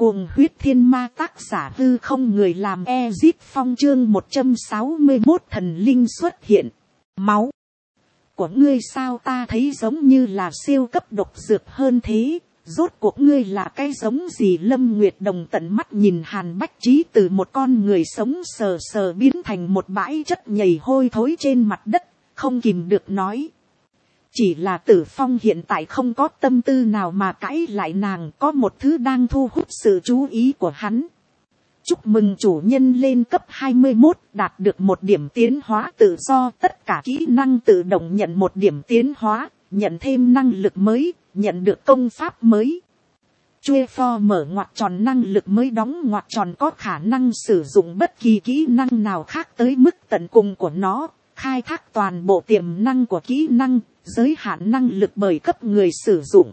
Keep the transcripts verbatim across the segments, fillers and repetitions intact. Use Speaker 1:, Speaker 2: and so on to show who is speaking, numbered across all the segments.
Speaker 1: Cuồng huyết thiên ma, tác giả hư không người làm Ezip Phong, chương một trăm sáu mươi mốt thần linh xuất hiện. Máu của ngươi sao ta thấy giống như là siêu cấp độc dược hơn thế, rốt cuộc ngươi là cái giống gì? Lâm Nguyệt Đồng tận mắt nhìn Hàn Bách Trí từ một con người sống sờ sờ biến thành một bãi chất nhầy hôi thối trên mặt đất, không kìm được nói. Chỉ là Tử Phong hiện tại không có tâm tư nào mà cãi lại nàng, có một thứ đang thu hút sự chú ý của hắn. Chúc mừng chủ nhân lên cấp hai mươi mốt, đạt được một điểm tiến hóa tự do, tất cả kỹ năng tự động nhận một điểm tiến hóa, nhận thêm năng lực mới, nhận được công pháp mới. Chuê pho mở ngoặc tròn năng lực mới đóng ngoặc tròn, có khả năng sử dụng bất kỳ kỹ năng nào khác tới mức tận cùng của nó, khai thác toàn bộ tiềm năng của kỹ năng, giới hạn năng lực bởi cấp người sử dụng.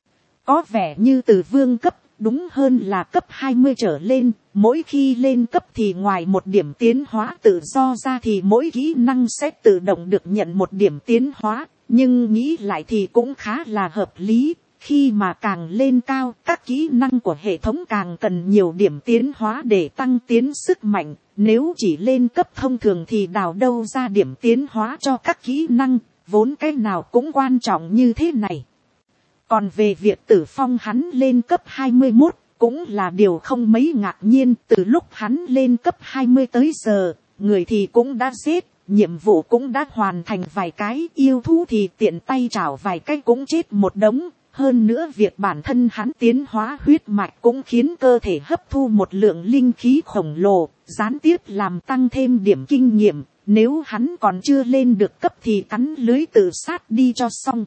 Speaker 1: Có vẻ như từ vương cấp, đúng hơn là cấp hai mươi trở lên, mỗi khi lên cấp thì ngoài một điểm tiến hóa tự do ra thì mỗi kỹ năng sẽ tự động được nhận một điểm tiến hóa, nhưng nghĩ lại thì cũng khá là hợp lý. Khi mà càng lên cao, các kỹ năng của hệ thống càng cần nhiều điểm tiến hóa để tăng tiến sức mạnh. Nếu chỉ lên cấp thông thường thì đào đâu ra điểm tiến hóa cho các kỹ năng, vốn cái nào cũng quan trọng như thế này. Còn về việc Tử Phong hắn lên cấp hai mươi mốt, cũng là điều không mấy ngạc nhiên. Từ lúc hắn lên cấp hai mươi tới giờ, người thì cũng đã giết, nhiệm vụ cũng đã hoàn thành vài cái, yêu thú thì tiện tay chảo vài cái cũng chết một đống. Hơn nữa việc bản thân hắn tiến hóa huyết mạch cũng khiến cơ thể hấp thu một lượng linh khí khổng lồ, gián tiếp làm tăng thêm điểm kinh nghiệm. Nếu hắn còn chưa lên được cấp thì cắn lưới tự sát đi cho xong.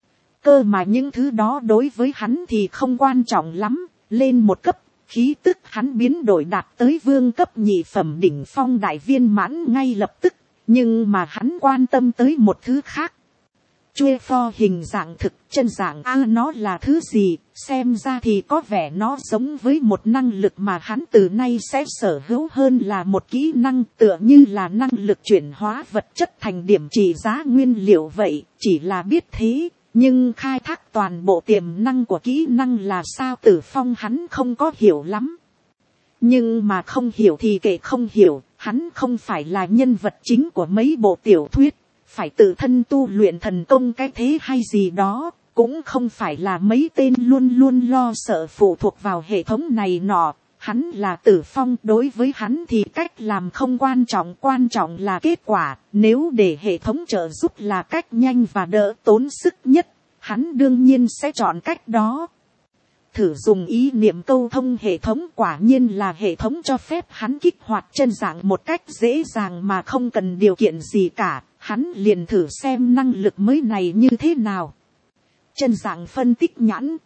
Speaker 1: Cơ mà những thứ đó đối với hắn thì không quan trọng lắm. Lên một cấp, khí tức hắn biến đổi đạt tới vương cấp nhị phẩm đỉnh phong đại viên mãn ngay lập tức. Nhưng mà hắn quan tâm tới một thứ khác. Chuê pho hình dạng thực, chân dạng a à, nó là thứ gì? Xem ra thì có vẻ nó giống với một năng lực mà hắn từ nay sẽ sở hữu hơn là một kỹ năng, tựa như là năng lực chuyển hóa vật chất thành điểm trị giá nguyên liệu vậy. Chỉ là biết thế, nhưng khai thác toàn bộ tiềm năng của kỹ năng là sao Tử Phong hắn không có hiểu lắm. Nhưng mà không hiểu thì kệ không hiểu, hắn không phải là nhân vật chính của mấy bộ tiểu thuyết. Phải tự thân tu luyện thần công cái thế hay gì đó, cũng không phải là mấy tên luôn luôn lo sợ phụ thuộc vào hệ thống này nọ. Hắn là Tử Phong, đối với hắn thì cách làm không quan trọng, quan trọng là kết quả. Nếu để hệ thống trợ giúp là cách nhanh và đỡ tốn sức nhất, hắn đương nhiên sẽ chọn cách đó. Thử dùng ý niệm câu thông hệ thống, quả nhiên là hệ thống cho phép hắn kích hoạt chân dạng một cách dễ dàng mà không cần điều kiện gì cả. Hắn liền thử xem năng lực mới này như thế nào. Chân dạng phân tích nhãn.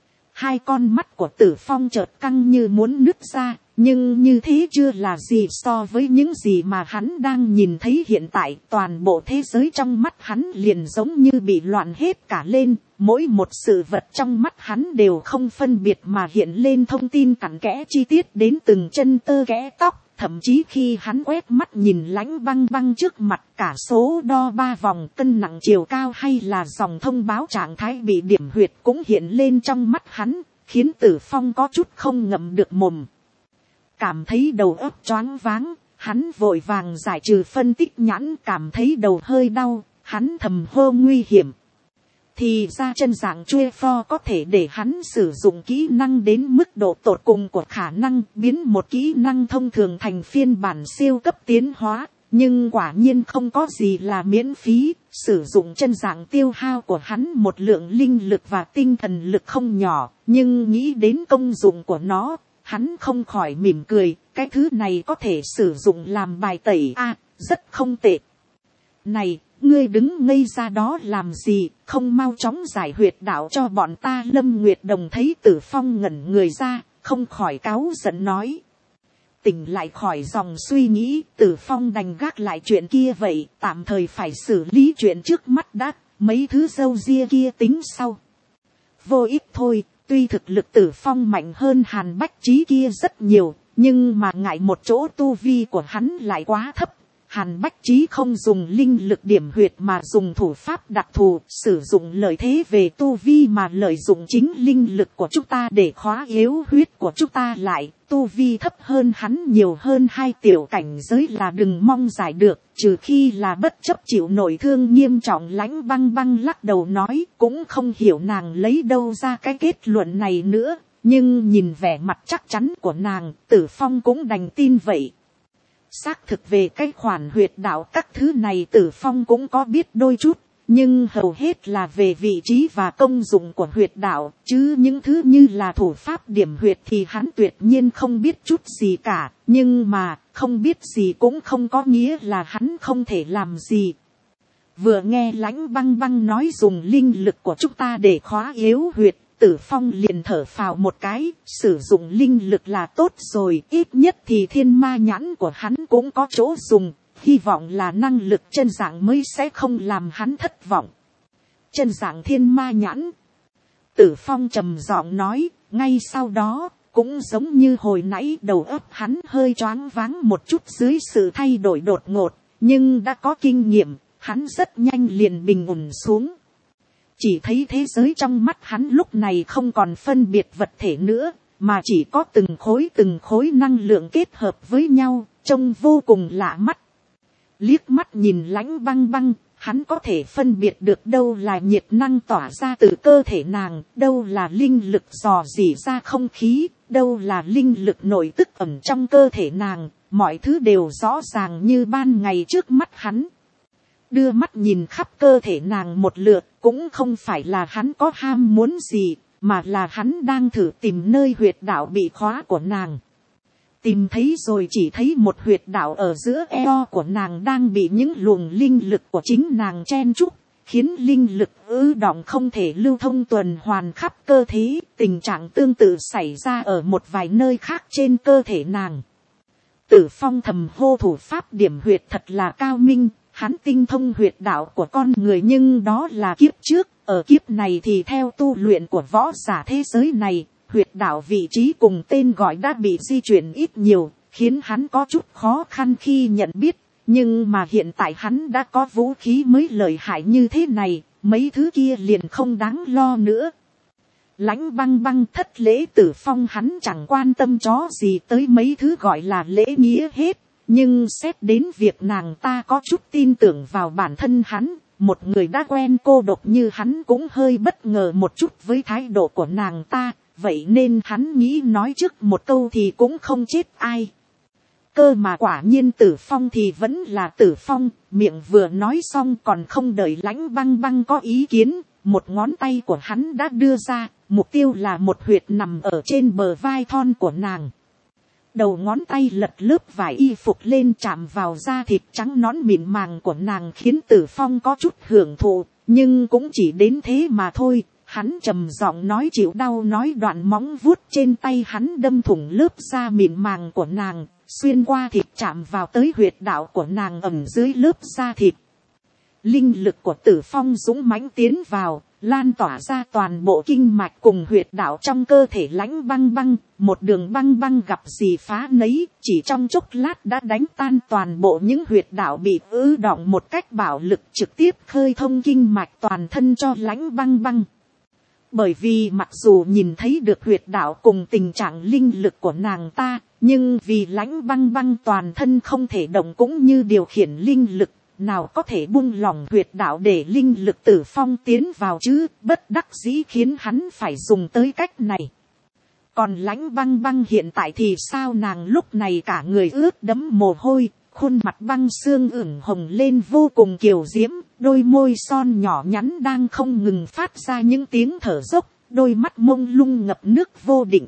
Speaker 1: Hai con mắt của Tử Phong chợt căng như muốn nứt ra. Nhưng như thế chưa là gì so với những gì mà hắn đang nhìn thấy hiện tại. Toàn bộ thế giới trong mắt hắn liền giống như bị loạn hết cả lên. Mỗi một sự vật trong mắt hắn đều không phân biệt mà hiện lên thông tin cặn kẽ chi tiết đến từng chân tơ kẽ tóc. Thậm chí khi hắn quét mắt nhìn Lãnh Băng Băng trước mặt, cả số đo ba vòng cân nặng chiều cao hay là dòng thông báo trạng thái bị điểm huyệt cũng hiện lên trong mắt hắn, khiến Tử Phong có chút không ngậm được mồm. Cảm thấy đầu óc choáng váng, hắn vội vàng giải trừ phân tích nhãn, cảm thấy đầu hơi đau, hắn thầm hô nguy hiểm. Thì ra chân dạng Chuê pho có thể để hắn sử dụng kỹ năng đến mức độ tột cùng của khả năng, biến một kỹ năng thông thường thành phiên bản siêu cấp tiến hóa. Nhưng quả nhiên không có gì là miễn phí, sử dụng chân dạng tiêu hao của hắn một lượng linh lực và tinh thần lực không nhỏ. Nhưng nghĩ đến công dụng của nó, hắn không khỏi mỉm cười, cái thứ này có thể sử dụng làm bài tẩy a, à, rất không tệ. Này, ngươi đứng ngây ra đó làm gì, không mau chóng giải huyệt đạo cho bọn ta. Lâm Nguyệt Đồng thấy Tử Phong ngẩn người ra, không khỏi cáu giận nói. Tỉnh lại khỏi dòng suy nghĩ, Tử Phong đành gác lại chuyện kia vậy, tạm thời phải xử lý chuyện trước mắt đã, mấy thứ râu ria kia tính sau. Vô ích thôi, tuy thực lực Tử Phong mạnh hơn Hàn Bách Trí kia rất nhiều, nhưng mà ngại một chỗ tu vi của hắn lại quá thấp. Hàn Bách Trí không dùng linh lực điểm huyệt mà dùng thủ pháp đặc thù, sử dụng lợi thế về tu vi mà lợi dụng chính linh lực của chúng ta để khóa yếu huyết của chúng ta lại. Tu vi thấp hơn hắn nhiều hơn hai tiểu cảnh giới là đừng mong giải được, trừ khi là bất chấp chịu nội thương nghiêm trọng. Lãnh Băng Băng lắc đầu nói, cũng không hiểu nàng lấy đâu ra cái kết luận này nữa, nhưng nhìn vẻ mặt chắc chắn của nàng, Tử Phong cũng đành tin vậy. Xác thực về cái khoản huyệt đạo các thứ này Tử Phong cũng có biết đôi chút, nhưng hầu hết là về vị trí và công dụng của huyệt đạo, chứ những thứ như là thủ pháp điểm huyệt thì hắn tuyệt nhiên không biết chút gì cả. Nhưng mà không biết gì cũng không có nghĩa là hắn không thể làm gì. Vừa nghe Lãnh Băng Băng nói dùng linh lực của chúng ta để khóa yếu huyệt, Tử Phong liền thở phào một cái, sử dụng linh lực là tốt rồi, ít nhất thì thiên ma nhãn của hắn cũng có chỗ dùng, hy vọng là năng lực chân dạng mới sẽ không làm hắn thất vọng. Chân dạng thiên ma nhãn, Tử Phong trầm giọng nói, ngay sau đó, cũng giống như hồi nãy đầu óc hắn hơi choáng váng một chút dưới sự thay đổi đột ngột, nhưng đã có kinh nghiệm, hắn rất nhanh liền bình ổn xuống. Chỉ thấy thế giới trong mắt hắn lúc này không còn phân biệt vật thể nữa, mà chỉ có từng khối từng khối năng lượng kết hợp với nhau, trông vô cùng lạ mắt. Liếc mắt nhìn Lãnh Băng Băng, hắn có thể phân biệt được đâu là nhiệt năng tỏa ra từ cơ thể nàng, đâu là linh lực dò dỉ ra không khí, đâu là linh lực nội tức ẩn trong cơ thể nàng, mọi thứ đều rõ ràng như ban ngày trước mắt hắn. Đưa mắt nhìn khắp cơ thể nàng một lượt, cũng không phải là hắn có ham muốn gì, mà là hắn đang thử tìm nơi huyệt đạo bị khóa của nàng. Tìm thấy rồi chỉ thấy một huyệt đạo ở giữa eo của nàng đang bị những luồng linh lực của chính nàng chen chúc, khiến linh lực ứ động không thể lưu thông tuần hoàn khắp cơ thể. Tình trạng tương tự xảy ra ở một vài nơi khác trên cơ thể nàng. Tử Phong thầm hô thủ pháp điểm huyệt thật là cao minh. Hắn tinh thông huyệt đạo của con người nhưng đó là kiếp trước, ở kiếp này thì theo tu luyện của võ giả thế giới này, huyệt đạo vị trí cùng tên gọi đã bị di chuyển ít nhiều, khiến hắn có chút khó khăn khi nhận biết, nhưng mà hiện tại hắn đã có vũ khí mới lợi hại như thế này, mấy thứ kia liền không đáng lo nữa. Lãnh Băng Băng thất lễ Tử Phong hắn chẳng quan tâm chó gì tới mấy thứ gọi là lễ nghĩa hết. Nhưng xét đến việc nàng ta có chút tin tưởng vào bản thân hắn, một người đã quen cô độc như hắn cũng hơi bất ngờ một chút với thái độ của nàng ta, vậy nên hắn nghĩ nói trước một câu thì cũng không chết ai. Cơ mà quả nhiên Tử Phong thì vẫn là Tử Phong, miệng vừa nói xong còn không đợi Lãnh Băng Băng có ý kiến, một ngón tay của hắn đã đưa ra, mục tiêu là một huyệt nằm ở trên bờ vai thon của nàng. Đầu ngón tay lật lớp vải y phục lên chạm vào da thịt trắng nõn mịn màng của nàng khiến Tử Phong có chút hưởng thụ, nhưng cũng chỉ đến thế mà thôi. Hắn trầm giọng nói chịu đau nói đoạn móng vuốt trên tay hắn đâm thủng lớp da mịn màng của nàng, xuyên qua thịt chạm vào tới huyệt đạo của nàng ẩn dưới lớp da thịt. Linh lực của Tử Phong dũng mãnh tiến vào, lan tỏa ra toàn bộ kinh mạch cùng huyệt đạo trong cơ thể Lãnh Băng Băng, một đường băng băng gặp gì phá nấy, chỉ trong chốc lát đã đánh tan toàn bộ những huyệt đạo bị ứ động một cách bạo lực, trực tiếp khơi thông kinh mạch toàn thân cho Lãnh Băng Băng. Bởi vì mặc dù nhìn thấy được huyệt đạo cùng tình trạng linh lực của nàng ta, nhưng vì Lãnh Băng Băng toàn thân không thể động cũng như điều khiển linh lực, nào có thể buông lỏng huyệt đạo để linh lực Tử Phong tiến vào chứ, bất đắc dĩ khiến hắn phải dùng tới cách này. Còn Lãnh Băng Băng hiện tại thì sao, nàng lúc này cả người ướt đẫm mồ hôi, khuôn mặt băng xương ửng hồng lên vô cùng kiều diễm, đôi môi son nhỏ nhắn đang không ngừng phát ra những tiếng thở dốc, đôi mắt mông lung ngập nước vô định.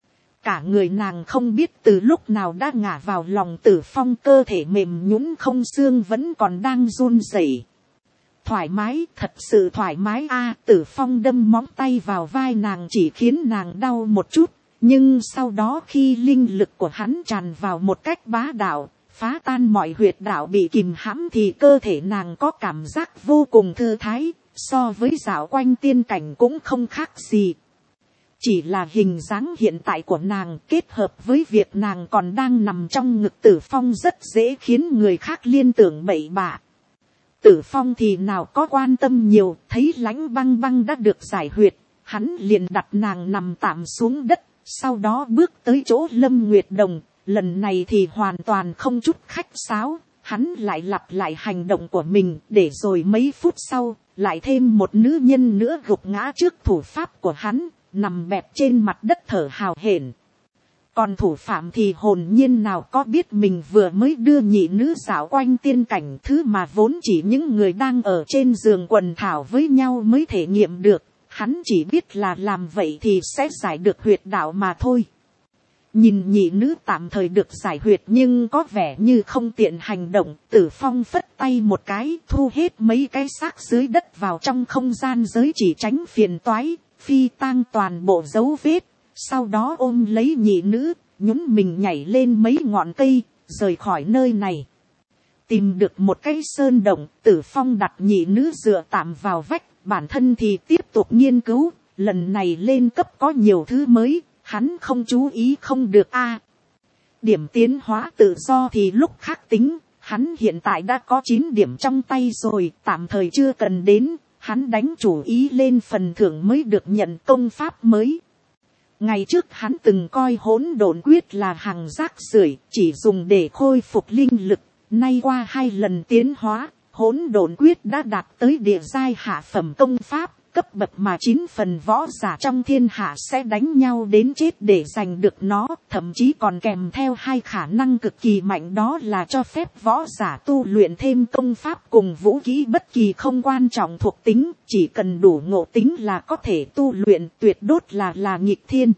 Speaker 1: Cả người nàng không biết từ lúc nào đã ngả vào lòng Tử Phong, cơ thể mềm nhũn không xương vẫn còn đang run rẩy. Thoải mái, thật sự thoải mái a. Tử Phong đâm móng tay vào vai nàng chỉ khiến nàng đau một chút, nhưng sau đó khi linh lực của hắn tràn vào một cách bá đạo, phá tan mọi huyệt đạo bị kìm hãm thì cơ thể nàng có cảm giác vô cùng thư thái, so với dạo quanh tiên cảnh cũng không khác gì. chỉ là hình dáng hiện tại của nàng kết hợp với việc nàng còn đang nằm trong ngực Tử Phong rất dễ khiến người khác liên tưởng bậy bạ. Tử Phong thì nào có quan tâm nhiều, thấy Lãnh Băng Băng đã được giải huyệt, hắn liền đặt nàng nằm tạm xuống đất, sau đó bước tới chỗ Lâm Nguyệt Đồng, lần này thì hoàn toàn không chút khách sáo, hắn lại lặp lại hành động của mình, để rồi mấy phút sau, lại thêm một nữ nhân nữa gục ngã trước thủ pháp của hắn, nằm bẹp trên mặt đất thở hào hển. Còn thủ phạm thì hồn nhiên nào có biết mình vừa mới đưa nhị nữ dạo quanh tiên cảnh, thứ mà vốn chỉ những người đang ở trên giường quần thảo với nhau mới thể nghiệm được, hắn chỉ biết là làm vậy thì sẽ giải được huyệt đạo mà thôi. Nhìn nhị nữ tạm thời được giải huyệt nhưng có vẻ như không tiện hành động, Tử Phong phất tay một cái thu hết mấy cái xác dưới đất vào trong không gian giới chỉ tránh phiền toái, phi tang toàn bộ dấu vết, sau đó ôm lấy nhị nữ, nhún mình nhảy lên mấy ngọn cây, rời khỏi nơi này. Tìm được một cái sơn động, Tử Phong đặt nhị nữ dựa tạm vào vách, bản thân thì tiếp tục nghiên cứu, lần này lên cấp có nhiều thứ mới, hắn không chú ý không được a. Điểm tiến hóa tự do thì lúc khác tính, hắn hiện tại đã có chín điểm trong tay rồi, tạm thời chưa cần đến, hắn đánh chủ ý lên phần thưởng mới được nhận công pháp mới. Ngày trước hắn từng coi hỗn độn quyết là hàng rác rưởi, chỉ dùng để khôi phục linh lực, nay qua hai lần tiến hóa, hỗn độn quyết đã đạt tới địa giai hạ phẩm công pháp, cấp bậc mà chín phần võ giả trong thiên hạ sẽ đánh nhau đến chết để giành được nó, thậm chí còn kèm theo hai khả năng cực kỳ mạnh, đó là cho phép võ giả tu luyện thêm công pháp cùng vũ khí bất kỳ không quan trọng thuộc tính, chỉ cần đủ ngộ tính là có thể tu luyện, tuyệt đốt là là nghịch thiên.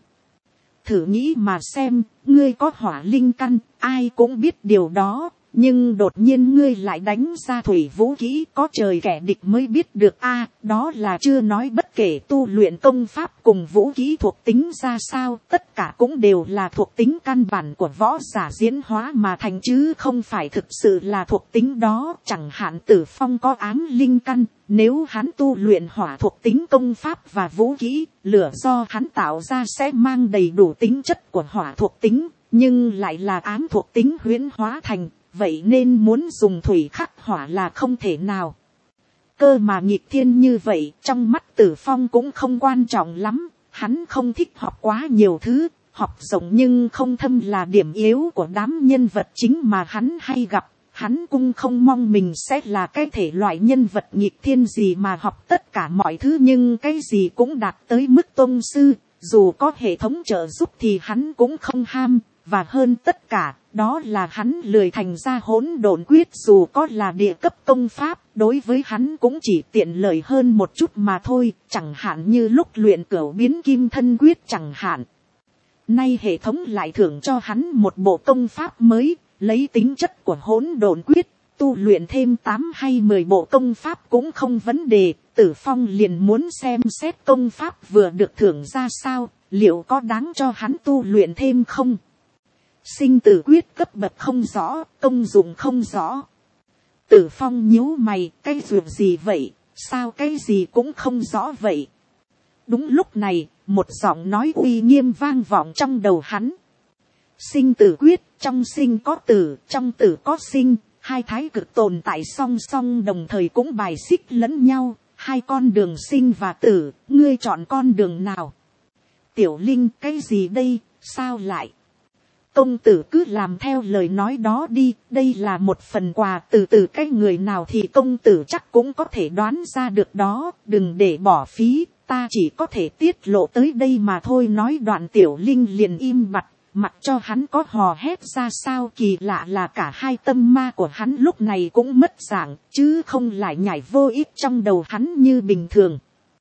Speaker 1: Thử nghĩ mà xem, ngươi có hỏa linh căn, ai cũng biết điều đó. Nhưng đột nhiên ngươi lại đánh ra thủy vũ kỹ, có trời kẻ địch mới biết được a. Đó là chưa nói bất kể tu luyện công pháp cùng vũ kỹ thuộc tính ra sao, tất cả cũng đều là thuộc tính căn bản của võ giả diễn hóa mà thành, chứ không phải thực sự là thuộc tính đó. Chẳng hạn Tử Phong có ám linh căn, nếu hắn tu luyện hỏa thuộc tính công pháp và vũ kỹ, lửa do hắn tạo ra sẽ mang đầy đủ tính chất của hỏa thuộc tính, nhưng lại là ám thuộc tính huyễn hóa thành. Vậy nên muốn dùng thủy khắc hỏa là không thể nào. Cơ mà nghịch thiên như vậy, trong mắt Tử Phong cũng không quan trọng lắm. Hắn không thích học quá nhiều thứ, học rộng nhưng không thâm là điểm yếu của đám nhân vật chính mà hắn hay gặp. Hắn cũng không mong mình sẽ là cái thể loại nhân vật nghịch thiên gì mà học tất cả mọi thứ, nhưng cái gì cũng đạt tới mức tôn sư. Dù có hệ thống trợ giúp thì hắn cũng không ham. Và hơn tất cả, đó là hắn lười thành ra hỗn độn quyết, dù có là địa cấp công pháp, đối với hắn cũng chỉ tiện lợi hơn một chút mà thôi, chẳng hạn như lúc luyện cửu biến kim thân quyết chẳng hạn. Nay hệ thống lại thưởng cho hắn một bộ công pháp mới, lấy tính chất của hỗn độn quyết, tu luyện thêm tám hay mười bộ công pháp cũng không vấn đề. Tử Phong liền muốn xem xét công pháp vừa được thưởng ra sao, liệu có đáng cho hắn tu luyện thêm không. Sinh tử quyết cấp bậc không rõ, công dụng không rõ. Tử Phong nhíu mày, cái việc gì vậy, sao cái gì cũng không rõ vậy. Đúng lúc này, một giọng nói uy nghiêm vang vọng trong đầu hắn. Sinh tử quyết, trong sinh có tử, trong tử có sinh, hai thái cực tồn tại song song đồng thời cũng bài xích lẫn nhau, hai con đường sinh và tử, ngươi chọn con đường nào. Tiểu Linh, cái gì đây, sao lại. Công tử cứ làm theo lời nói đó đi, đây là một phần quà từ từ cái người nào thì công tử chắc cũng có thể đoán ra được đó, đừng để bỏ phí, ta chỉ có thể tiết lộ tới đây mà thôi. Nói đoạn Tiểu Linh liền im bặt, mặc cho hắn có hò hét ra sao. Kỳ lạ là cả hai tâm ma của hắn lúc này cũng mất dạng, chứ không lại nhảy vô ích trong đầu hắn như bình thường.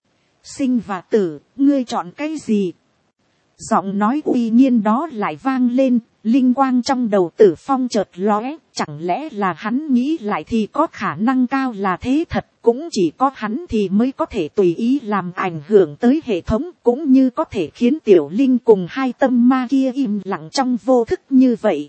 Speaker 1: Sinh và tử, ngươi chọn cái gì? Giọng nói uy nghiêm đó lại vang lên, linh quang trong đầu Tử Phong chợt lóe, chẳng lẽ là hắn nghĩ lại thì có khả năng cao là thế thật, cũng chỉ có hắn thì mới có thể tùy ý làm ảnh hưởng tới hệ thống, cũng như có thể khiến Tiểu Linh cùng hai tâm ma kia im lặng trong vô thức như vậy.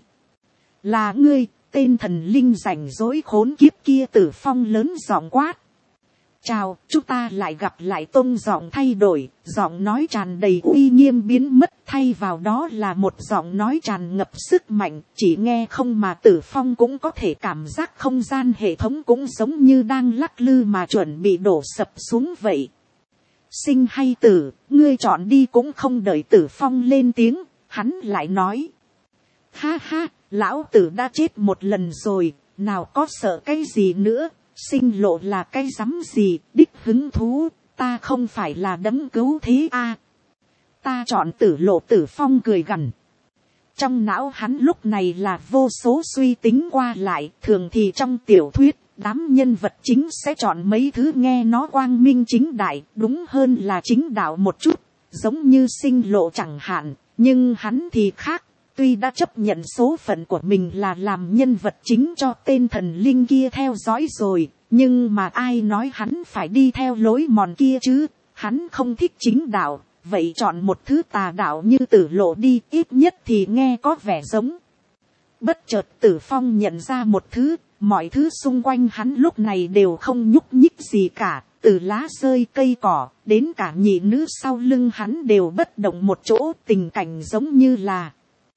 Speaker 1: Là ngươi, tên thần linh rảnh rỗi khốn kiếp kia, Tử Phong lớn giọng quát. Chào, chúng ta lại gặp lại. Tôn giọng thay đổi, giọng nói tràn đầy uy nghiêm biến mất, thay vào đó là một giọng nói tràn ngập sức mạnh. Chỉ nghe không mà Tử Phong cũng có thể cảm giác không gian hệ thống cũng giống như đang lắc lư mà chuẩn bị đổ sập xuống vậy. Sinh hay tử, ngươi chọn đi. Cũng không đợi Tử Phong lên tiếng, hắn lại nói. Ha ha, lão tử đã chết một lần rồi, nào có sợ cái gì nữa. Sinh lộ là cái rắm gì, đích hứng thú, ta không phải là đấng cứu thế a. À, ta chọn tử lộ. Tử Phong cười gằn. Trong não hắn lúc này là vô số suy tính qua lại. Thường thì trong tiểu thuyết, đám nhân vật chính sẽ chọn mấy thứ nghe nó quang minh chính đại, đúng hơn là chính đạo một chút, giống như sinh lộ chẳng hạn. Nhưng hắn thì khác. Tuy đã chấp nhận số phận của mình là làm nhân vật chính cho tên thần linh kia theo dõi rồi, nhưng mà ai nói hắn phải đi theo lối mòn kia chứ. Hắn không thích chính đạo, vậy chọn một thứ tà đạo như tử lộ đi, ít nhất thì nghe có vẻ giống. Bất chợt Tử Phong nhận ra một thứ, mọi thứ xung quanh hắn lúc này đều không nhúc nhích gì cả. Từ lá rơi cây cỏ, đến cả nhị nữ sau lưng hắn đều bất động một chỗ, tình cảnh giống như là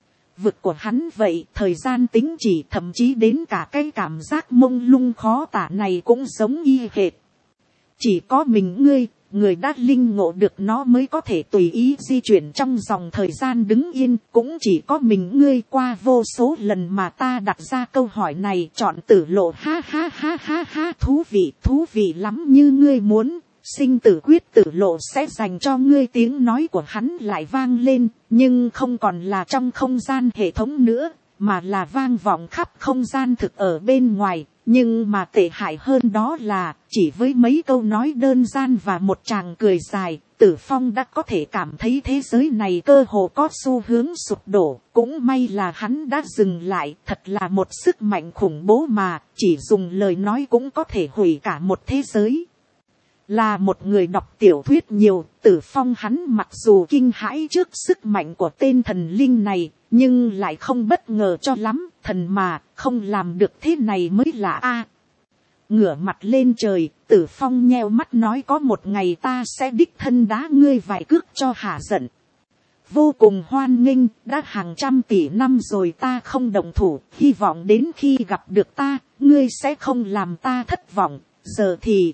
Speaker 1: vực của hắn vậy. Thời gian tính chỉ, thậm chí đến cả cái cảm giác mông lung khó tả này cũng giống y hệt. Chỉ có mình ngươi, người đã linh ngộ được nó mới có thể tùy ý di chuyển trong dòng thời gian đứng yên. Cũng chỉ có mình ngươi. Qua vô số lần mà ta đặt ra câu hỏi này, chọn tử lộ. Ha ha ha ha ha, thú vị, thú vị lắm. Như ngươi muốn, sinh tử quyết tử lộ sẽ dành cho ngươi. Tiếng nói của hắn lại vang lên, nhưng không còn là trong không gian hệ thống nữa, mà là vang vọng khắp không gian thực ở bên ngoài. Nhưng mà tệ hại hơn đó là, chỉ với mấy câu nói đơn giản và một tràng cười dài, Tử Phong đã có thể cảm thấy thế giới này cơ hồ có xu hướng sụp đổ. Cũng may là hắn đã dừng lại, thật là một sức mạnh khủng bố mà, chỉ dùng lời nói cũng có thể hủy cả một thế giới. Là một người đọc tiểu thuyết nhiều, Tử Phong hắn mặc dù kinh hãi trước sức mạnh của tên thần linh này, nhưng lại không bất ngờ cho lắm. Thần mà, không làm được thế này mới lạ a. Ngửa mặt lên trời, Tử Phong nheo mắt nói, có một ngày ta sẽ đích thân đá ngươi vài cước cho hả giận. Vô cùng hoan nghênh, đã hàng trăm tỷ năm rồi ta không động thủ, hy vọng đến khi gặp được ta, ngươi sẽ không làm ta thất vọng. Giờ thì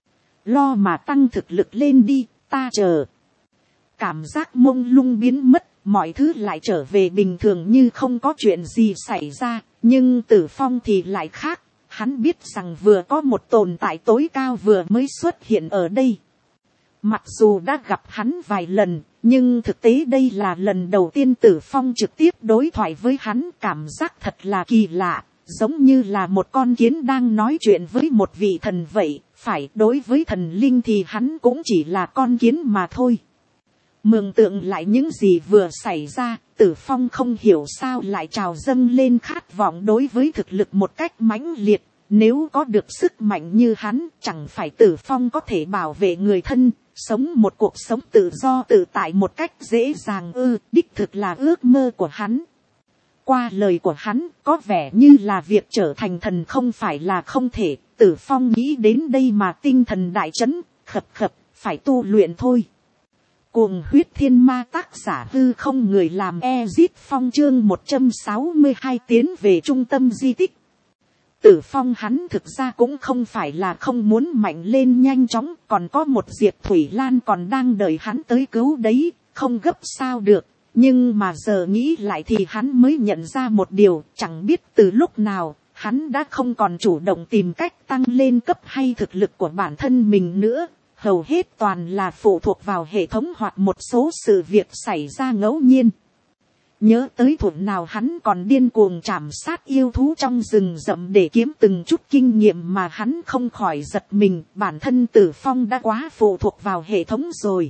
Speaker 1: lo mà tăng thực lực lên đi, ta chờ. Cảm giác mông lung biến mất, mọi thứ lại trở về bình thường như không có chuyện gì xảy ra. Nhưng Tử Phong thì lại khác, hắn biết rằng vừa có một tồn tại tối cao vừa mới xuất hiện ở đây. Mặc dù đã gặp hắn vài lần, nhưng thực tế đây là lần đầu tiên Tử Phong trực tiếp đối thoại với hắn. Cảm giác thật là kỳ lạ, giống như là một con kiến đang nói chuyện với một vị thần vậy. Phải, đối với thần linh thì hắn cũng chỉ là con kiến mà thôi. Mường tượng lại những gì vừa xảy ra, Tử Phong không hiểu sao lại trào dâng lên khát vọng đối với thực lực một cách mãnh liệt. Nếu có được sức mạnh như hắn, chẳng phải Tử Phong có thể bảo vệ người thân, sống một cuộc sống tự do tự tại một cách dễ dàng ư. Đích thực là ước mơ của hắn. Qua lời của hắn, có vẻ như là việc trở thành thần không phải là không thể. Tử Phong nghĩ đến đây mà tinh thần đại chấn, khập khập, phải tu luyện thôi. Cuồng huyết thiên ma, tác giả hư không người làm. Ezit Phong chương một trăm sáu mươi hai, tiến về trung tâm di tích. Tử Phong hắn thực ra cũng không phải là không muốn mạnh lên nhanh chóng, còn có một Diệp Thủy Lan còn đang đợi hắn tới cứu đấy, không gấp sao được. Nhưng mà giờ nghĩ lại thì hắn mới nhận ra một điều, chẳng biết từ lúc nào, hắn đã không còn chủ động tìm cách tăng lên cấp hay thực lực của bản thân mình nữa. Hầu hết toàn là phụ thuộc vào hệ thống hoặc một số sự việc xảy ra ngẫu nhiên. Nhớ tới thuở nào hắn còn điên cuồng trảm sát yêu thú trong rừng rậm để kiếm từng chút kinh nghiệm mà hắn không khỏi giật mình. Bản thân Tử Phong đã quá phụ thuộc vào hệ thống rồi.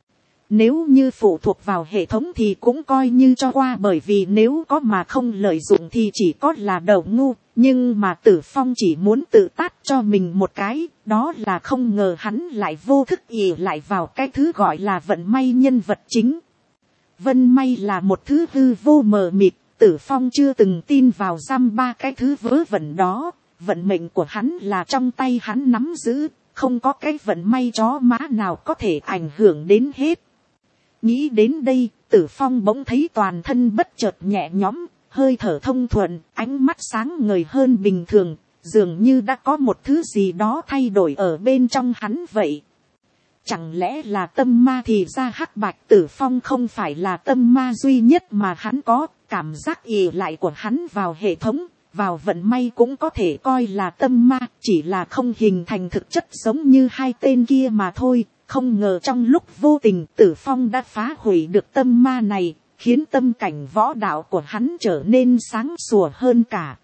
Speaker 1: Nếu như phụ thuộc vào hệ thống thì cũng coi như cho qua, bởi vì nếu có mà không lợi dụng thì chỉ có là đầu ngu. Nhưng mà Tử Phong chỉ muốn tự tát cho mình một cái, đó là không ngờ hắn lại vô thức ỷ lại vào cái thứ gọi là vận may nhân vật chính. Vận may là một thứ hư vô mờ mịt, Tử Phong chưa từng tin vào dăm ba cái thứ vớ vẩn đó. Vận mệnh của hắn là trong tay hắn nắm giữ, không có cái vận may chó má nào có thể ảnh hưởng đến hết. Nghĩ đến đây, Tử Phong bỗng thấy toàn thân bất chợt nhẹ nhõm, hơi thở thông thuận, ánh mắt sáng ngời hơn bình thường, dường như đã có một thứ gì đó thay đổi ở bên trong hắn vậy. Chẳng lẽ là tâm ma? Thì ra hắc bạch Tử Phong không phải là tâm ma duy nhất mà hắn có, cảm giác ỷ lại của hắn vào hệ thống, vào vận may cũng có thể coi là tâm ma, chỉ là không hình thành thực chất giống như hai tên kia mà thôi. Không ngờ trong lúc vô tình Tử Phong đã phá hủy được tâm ma này, khiến tâm cảnh võ đạo của hắn trở nên sáng sủa hơn cả.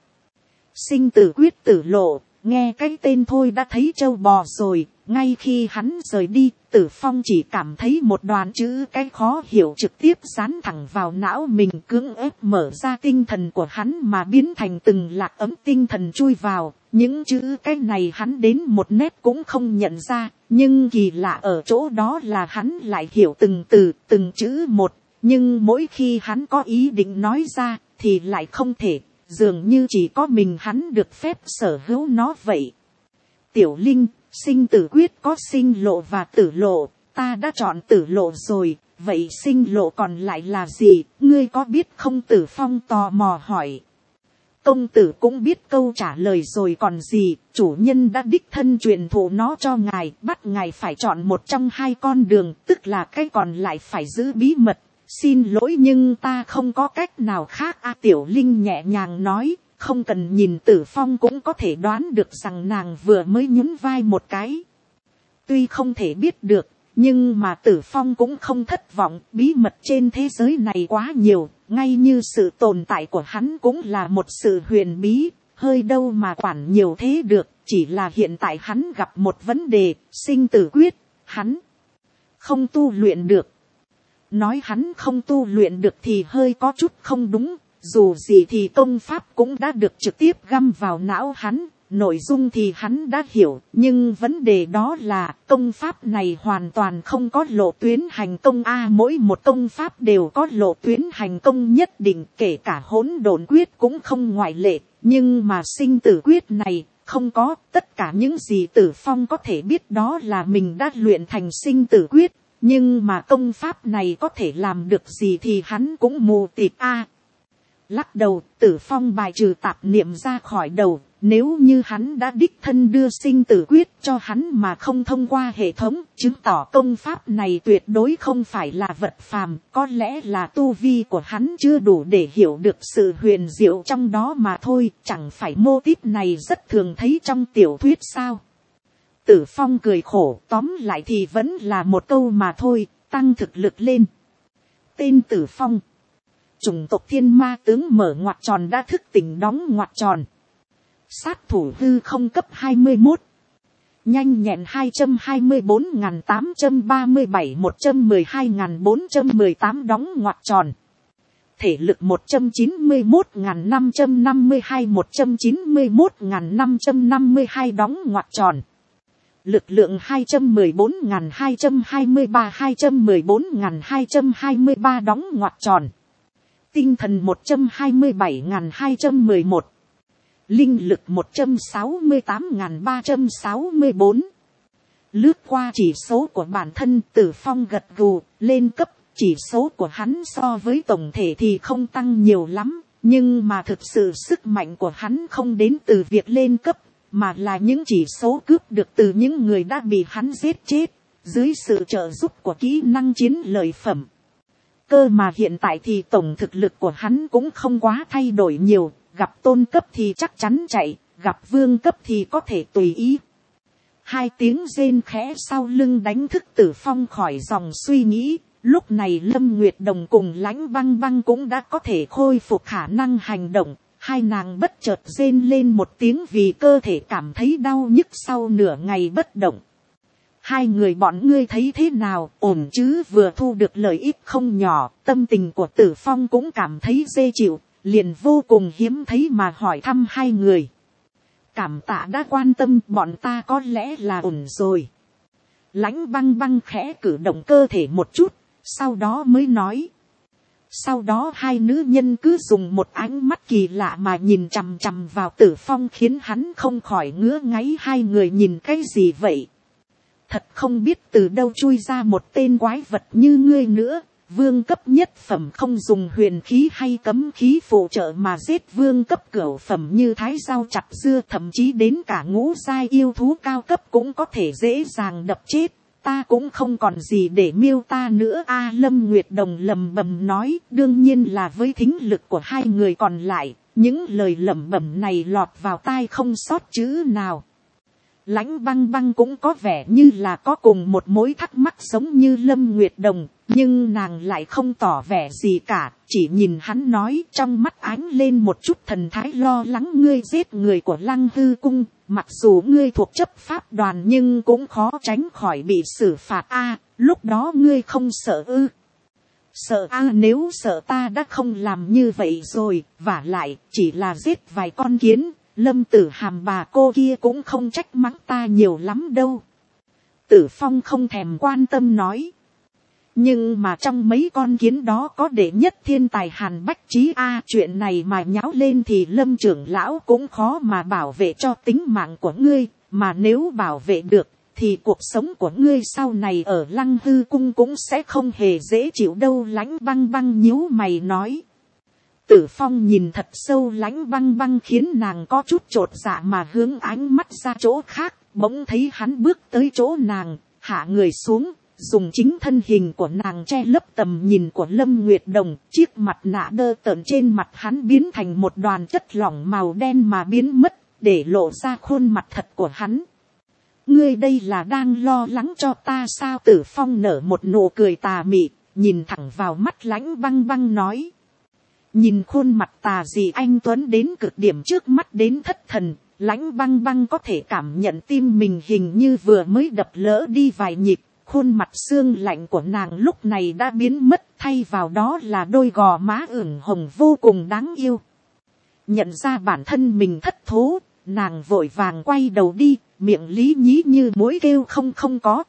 Speaker 1: Sinh tử quyết tử lộ, nghe cái tên thôi đã thấy trâu bò rồi. Ngay khi hắn rời đi, Tử Phong chỉ cảm thấy một đoàn chữ cái khó hiểu trực tiếp dán thẳng vào não mình, cưỡng ép mở ra tinh thần của hắn mà biến thành từng lạc ấm tinh thần chui vào. Những chữ cái này hắn đến một nét cũng không nhận ra, nhưng kỳ lạ ở chỗ đó là hắn lại hiểu từng từ, từng chữ một, nhưng mỗi khi hắn có ý định nói ra thì lại không thể, dường như chỉ có mình hắn được phép sở hữu nó vậy. Tiểu Linh, sinh tử quyết có sinh lộ và tử lộ, ta đã chọn tử lộ rồi, vậy sinh lộ còn lại là gì, ngươi có biết không? Tử Phong tò mò hỏi. Công tử cũng biết câu trả lời rồi còn gì, chủ nhân đã đích thân truyền thụ nó cho ngài, bắt ngài phải chọn một trong hai con đường, tức là cái còn lại phải giữ bí mật. Xin lỗi nhưng ta không có cách nào khác. A Tiểu Linh nhẹ nhàng nói, không cần nhìn Tử Phong cũng có thể đoán được rằng nàng vừa mới nhún vai một cái. Tuy không thể biết được, nhưng mà Tử Phong cũng không thất vọng, bí mật trên thế giới này quá nhiều, ngay như sự tồn tại của hắn cũng là một sự huyền bí, hơi đâu mà quản nhiều thế được, chỉ là hiện tại hắn gặp một vấn đề, sinh tử quyết, hắn không tu luyện được. Nói hắn không tu luyện được thì hơi có chút không đúng, dù gì thì công pháp cũng đã được trực tiếp găm vào não hắn, nội dung thì hắn đã hiểu, nhưng vấn đề đó là công pháp này hoàn toàn không có lộ tuyến hành công. A mỗi một công pháp đều có lộ tuyến hành công nhất định, kể cả hỗn độn quyết cũng không ngoại lệ, nhưng mà sinh tử quyết này không có. Tất cả những gì Tử Phong có thể biết đó là mình đã luyện thành sinh tử quyết, nhưng mà công pháp này có thể làm được gì thì hắn cũng mù tịt. A lắc đầu, Tử Phong bài trừ tạp niệm ra khỏi đầu. Nếu như hắn đã đích thân đưa sinh tử quyết cho hắn mà không thông qua hệ thống, chứng tỏ công pháp này tuyệt đối không phải là vật phàm, có lẽ là tu vi của hắn chưa đủ để hiểu được sự huyền diệu trong đó mà thôi. Chẳng phải mô típ này rất thường thấy trong tiểu thuyết sao? Tử Phong cười khổ, tóm lại thì vẫn là một câu mà thôi, tăng thực lực lên. Tên Tử Phong, chủng tộc thiên ma tướng mở ngoặc tròn đã thức tỉnh đóng ngoặc tròn. Sát thủ hư không cấp hai mươi mốt. Nhanh nhẹn hai trăm hai mươi bốn nghìn tám trăm ba mươi bảy một trăm mười hai nghìn bốn trăm mười tám đóng ngoặc tròn. Thể lực một trăm chín mươi mốt nghìn năm trăm năm mươi hai một trăm chín mươi mốt nghìn năm trăm năm mươi hai đóng ngoặc tròn. Lực lượng hai trăm mười bốn nghìn hai trăm hai mươi ba hai trăm mười bốn nghìn hai trăm hai mươi ba đóng ngoặc tròn. Tinh thần một trăm hai mươi bảy nghìn hai trăm mười một. Linh lực một trăm sáu mươi tám nghìn ba trăm sáu mươi bốn. Lướt qua chỉ số của bản thân, Tử Phong gật gù, lên cấp. Chỉ số của hắn so với tổng thể thì không tăng nhiều lắm, nhưng mà thực sự sức mạnh của hắn không đến từ việc lên cấp, mà là những chỉ số cướp được từ những người đã bị hắn giết chết, dưới sự trợ giúp của kỹ năng chiến lợi phẩm. Cơ mà hiện tại thì tổng thực lực của hắn cũng không quá thay đổi nhiều, gặp tôn cấp thì chắc chắn chạy, gặp vương cấp thì có thể tùy ý. Hai tiếng rên khẽ sau lưng đánh thức Tử Phong khỏi dòng suy nghĩ. Lúc này Lâm Nguyệt Đồng cùng Lãnh Băng Băng cũng đã có thể khôi phục khả năng hành động. Hai nàng bất chợt rên lên một tiếng vì cơ thể cảm thấy đau nhức sau nửa ngày bất động. Hai người bọn ngươi thấy thế nào, ổn chứ? Vừa thu được lợi ích không nhỏ, tâm tình của Tử Phong cũng cảm thấy dễ chịu, liền vô cùng hiếm thấy mà hỏi thăm hai người. Cảm tạ đã quan tâm, bọn ta có lẽ là ổn rồi. Lãnh Băng Băng khẽ cử động cơ thể một chút, sau đó mới nói. Sau đó hai nữ nhân cứ dùng một ánh mắt kỳ lạ mà nhìn chằm chằm vào Tử Phong khiến hắn không khỏi ngứa ngáy. Hai người nhìn cái gì vậy? thật không biết từ đâu chui ra một tên quái vật như ngươi nữa. Vương cấp nhất phẩm không dùng huyền khí hay cấm khí phụ trợ mà giết vương cấp cửu phẩm như thái dao chặt dưa, thậm chí đến cả ngũ giai yêu thú cao cấp cũng có thể dễ dàng đập chết. Ta cũng không còn gì để miêu ta nữa a. Lâm Nguyệt Đồng lầm bầm nói, đương nhiên là với thính lực của hai người còn lại, những lời lẩm bẩm này lọt vào tai không sót chữ nào. Lãnh Băng Băng cũng có vẻ như là có cùng một mối thắc mắc giống như Lâm Nguyệt Đồng, nhưng nàng lại không tỏ vẻ gì cả, chỉ nhìn hắn nói, trong mắt ánh lên một chút thần thái lo lắng. Ngươi giết người của Lăng Hư Cung, mặc dù ngươi thuộc chấp pháp đoàn nhưng cũng khó tránh khỏi bị xử phạt a. Lúc đó ngươi không sợ ư? Sợ a? Nếu sợ ta đã không làm như vậy rồi, vả lại chỉ là giết vài con kiến, Lâm Tử Hàm bà cô kia cũng không trách mắng ta nhiều lắm đâu. Tử Phong không thèm quan tâm nói. Nhưng mà trong mấy con kiến đó có đệ nhất thiên tài Hàn Bách Chí a. Chuyện này mà nháo lên thì Lâm trưởng lão cũng khó mà bảo vệ cho tính mạng của ngươi. Mà nếu bảo vệ được thì cuộc sống của ngươi sau này ở Lăng Hư Cung cũng sẽ không hề dễ chịu đâu. Lãnh Băng Băng nhíu mày nói. Tử Phong nhìn thật sâu Lãnh Băng Băng khiến nàng có chút chột dạ mà hướng ánh mắt ra chỗ khác. Bỗng thấy hắn bước tới chỗ nàng, hạ người xuống, dùng chính thân hình của nàng che lấp tầm nhìn của Lâm Nguyệt Đồng. Chiếc mặt nạ đơ tởn trên mặt hắn biến thành một đoàn chất lỏng màu đen mà biến mất, để lộ ra khuôn mặt thật của hắn. Ngươi đây là đang lo lắng cho ta sao? Tử Phong nở một nụ cười tà mị, nhìn thẳng vào mắt Lãnh Băng Băng nói. Nhìn khuôn mặt tà dị anh tuấn đến cực điểm trước mắt đến thất thần, Lãnh Băng Băng có thể cảm nhận tim mình hình như vừa mới đập lỡ đi vài nhịp. Khuôn mặt xương lạnh của nàng lúc này đã biến mất, thay vào đó là đôi gò má ửng hồng vô cùng đáng yêu. Nhận ra bản thân mình thất thố, nàng vội vàng quay đầu đi, miệng lý nhí như mũi kêu không không có.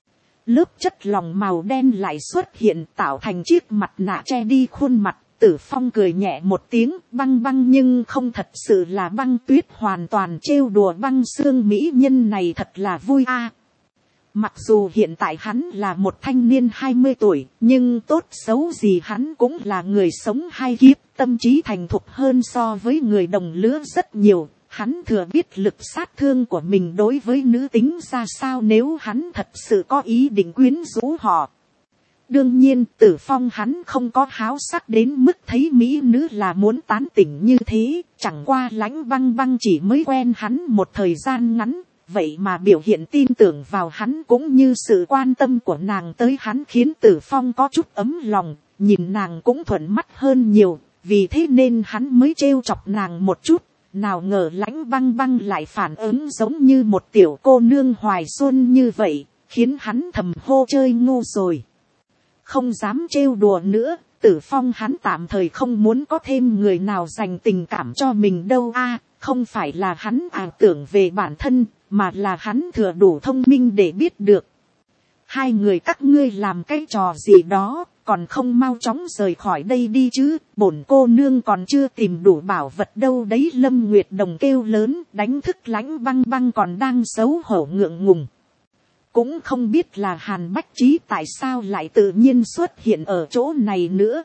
Speaker 1: Lớp chất lỏng màu đen lại xuất hiện tạo thành chiếc mặt nạ che đi khuôn mặt. Tử Phong cười nhẹ một tiếng, Băng Băng nhưng không thật sự là Băng Tuyết, hoàn toàn trêu đùa Băng Xương mỹ nhân này thật là vui a. Mặc dù hiện tại hắn là một thanh niên hai mươi tuổi, nhưng tốt xấu gì hắn cũng là người sống hai kiếp, tâm trí thành thục hơn so với người đồng lứa rất nhiều. Hắn thừa biết lực sát thương của mình đối với nữ tính ra sao nếu hắn thật sự có ý định quyến rũ họ. Đương nhiên Tử Phong hắn không có háo sắc đến mức thấy mỹ nữ là muốn tán tỉnh như thế, chẳng qua Lãnh Băng Băng chỉ mới quen hắn một thời gian ngắn, vậy mà biểu hiện tin tưởng vào hắn cũng như sự quan tâm của nàng tới hắn khiến Tử Phong có chút ấm lòng, nhìn nàng cũng thuận mắt hơn nhiều, vì thế nên hắn mới trêu chọc nàng một chút. Nào ngờ Lãnh Băng Băng lại phản ứng giống như một tiểu cô nương hoài xuân như vậy, khiến hắn thầm hô chơi ngu rồi. Không dám trêu đùa nữa, Tử Phong hắn tạm thời không muốn có thêm người nào dành tình cảm cho mình đâu a. Không phải là hắn ảo tưởng về bản thân, mà là hắn thừa đủ thông minh để biết được. Hai người các ngươi làm cái trò gì đó, còn không mau chóng rời khỏi đây đi chứ, bổn cô nương còn chưa tìm đủ bảo vật đâu đấy. Lâm Nguyệt Đồng kêu lớn, đánh thức Lãnh Băng Băng còn đang xấu hổ ngượng ngùng. Cũng không biết là Hàn Bách Chí tại sao lại tự nhiên xuất hiện ở chỗ này nữa.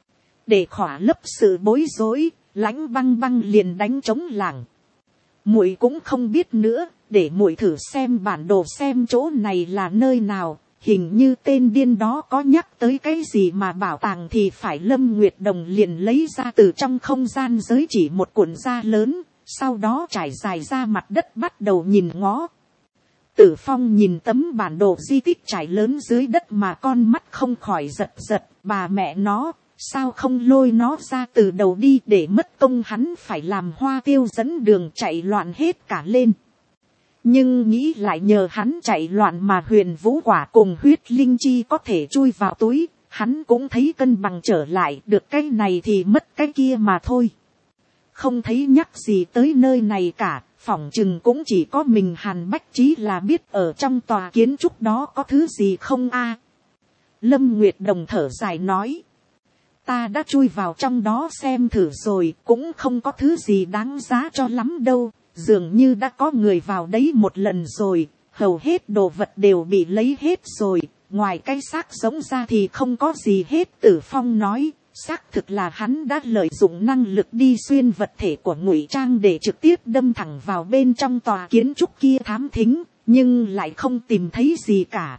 Speaker 1: Để khỏa lấp sự bối rối, Lãnh Băng Băng liền đánh trống lảng. Muội cũng không biết nữa, để muội thử xem bản đồ xem chỗ này là nơi nào. Hình như tên điên đó có nhắc tới cái gì mà bảo tàng thì phải. Lâm Nguyệt Đồng liền lấy ra từ trong không gian giới chỉ một cuộn da lớn, sau đó trải dài ra mặt đất bắt đầu nhìn ngó. Tử Phong nhìn tấm bản đồ di tích trải lớn dưới đất mà con mắt không khỏi giật giật, bà mẹ nó, sao không lôi nó ra từ đầu đi, để mất công hắn phải làm hoa tiêu dẫn đường chạy loạn hết cả lên. Nhưng nghĩ lại nhờ hắn chạy loạn mà Huyền Vũ Quả cùng huyết linh chi có thể chui vào túi, hắn cũng thấy cân bằng trở lại, được cái này thì mất cái kia mà thôi. Không thấy nhắc gì tới nơi này cả, phỏng chừng cũng chỉ có mình Hàn Bách Chí là biết ở trong tòa kiến trúc đó có thứ gì không a. Lâm Nguyệt Đồng thở dài nói. Ta đã chui vào trong đó xem thử rồi, cũng không có thứ gì đáng giá cho lắm đâu, dường như đã có người vào đấy một lần rồi, hầu hết đồ vật đều bị lấy hết rồi, ngoài cái xác sống ra thì không có gì hết. Tử Phong nói, xác thực là hắn đã lợi dụng năng lực đi xuyên vật thể của Ngụy Trang để trực tiếp đâm thẳng vào bên trong tòa kiến trúc kia thám thính, nhưng lại không tìm thấy gì cả.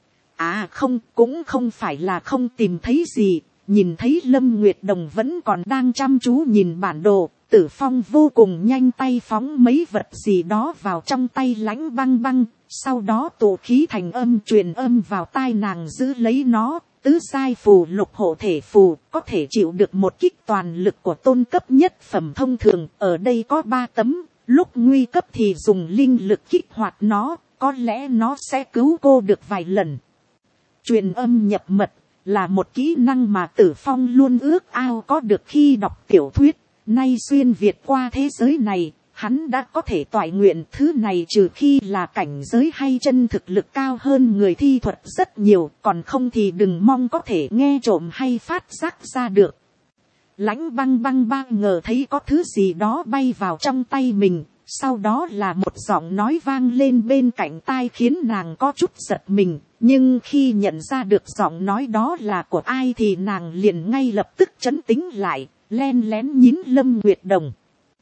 Speaker 1: À không, cũng không phải là không tìm thấy gì, nhìn thấy Lâm Nguyệt Đồng vẫn còn đang chăm chú nhìn bản đồ, Tử Phong vô cùng nhanh tay phóng mấy vật gì đó vào trong tay Lãnh Băng Băng, sau đó tụ khí thành âm truyền âm vào tai nàng giữ lấy nó. Tứ giai phù lục hộ thể phù có thể chịu được một kích toàn lực của tôn cấp nhất phẩm thông thường, ở đây có ba tấm, lúc nguy cấp thì dùng linh lực kích hoạt nó, có lẽ nó sẽ cứu cô được vài lần. Truyền âm nhập mật là một kỹ năng mà Tử Phong luôn ước ao có được khi đọc tiểu thuyết, nay xuyên việt qua thế giới này, hắn đã có thể toại nguyện thứ này, trừ khi là cảnh giới hay chân thực lực cao hơn người thi thuật rất nhiều, còn không thì đừng mong có thể nghe trộm hay phát giác ra được. Lãnh Băng Băng ba ngờ thấy có thứ gì đó bay vào trong tay mình, sau đó là một giọng nói vang lên bên cạnh tai khiến nàng có chút giật mình, nhưng khi nhận ra được giọng nói đó là của ai thì nàng liền ngay lập tức trấn tĩnh lại, len lén nhín Lâm Nguyệt Đồng.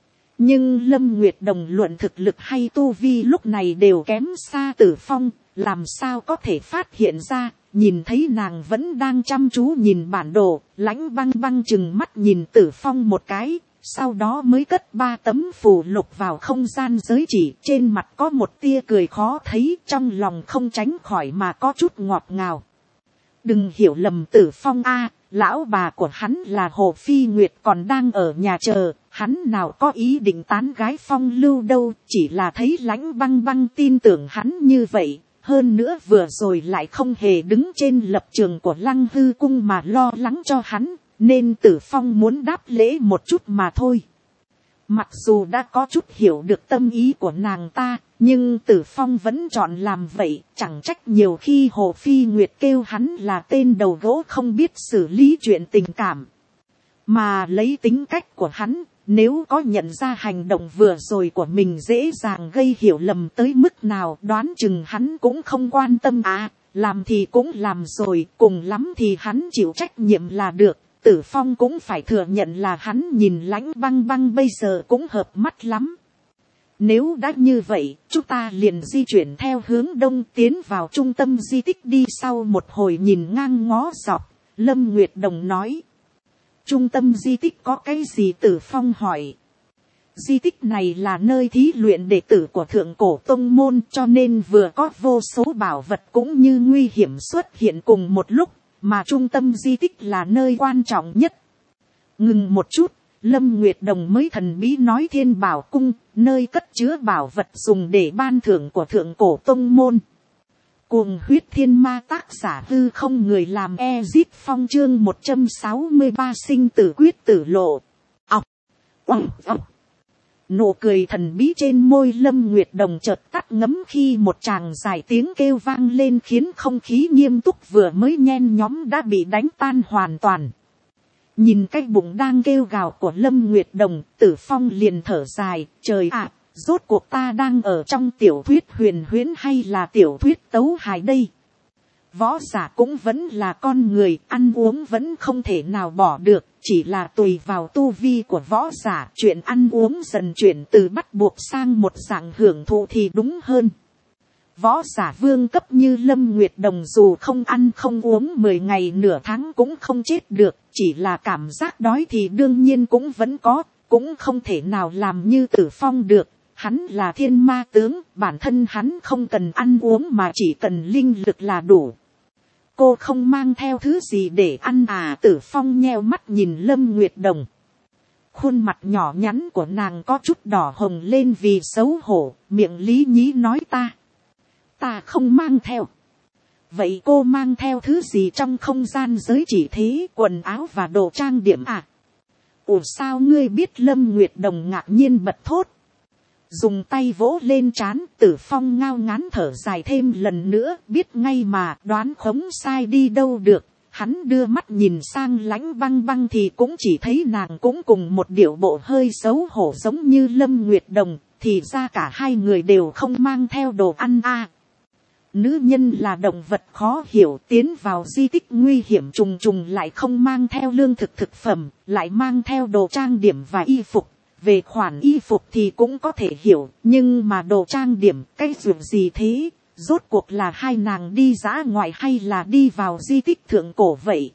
Speaker 1: Nhưng Lâm Nguyệt Đồng luận thực lực hay tu vi lúc này đều kém xa Tử Phong, làm sao có thể phát hiện ra. Nhìn thấy nàng vẫn đang chăm chú nhìn bản đồ, Lãnh Băng Băng chừng mắt nhìn Tử Phong một cái, sau đó mới cất ba tấm phù lục vào không gian giới chỉ. Trên mặt có một tia cười khó thấy, trong lòng không tránh khỏi mà có chút ngọt ngào. Đừng hiểu lầm Tử Phong a, lão bà của hắn là Hồ Phi Nguyệt còn đang ở nhà chờ, hắn nào có ý định tán gái phong lưu đâu, chỉ là thấy Lãnh Băng Băng tin tưởng hắn như vậy. Hơn nữa vừa rồi lại không hề đứng trên lập trường của Lăng Hư Cung mà lo lắng cho hắn, nên Tử Phong muốn đáp lễ một chút mà thôi. Mặc dù đã có chút hiểu được tâm ý của nàng ta, nhưng Tử Phong vẫn chọn làm vậy, chẳng trách nhiều khi Hồ Phi Nguyệt kêu hắn là tên đầu gỗ không biết xử lý chuyện tình cảm. Mà lấy tính cách của hắn, nếu có nhận ra hành động vừa rồi của mình dễ dàng gây hiểu lầm tới mức nào, đoán chừng hắn cũng không quan tâm à, làm thì cũng làm rồi, cùng lắm thì hắn chịu trách nhiệm là được. Tử Phong cũng phải thừa nhận là hắn nhìn Lãnh Băng Băng bây giờ cũng hợp mắt lắm. Nếu đã như vậy, chúng ta liền di chuyển theo hướng đông tiến vào trung tâm di tích đi. Sau một hồi nhìn ngang ngó dọc, Lâm Nguyệt Đồng nói. Trung tâm di tích có cái gì? Tử Phong hỏi. Di tích này là nơi thí luyện đệ tử của Thượng Cổ Tông Môn, cho nên vừa có vô số bảo vật cũng như nguy hiểm xuất hiện cùng một lúc, mà trung tâm di tích là nơi quan trọng nhất. Ngừng một chút, Lâm Nguyệt Đồng mới thần bí nói Thiên Bảo Cung, nơi cất chứa bảo vật dùng để ban thưởng của Thượng Cổ Tông Môn. Cuồng huyết thiên ma, tác giả Hư Không, người làm Ezip Phong, chương một trăm sáu mươi ba sinh tử quyết tử lộ. Ọc, ọc, ọc. Nụ cười thần bí trên môi Lâm Nguyệt Đồng chợt tắt ngấm khi một tràng dài tiếng kêu vang lên khiến không khí nghiêm túc vừa mới nhen nhóm đã bị đánh tan hoàn toàn. Nhìn cái bụng đang kêu gào của Lâm Nguyệt Đồng, Tử Phong liền thở dài, trời ạ, rốt cuộc ta đang ở trong tiểu thuyết huyền huyễn hay là tiểu thuyết tấu hài đây? Võ giả cũng vẫn là con người, ăn uống vẫn không thể nào bỏ được, chỉ là tùy vào tu vi của võ giả, chuyện ăn uống dần chuyển từ bắt buộc sang một dạng hưởng thụ thì đúng hơn. Võ giả vương cấp như Lâm Nguyệt Đồng dù không ăn không uống mười ngày nửa tháng cũng không chết được, chỉ là cảm giác đói thì đương nhiên cũng vẫn có, cũng không thể nào làm như Tử Phong được. Hắn là thiên ma tướng, bản thân hắn không cần ăn uống mà chỉ cần linh lực là đủ. Cô không mang theo thứ gì để ăn à? Tử Phong nheo mắt nhìn Lâm Nguyệt Đồng. Khuôn mặt nhỏ nhắn của nàng có chút đỏ hồng lên vì xấu hổ, miệng lý nhí nói ta. Ta không mang theo. Vậy cô mang theo thứ gì trong không gian giới chỉ thế? Quần áo và đồ trang điểm à? Ủa sao ngươi biết? Lâm Nguyệt Đồng ngạc nhiên bật thốt. Dùng tay vỗ lên trán, Tử Phong ngao ngán thở dài thêm lần nữa, biết ngay mà, đoán khống sai đi đâu được. Hắn đưa mắt nhìn sang Lãnh Băng Băng thì cũng chỉ thấy nàng cũng cùng một điệu bộ hơi xấu hổ giống như Lâm Nguyệt Đồng, thì ra cả hai người đều không mang theo đồ ăn à. Nữ nhân là động vật khó hiểu, tiến vào di tích nguy hiểm trùng trùng lại không mang theo lương thực thực phẩm, lại mang theo đồ trang điểm và y phục. Về khoản y phục thì cũng có thể hiểu, nhưng mà đồ trang điểm, cái dù gì thế, rốt cuộc là hai nàng đi dã ngoại hay là đi vào di tích thượng cổ vậy.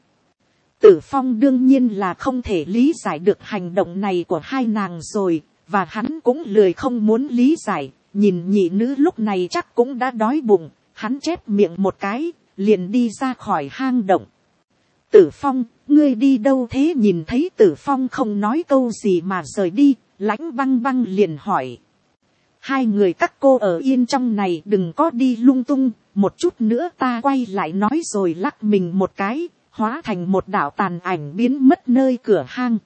Speaker 1: Tử Phong đương nhiên là không thể lý giải được hành động này của hai nàng rồi, và hắn cũng lười không muốn lý giải, nhìn nhị nữ lúc này chắc cũng đã đói bụng, hắn chép miệng một cái, liền đi ra khỏi hang động. Tử Phong, ngươi đi đâu thế? Nhìn thấy Tử Phong không nói câu gì mà rời đi, Lãnh Băng Băng liền hỏi. Hai người các cô ở yên trong này, đừng có đi lung tung, một chút nữa ta quay lại nói rồi lắc mình một cái, hóa thành một đạo tàn ảnh biến mất nơi cửa hang.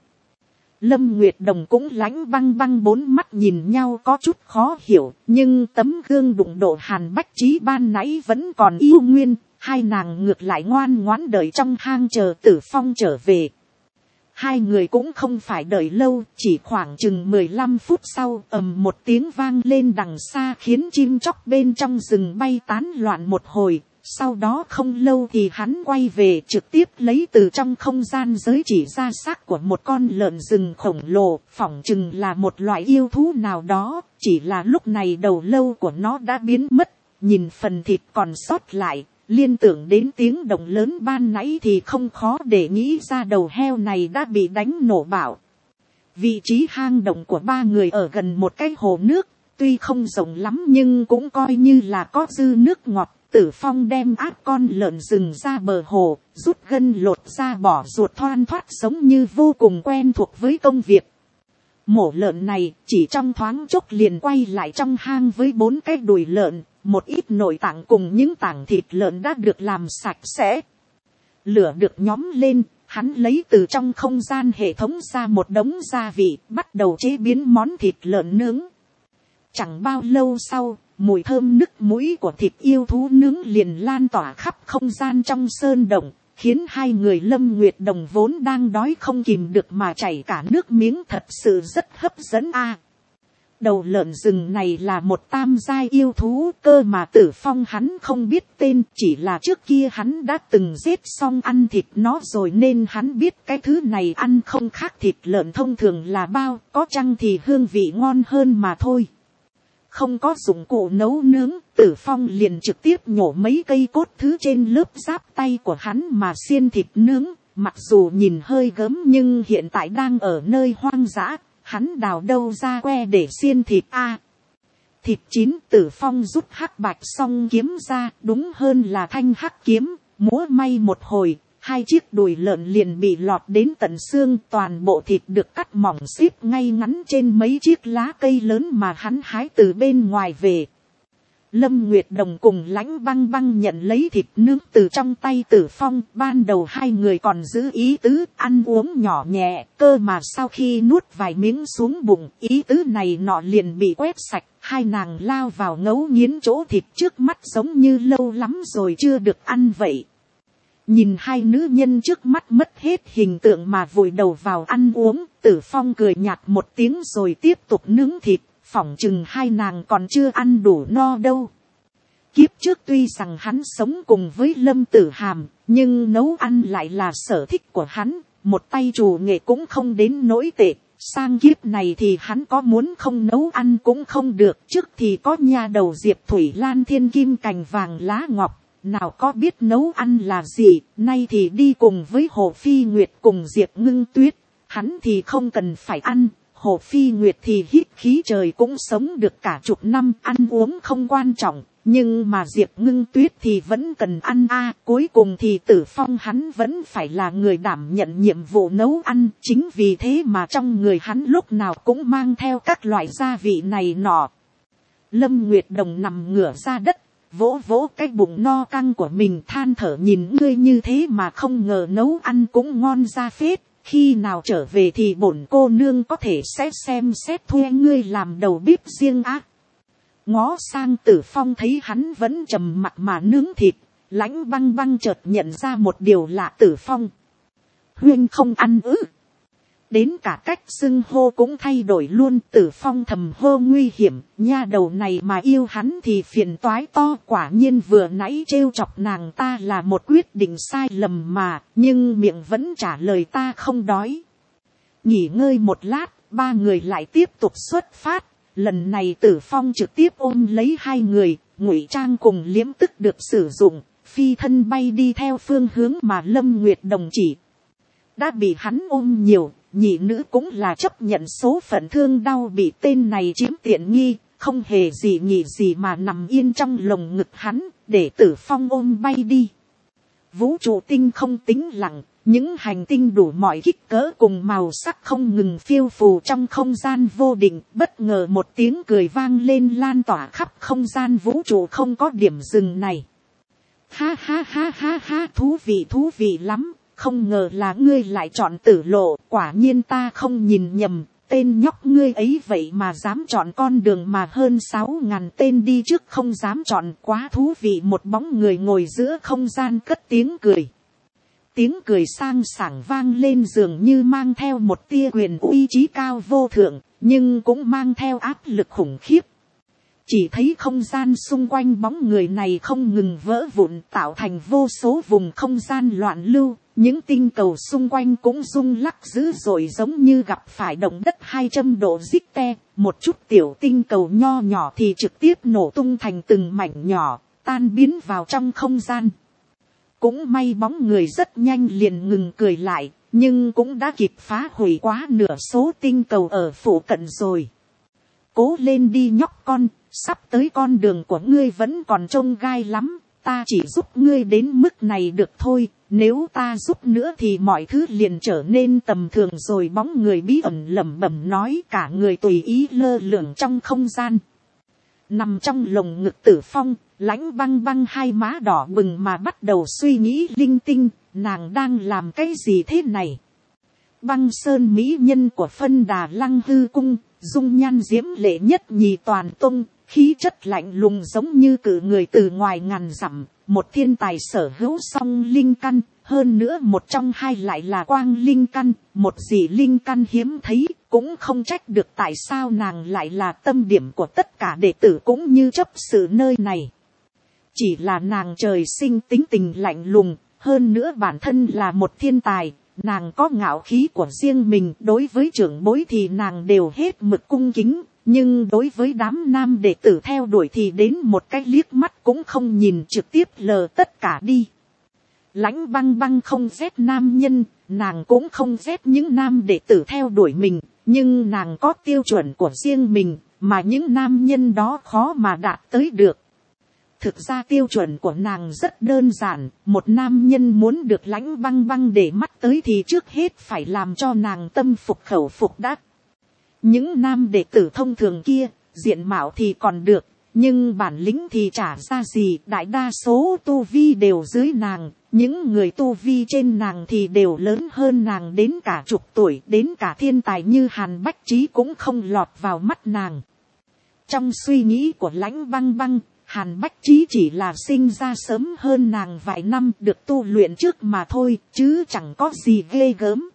Speaker 1: Lâm Nguyệt Đồng cũng Lãnh Băng Băng bốn mắt nhìn nhau có chút khó hiểu, nhưng tấm gương đụng độ Hàn Bách Trí ban nãy vẫn còn yêu nguyên, hai nàng ngược lại ngoan ngoãn đợi trong hang chờ Tử Phong trở về. Hai người cũng không phải đợi lâu, chỉ khoảng chừng mười lăm phút sau, ầm một tiếng vang lên đằng xa khiến chim chóc bên trong rừng bay tán loạn một hồi. Sau đó không lâu thì hắn quay về trực tiếp lấy từ trong không gian giới chỉ ra xác của một con lợn rừng khổng lồ, phỏng chừng là một loại yêu thú nào đó, chỉ là lúc này đầu lâu của nó đã biến mất, nhìn phần thịt còn sót lại, liên tưởng đến tiếng động lớn ban nãy thì không khó để nghĩ ra đầu heo này đã bị đánh nổ bạo. Vị trí hang động của ba người ở gần một cái hồ nước, tuy không rộng lắm nhưng cũng coi như là có dư nước ngọt. Tử Phong đem áp con lợn rừng ra bờ hồ, rút gân lột ra bỏ ruột thoăn thoắt giống như vô cùng quen thuộc với công việc. Mổ lợn này chỉ trong thoáng chốc liền quay lại trong hang với bốn cái đùi lợn, một ít nội tạng cùng những tảng thịt lợn đã được làm sạch sẽ. Lửa được nhóm lên, hắn lấy từ trong không gian hệ thống ra một đống gia vị, bắt đầu chế biến món thịt lợn nướng. Chẳng bao lâu sau, mùi thơm nức mũi của thịt yêu thú nướng liền lan tỏa khắp không gian trong sơn động, khiến hai người Lâm Nguyệt Đồng vốn đang đói không kìm được mà chảy cả nước miếng, thật sự rất hấp dẫn a. À, đầu lợn rừng này là một tam giai yêu thú, cơ mà Tử Phong hắn không biết tên, chỉ là trước kia hắn đã từng giết xong ăn thịt nó rồi nên hắn biết cái thứ này ăn không khác thịt lợn thông thường là bao, có chăng thì hương vị ngon hơn mà thôi. Không có dụng cụ nấu nướng, Tử Phong liền trực tiếp nhổ mấy cây cốt thứ trên lớp giáp tay của hắn mà xiên thịt nướng. Mặc dù nhìn hơi gớm nhưng hiện tại đang ở nơi hoang dã, hắn đào đâu ra que để xiên thịt a. À, thịt chín, Tử Phong rút hắc bạch song kiếm ra, đúng hơn là thanh hắc kiếm, múa may một hồi. Hai chiếc đùi lợn liền bị lọt đến tận xương, toàn bộ thịt được cắt mỏng xếp ngay ngắn trên mấy chiếc lá cây lớn mà hắn hái từ bên ngoài về. Lâm Nguyệt Đồng cùng Lãnh Băng Băng nhận lấy thịt nướng từ trong tay Tử Phong, ban đầu hai người còn giữ ý tứ ăn uống nhỏ nhẹ, cơ mà sau khi nuốt vài miếng xuống bụng, ý tứ này nọ liền bị quét sạch, hai nàng lao vào ngấu nghiến chỗ thịt trước mắt giống như lâu lắm rồi chưa được ăn vậy. Nhìn hai nữ nhân trước mắt mất hết hình tượng mà vùi đầu vào ăn uống, Tử Phong cười nhạt một tiếng rồi tiếp tục nướng thịt, phỏng chừng hai nàng còn chưa ăn đủ no đâu. Kiếp trước tuy rằng hắn sống cùng với Lâm Tử Hàm, nhưng nấu ăn lại là sở thích của hắn, một tay trù nghệ cũng không đến nỗi tệ. Sang kiếp này thì hắn có muốn không nấu ăn cũng không được, trước thì có nha đầu Diệp Thủy Lan thiên kim cành vàng lá ngọc. Nào có biết nấu ăn là gì, nay thì đi cùng với Hồ Phi Nguyệt cùng Diệp Ngưng Tuyết, hắn thì không cần phải ăn, Hồ Phi Nguyệt thì hít khí trời cũng sống được cả chục năm, ăn uống không quan trọng, nhưng mà Diệp Ngưng Tuyết thì vẫn cần ăn a. À, cuối cùng thì Tử Phong hắn vẫn phải là người đảm nhận nhiệm vụ nấu ăn, chính vì thế mà trong người hắn lúc nào cũng mang theo các loại gia vị này nọ. Lâm Nguyệt Đồng nằm ngửa ra đất, vỗ vỗ cái bụng no căng của mình, than thở nhìn ngươi như thế mà không ngờ nấu ăn cũng ngon ra phết, khi nào trở về thì bổn cô nương có thể sẽ xem xét thuê ngươi làm đầu bếp riêng á. Ngó sang Tử Phong thấy hắn vẫn trầm mặt mà nướng thịt, Lãnh Băng Băng chợt nhận ra một điều lạ. Tử Phong huynh không ăn ư? đến cả cách xưng hô cũng thay đổi luôn. Tử Phong thầm hô nguy hiểm, nha đầu này mà yêu hắn thì phiền toái to. Quả nhiên vừa nãy trêu chọc nàng ta là một quyết định sai lầm mà, nhưng miệng vẫn trả lời ta không đói. Nghỉ ngơi một lát, ba người lại tiếp tục xuất phát. Lần này Tử Phong trực tiếp ôm lấy hai người, ngụy trang cùng liếm tức được sử dụng, phi thân bay đi theo phương hướng mà Lâm Nguyệt Đồng chỉ. Đã bị hắn ôm nhiều, nhị nữ cũng là chấp nhận số phận thương đau bị tên này chiếm tiện nghi, không hề gì nghỉ gì mà nằm yên trong lồng ngực hắn, để Tử Phong ôm bay đi. Vũ trụ tinh không tĩnh lặng, những hành tinh đủ mọi kích cỡ cùng màu sắc không ngừng phiêu phù trong không gian vô định. Bất ngờ một tiếng cười vang lên lan tỏa khắp không gian vũ trụ không có điểm dừng này. Ha ha ha ha ha, thú vị thú vị lắm. Không ngờ là ngươi lại chọn tử lộ, quả nhiên ta không nhìn nhầm, tên nhóc ngươi ấy vậy mà dám chọn con đường mà hơn sáu ngàn tên đi trước không dám chọn, quá thú vị. Một bóng người ngồi giữa không gian cất tiếng cười. Tiếng cười sang sảng vang lên dường như mang theo một tia quyền uy trí cao vô thượng, nhưng cũng mang theo áp lực khủng khiếp. Chỉ thấy không gian xung quanh bóng người này không ngừng vỡ vụn tạo thành vô số vùng không gian loạn lưu. Những tinh cầu xung quanh cũng rung lắc dữ dội giống như gặp phải động đất hai trăm độ Richter. Một chút tiểu tinh cầu nho nhỏ thì trực tiếp nổ tung thành từng mảnh nhỏ, tan biến vào trong không gian. Cũng may bóng người rất nhanh liền ngừng cười lại, nhưng cũng đã kịp phá hủy quá nửa số tinh cầu ở phụ cận rồi. Cố lên đi nhóc con, sắp tới con đường của ngươi vẫn còn chông gai lắm, ta chỉ giúp ngươi đến mức này được thôi, nếu ta giúp nữa thì mọi thứ liền trở nên tầm thường rồi. Bóng người bí ẩn lẩm bẩm nói, cả người tùy ý lơ lửng trong không gian. Nằm trong lồng ngực Tử Phong, Lãnh Băng Băng hai má đỏ bừng mà bắt đầu suy nghĩ linh tinh, nàng đang làm cái gì thế này? Băng sơn mỹ nhân của Phân Đà Lăng Hư Cung, dung nhan diễm lệ nhất nhì toàn tông, khí chất lạnh lùng giống như cử người từ ngoài ngàn dặm, một thiên tài sở hữu song linh căn, hơn nữa một trong hai lại là quang linh căn, một dị linh căn hiếm thấy, cũng không trách được tại sao nàng lại là tâm điểm của tất cả đệ tử cũng như chấp sự nơi này. Chỉ là nàng trời sinh tính tình lạnh lùng, hơn nữa bản thân là một thiên tài, nàng có ngạo khí của riêng mình, đối với trưởng bối thì nàng đều hết mực cung kính, nhưng đối với đám nam đệ tử theo đuổi thì đến một cái liếc mắt cũng không nhìn, trực tiếp lờ tất cả đi. Lãnh Băng Băng không ghét nam nhân, nàng cũng không ghét những nam đệ tử theo đuổi mình, nhưng nàng có tiêu chuẩn của riêng mình, mà những nam nhân đó khó mà đạt tới được. Thực ra tiêu chuẩn của nàng rất đơn giản, một nam nhân muốn được Lãnh Băng Băng để mắt tới thì trước hết phải làm cho nàng tâm phục khẩu phục đã. Những nam đệ tử thông thường kia, diện mạo thì còn được, nhưng bản lĩnh thì chả ra gì, đại đa số tu vi đều dưới nàng, những người tu vi trên nàng thì đều lớn hơn nàng đến cả chục tuổi, đến cả thiên tài như Hàn Bách Trí cũng không lọt vào mắt nàng. Trong suy nghĩ của Lãnh Băng Băng, Hàn Bách Trí chỉ là sinh ra sớm hơn nàng vài năm, được tu luyện trước mà thôi, chứ chẳng có gì ghê gớm.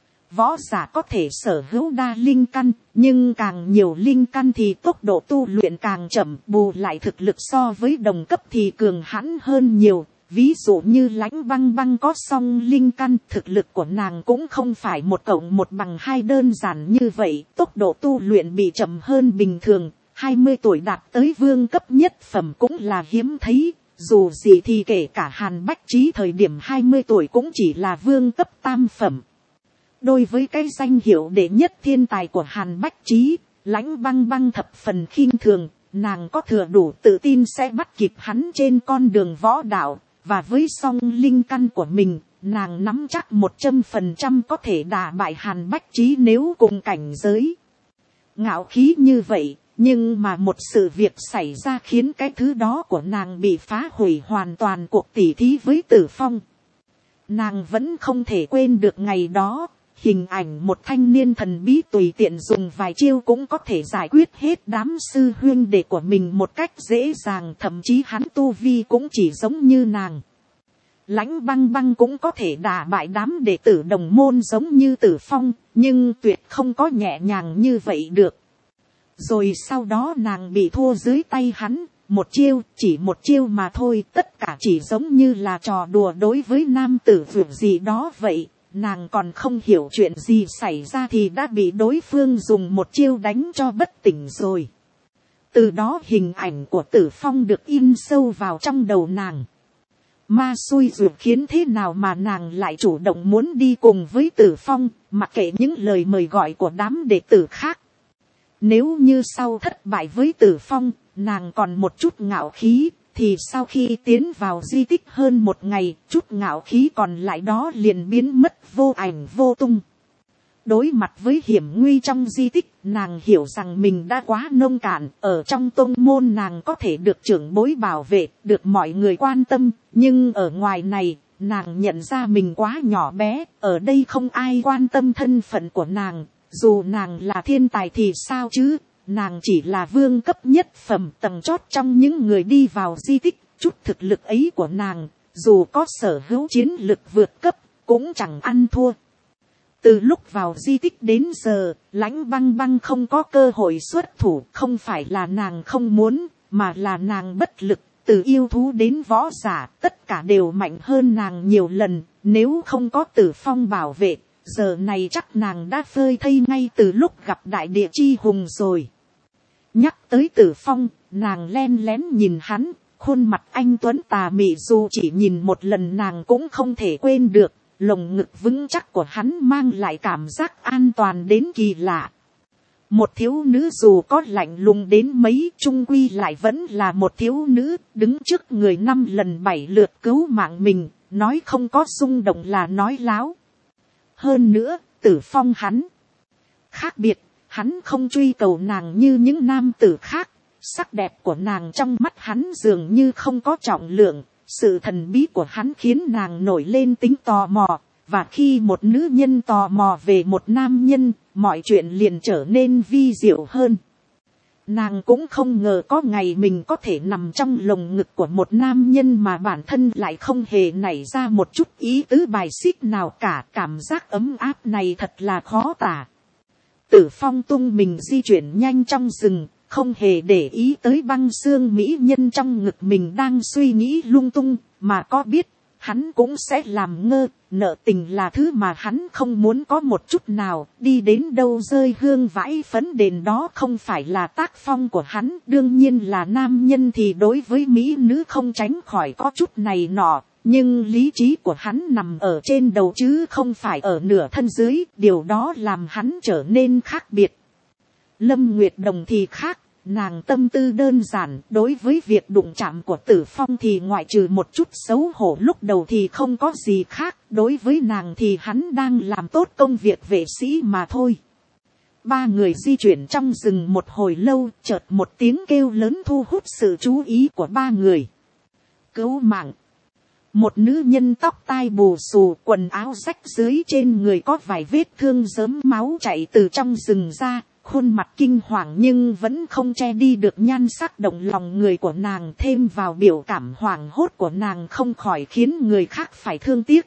Speaker 1: Võ giả có thể sở hữu đa linh căn, nhưng càng nhiều linh căn thì tốc độ tu luyện càng chậm, bù lại thực lực so với đồng cấp thì cường hãn hơn nhiều. Ví dụ như Lãnh Băng Băng có song linh căn, thực lực của nàng cũng không phải một cộng một bằng hai đơn giản như vậy, tốc độ tu luyện bị chậm hơn bình thường. hai mươi tuổi đạt tới vương cấp nhất phẩm cũng là hiếm thấy, dù gì thì kể cả Hàn Bách Trí thời điểm hai mươi tuổi cũng chỉ là vương cấp tam phẩm. Đối với cái danh hiệu đệ nhất thiên tài của Hàn Bách Trí, Lãnh Băng Băng thập phần khinh thường, nàng có thừa đủ tự tin sẽ bắt kịp hắn trên con đường võ đạo, và với song linh căn của mình, nàng nắm chắc một trăm phần trăm có thể đả bại Hàn Bách Trí nếu cùng cảnh giới. Ngạo khí như vậy, nhưng mà một sự việc xảy ra khiến cái thứ đó của nàng bị phá hủy hoàn toàn cuộc tỉ thí với Tử Phong. Nàng vẫn không thể quên được ngày đó, hình ảnh một thanh niên thần bí tùy tiện dùng vài chiêu cũng có thể giải quyết hết đám sư huynh đệ của mình một cách dễ dàng, thậm chí hắn tu vi cũng chỉ giống như nàng. Lãnh Băng Băng cũng có thể đả bại đám đệ tử đồng môn giống như Tử Phong, nhưng tuyệt không có nhẹ nhàng như vậy được. Rồi sau đó nàng bị thua dưới tay hắn, một chiêu, chỉ một chiêu mà thôi, tất cả chỉ giống như là trò đùa đối với nam tử vượt gì đó vậy. Nàng còn không hiểu chuyện gì xảy ra thì đã bị đối phương dùng một chiêu đánh cho bất tỉnh rồi. Từ đó hình ảnh của Tử Phong được in sâu vào trong đầu nàng. Ma xui ruột khiến thế nào mà nàng lại chủ động muốn đi cùng với Tử Phong, mặc kệ những lời mời gọi của đám đệ tử khác. Nếu như sau thất bại với Tử Phong, nàng còn một chút ngạo khí, thì sau khi tiến vào di tích hơn một ngày, chút ngạo khí còn lại đó liền biến mất vô ảnh vô tung. Đối mặt với hiểm nguy trong di tích, nàng hiểu rằng mình đã quá nông cạn. Ở trong tôn môn nàng có thể được trưởng bối bảo vệ, được mọi người quan tâm. Nhưng ở ngoài này, nàng nhận ra mình quá nhỏ bé. Ở đây không ai quan tâm thân phận của nàng. Dù nàng là thiên tài thì sao chứ? Nàng chỉ là vương cấp nhất phẩm tầng chót trong những người đi vào di tích. Chút thực lực ấy của nàng, dù có sở hữu chiến lực vượt cấp, cũng chẳng ăn thua. Từ lúc vào di tích đến giờ, Lãnh Băng Băng không có cơ hội xuất thủ, không phải là nàng không muốn, mà là nàng bất lực. Từ yêu thú đến võ giả, tất cả đều mạnh hơn nàng nhiều lần, nếu không có Tử Phong bảo vệ, giờ này chắc nàng đã phơi thây ngay từ lúc gặp đại địa chi hùng rồi. Nhắc tới Tử Phong, nàng len lén nhìn hắn, khuôn mặt anh tuấn tà mị dù chỉ nhìn một lần nàng cũng không thể quên được. Lồng ngực vững chắc của hắn mang lại cảm giác an toàn đến kỳ lạ. Một thiếu nữ dù có lạnh lùng đến mấy, chung quy lại vẫn là một thiếu nữ, đứng trước người năm lần bảy lượt cứu mạng mình, nói không có xung động là nói láo. Hơn nữa, Tử Phong hắn khác biệt, hắn không truy cầu nàng như những nam tử khác, sắc đẹp của nàng trong mắt hắn dường như không có trọng lượng. Sự thần bí của hắn khiến nàng nổi lên tính tò mò, và khi một nữ nhân tò mò về một nam nhân, mọi chuyện liền trở nên vi diệu hơn. Nàng cũng không ngờ có ngày mình có thể nằm trong lồng ngực của một nam nhân mà bản thân lại không hề nảy ra một chút ý tứ bài xích nào cả. Cảm giác ấm áp này thật là khó tả. Tử Phong tung mình di chuyển nhanh trong rừng, không hề để ý tới băng xương mỹ nhân trong ngực mình đang suy nghĩ lung tung, mà có biết, hắn cũng sẽ làm ngơ. Nợ tình là thứ mà hắn không muốn có một chút nào, đi đến đâu rơi hương vãi phấn đền đó không phải là tác phong của hắn. Đương nhiên là nam nhân thì đối với mỹ nữ không tránh khỏi có chút này nọ, nhưng lý trí của hắn nằm ở trên đầu chứ không phải ở nửa thân dưới, điều đó làm hắn trở nên khác biệt. Lâm Nguyệt Đồng thì khác, nàng tâm tư đơn giản, đối với việc đụng chạm của Tử Phong thì ngoại trừ một chút xấu hổ lúc đầu thì không có gì khác, đối với nàng thì hắn đang làm tốt công việc vệ sĩ mà thôi. Ba người di chuyển trong rừng một hồi lâu, chợt một tiếng kêu lớn thu hút sự chú ý của ba người. Cứu mạng! Một nữ nhân tóc tai bù xù, quần áo rách dưới, trên người có vài vết thương rớm máu chảy từ trong rừng ra. Khuôn mặt kinh hoàng nhưng vẫn không che đi được nhan sắc động lòng người của nàng, thêm vào biểu cảm hoảng hốt của nàng không khỏi khiến người khác phải thương tiếc.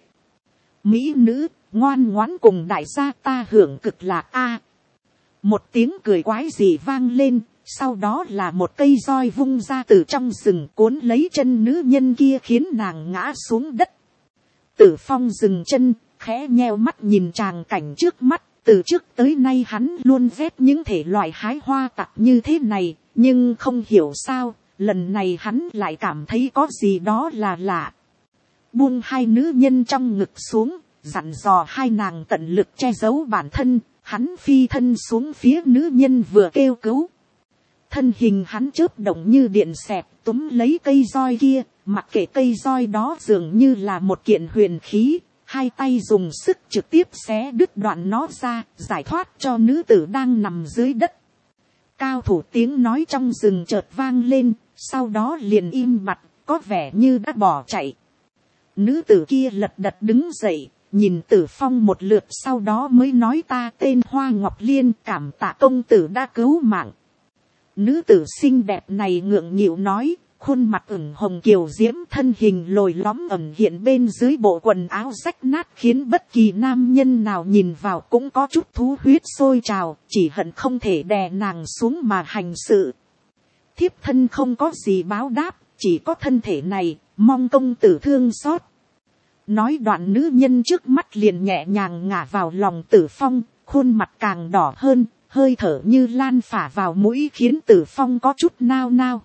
Speaker 1: Mỹ nữ, ngoan ngoãn cùng đại gia ta hưởng cực lạc a. Một tiếng cười quái dị vang lên, sau đó là một cây roi vung ra từ trong rừng cuốn lấy chân nữ nhân kia khiến nàng ngã xuống đất. Tử Phong dừng chân, khẽ nheo mắt nhìn tràng cảnh trước mắt. Từ trước tới nay hắn luôn ghét những thể loại hái hoa tặc như thế này, nhưng không hiểu sao, lần này hắn lại cảm thấy có gì đó là lạ. Buông hai nữ nhân trong ngực xuống, dặn dò hai nàng tận lực che giấu bản thân, hắn phi thân xuống phía nữ nhân vừa kêu cứu. Thân hình hắn chớp động như điện xẹt túm lấy cây roi kia, mặc kệ cây roi đó dường như là một kiện huyền khí. Hai tay dùng sức trực tiếp xé đứt đoạn nó ra, giải thoát cho nữ tử đang nằm dưới đất. Cao thủ tiếng nói trong rừng chợt vang lên, sau đó liền im bặt, có vẻ như đã bỏ chạy. Nữ tử kia lật đật đứng dậy, nhìn Tử Phong một lượt sau đó mới nói ta tên Hoa Ngọc Liên, cảm tạ công tử đã cứu mạng. Nữ tử xinh đẹp này ngượng nghịu nói, khuôn mặt ửng hồng kiều diễm, thân hình lồi lõm ẩn hiện bên dưới bộ quần áo rách nát, khiến bất kỳ nam nhân nào nhìn vào cũng có chút thú huyết sôi trào, chỉ hận không thể đè nàng xuống mà hành sự. Thiếp thân không có gì báo đáp, chỉ có thân thể này, mong công tử thương xót. Nói đoạn nữ nhân trước mắt liền nhẹ nhàng ngả vào lòng Tử Phong, khuôn mặt càng đỏ hơn, hơi thở như lan phả vào mũi khiến Tử Phong có chút nao nao.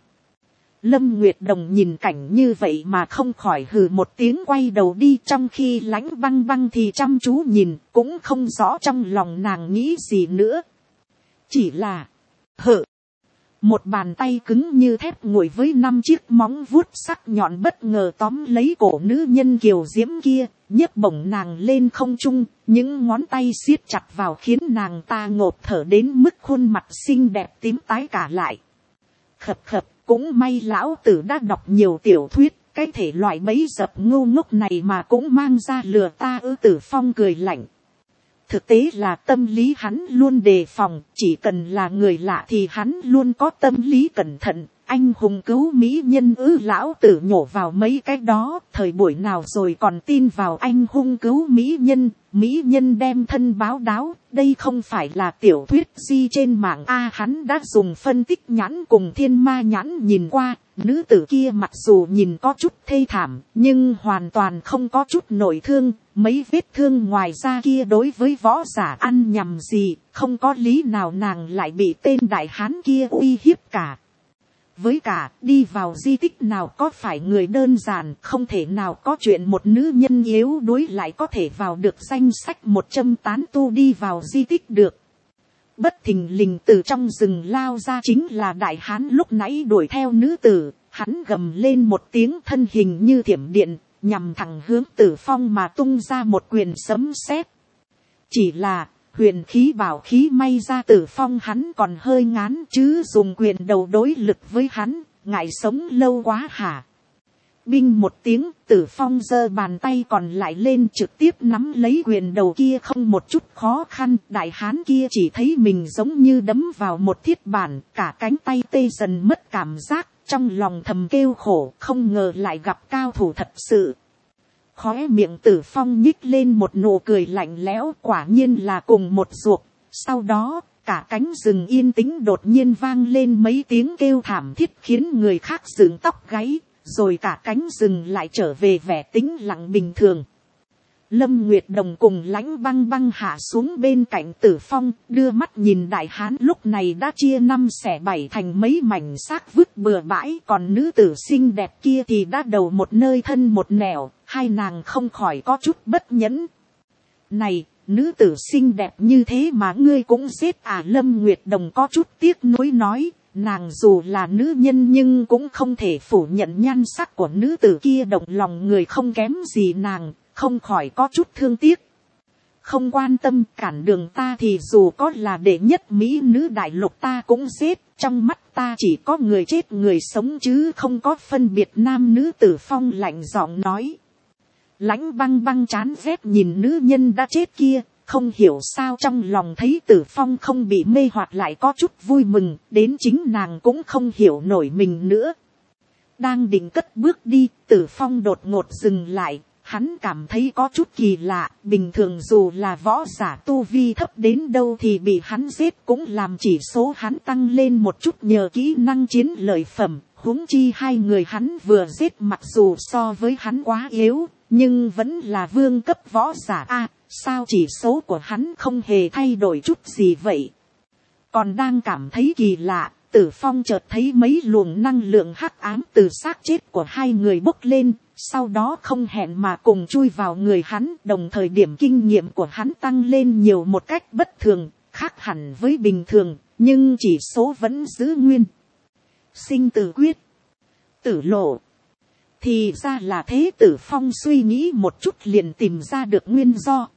Speaker 1: Lâm Nguyệt Đồng nhìn cảnh như vậy mà không khỏi hừ một tiếng, quay đầu đi, trong khi Lãnh Băng Băng thì chăm chú nhìn, cũng không rõ trong lòng nàng nghĩ gì nữa. Chỉ là, hự, một bàn tay cứng như thép ngồi với năm chiếc móng vuốt sắc nhọn bất ngờ tóm lấy cổ nữ nhân kiều diễm kia, nhấc bổng nàng lên không trung, những ngón tay siết chặt vào khiến nàng ta ngộp thở đến mức khuôn mặt xinh đẹp tím tái cả lại. Khập khập, cũng may lão tử đã đọc nhiều tiểu thuyết, cái thể loại bẫy dập ngu ngốc này mà cũng mang ra lừa ta ư. Tử Phong cười lạnh. Thực tế là tâm lý hắn luôn đề phòng, chỉ cần là người lạ thì hắn luôn có tâm lý cẩn thận. Anh hùng cứu mỹ nhân ư, lão tử nhổ vào mấy cái đó, thời buổi nào rồi còn tin vào anh hùng cứu mỹ nhân, mỹ nhân đem thân báo đáo, đây không phải là tiểu thuyết gì trên mạng a. À, hắn đã dùng phân tích nhãn cùng thiên ma nhãn nhìn qua, nữ tử kia mặc dù nhìn có chút thê thảm, nhưng hoàn toàn không có chút nội thương, mấy vết thương ngoài ra kia đối với võ giả ăn nhầm gì, không có lý nào nàng lại bị tên đại hán kia uy hiếp cả. Với cả, đi vào di tích nào có phải người đơn giản, không thể nào có chuyện một nữ nhân yếu đuối lại có thể vào được danh sách một trăm tán tu đi vào di tích được. Bất thình lình từ trong rừng lao ra chính là đại hán lúc nãy đuổi theo nữ tử, hắn gầm lên một tiếng, thân hình như thiểm điện, nhằm thẳng hướng Tử Phong mà tung ra một quyền sấm sét. Chỉ là, huyền khí bảo khí may ra Tử Phong hắn còn hơi ngán chứ dùng quyền đầu đối lực với hắn, ngại sống lâu quá hả. Binh một tiếng, Tử Phong giơ bàn tay còn lại lên trực tiếp nắm lấy quyền đầu kia không một chút khó khăn. Đại hán kia chỉ thấy mình giống như đấm vào một thiết bản, cả cánh tay tê dần mất cảm giác, trong lòng thầm kêu khổ, không ngờ lại gặp cao thủ thật sự. Khóe miệng Tử Phong nhích lên một nụ cười lạnh lẽo, quả nhiên là cùng một ruột. Sau đó, cả cánh rừng yên tĩnh đột nhiên vang lên mấy tiếng kêu thảm thiết khiến người khác dựng tóc gáy, rồi cả cánh rừng lại trở về vẻ tĩnh lặng bình thường. Lâm Nguyệt Đồng cùng Lãnh Băng Băng hạ xuống bên cạnh Tử Phong, đưa mắt nhìn đại hán lúc này đã chia năm xẻ bảy thành mấy mảnh xác vứt bừa bãi, còn nữ tử xinh đẹp kia thì đã đầu một nơi thân một nẻo, hai nàng không khỏi có chút bất nhẫn. Này, nữ tử xinh đẹp như thế mà ngươi cũng giết à? Lâm Nguyệt Đồng có chút tiếc nuối nói, nàng dù là nữ nhân nhưng cũng không thể phủ nhận nhan sắc của nữ tử kia động lòng người không kém gì nàng, không khỏi có chút thương tiếc. Không quan tâm, cản đường ta thì dù có là đệ nhất mỹ nữ đại lục ta cũng giết, trong mắt ta chỉ có người chết người sống chứ không có phân biệt nam nữ. Tử Phong lạnh giọng nói. Lãnh Băng Băng chán ghét nhìn nữ nhân đã chết kia, không hiểu sao trong lòng thấy Tử Phong không bị mê hoặc lại có chút vui mừng, đến chính nàng cũng không hiểu nổi mình nữa. Đang định cất bước đi, Tử Phong đột ngột dừng lại. Hắn cảm thấy có chút kỳ lạ, bình thường dù là võ giả tu vi thấp đến đâu thì bị hắn giết cũng làm chỉ số hắn tăng lên một chút nhờ kỹ năng chiến lợi phẩm, huống chi hai người hắn vừa giết mặc dù so với hắn quá yếu, nhưng vẫn là vương cấp võ giả a. À, sao chỉ số của hắn không hề thay đổi chút gì vậy? Còn đang cảm thấy kỳ lạ, Tử Phong chợt thấy mấy luồng năng lượng hắc ám từ xác chết của hai người bốc lên, sau đó không hẹn mà cùng chui vào người hắn, đồng thời điểm kinh nghiệm của hắn tăng lên nhiều một cách bất thường, khác hẳn với bình thường, nhưng chỉ số vẫn giữ nguyên. Sinh tử quyết, tử lộ. Thì ra là thế. Tử Phong suy nghĩ một chút liền tìm ra được nguyên do.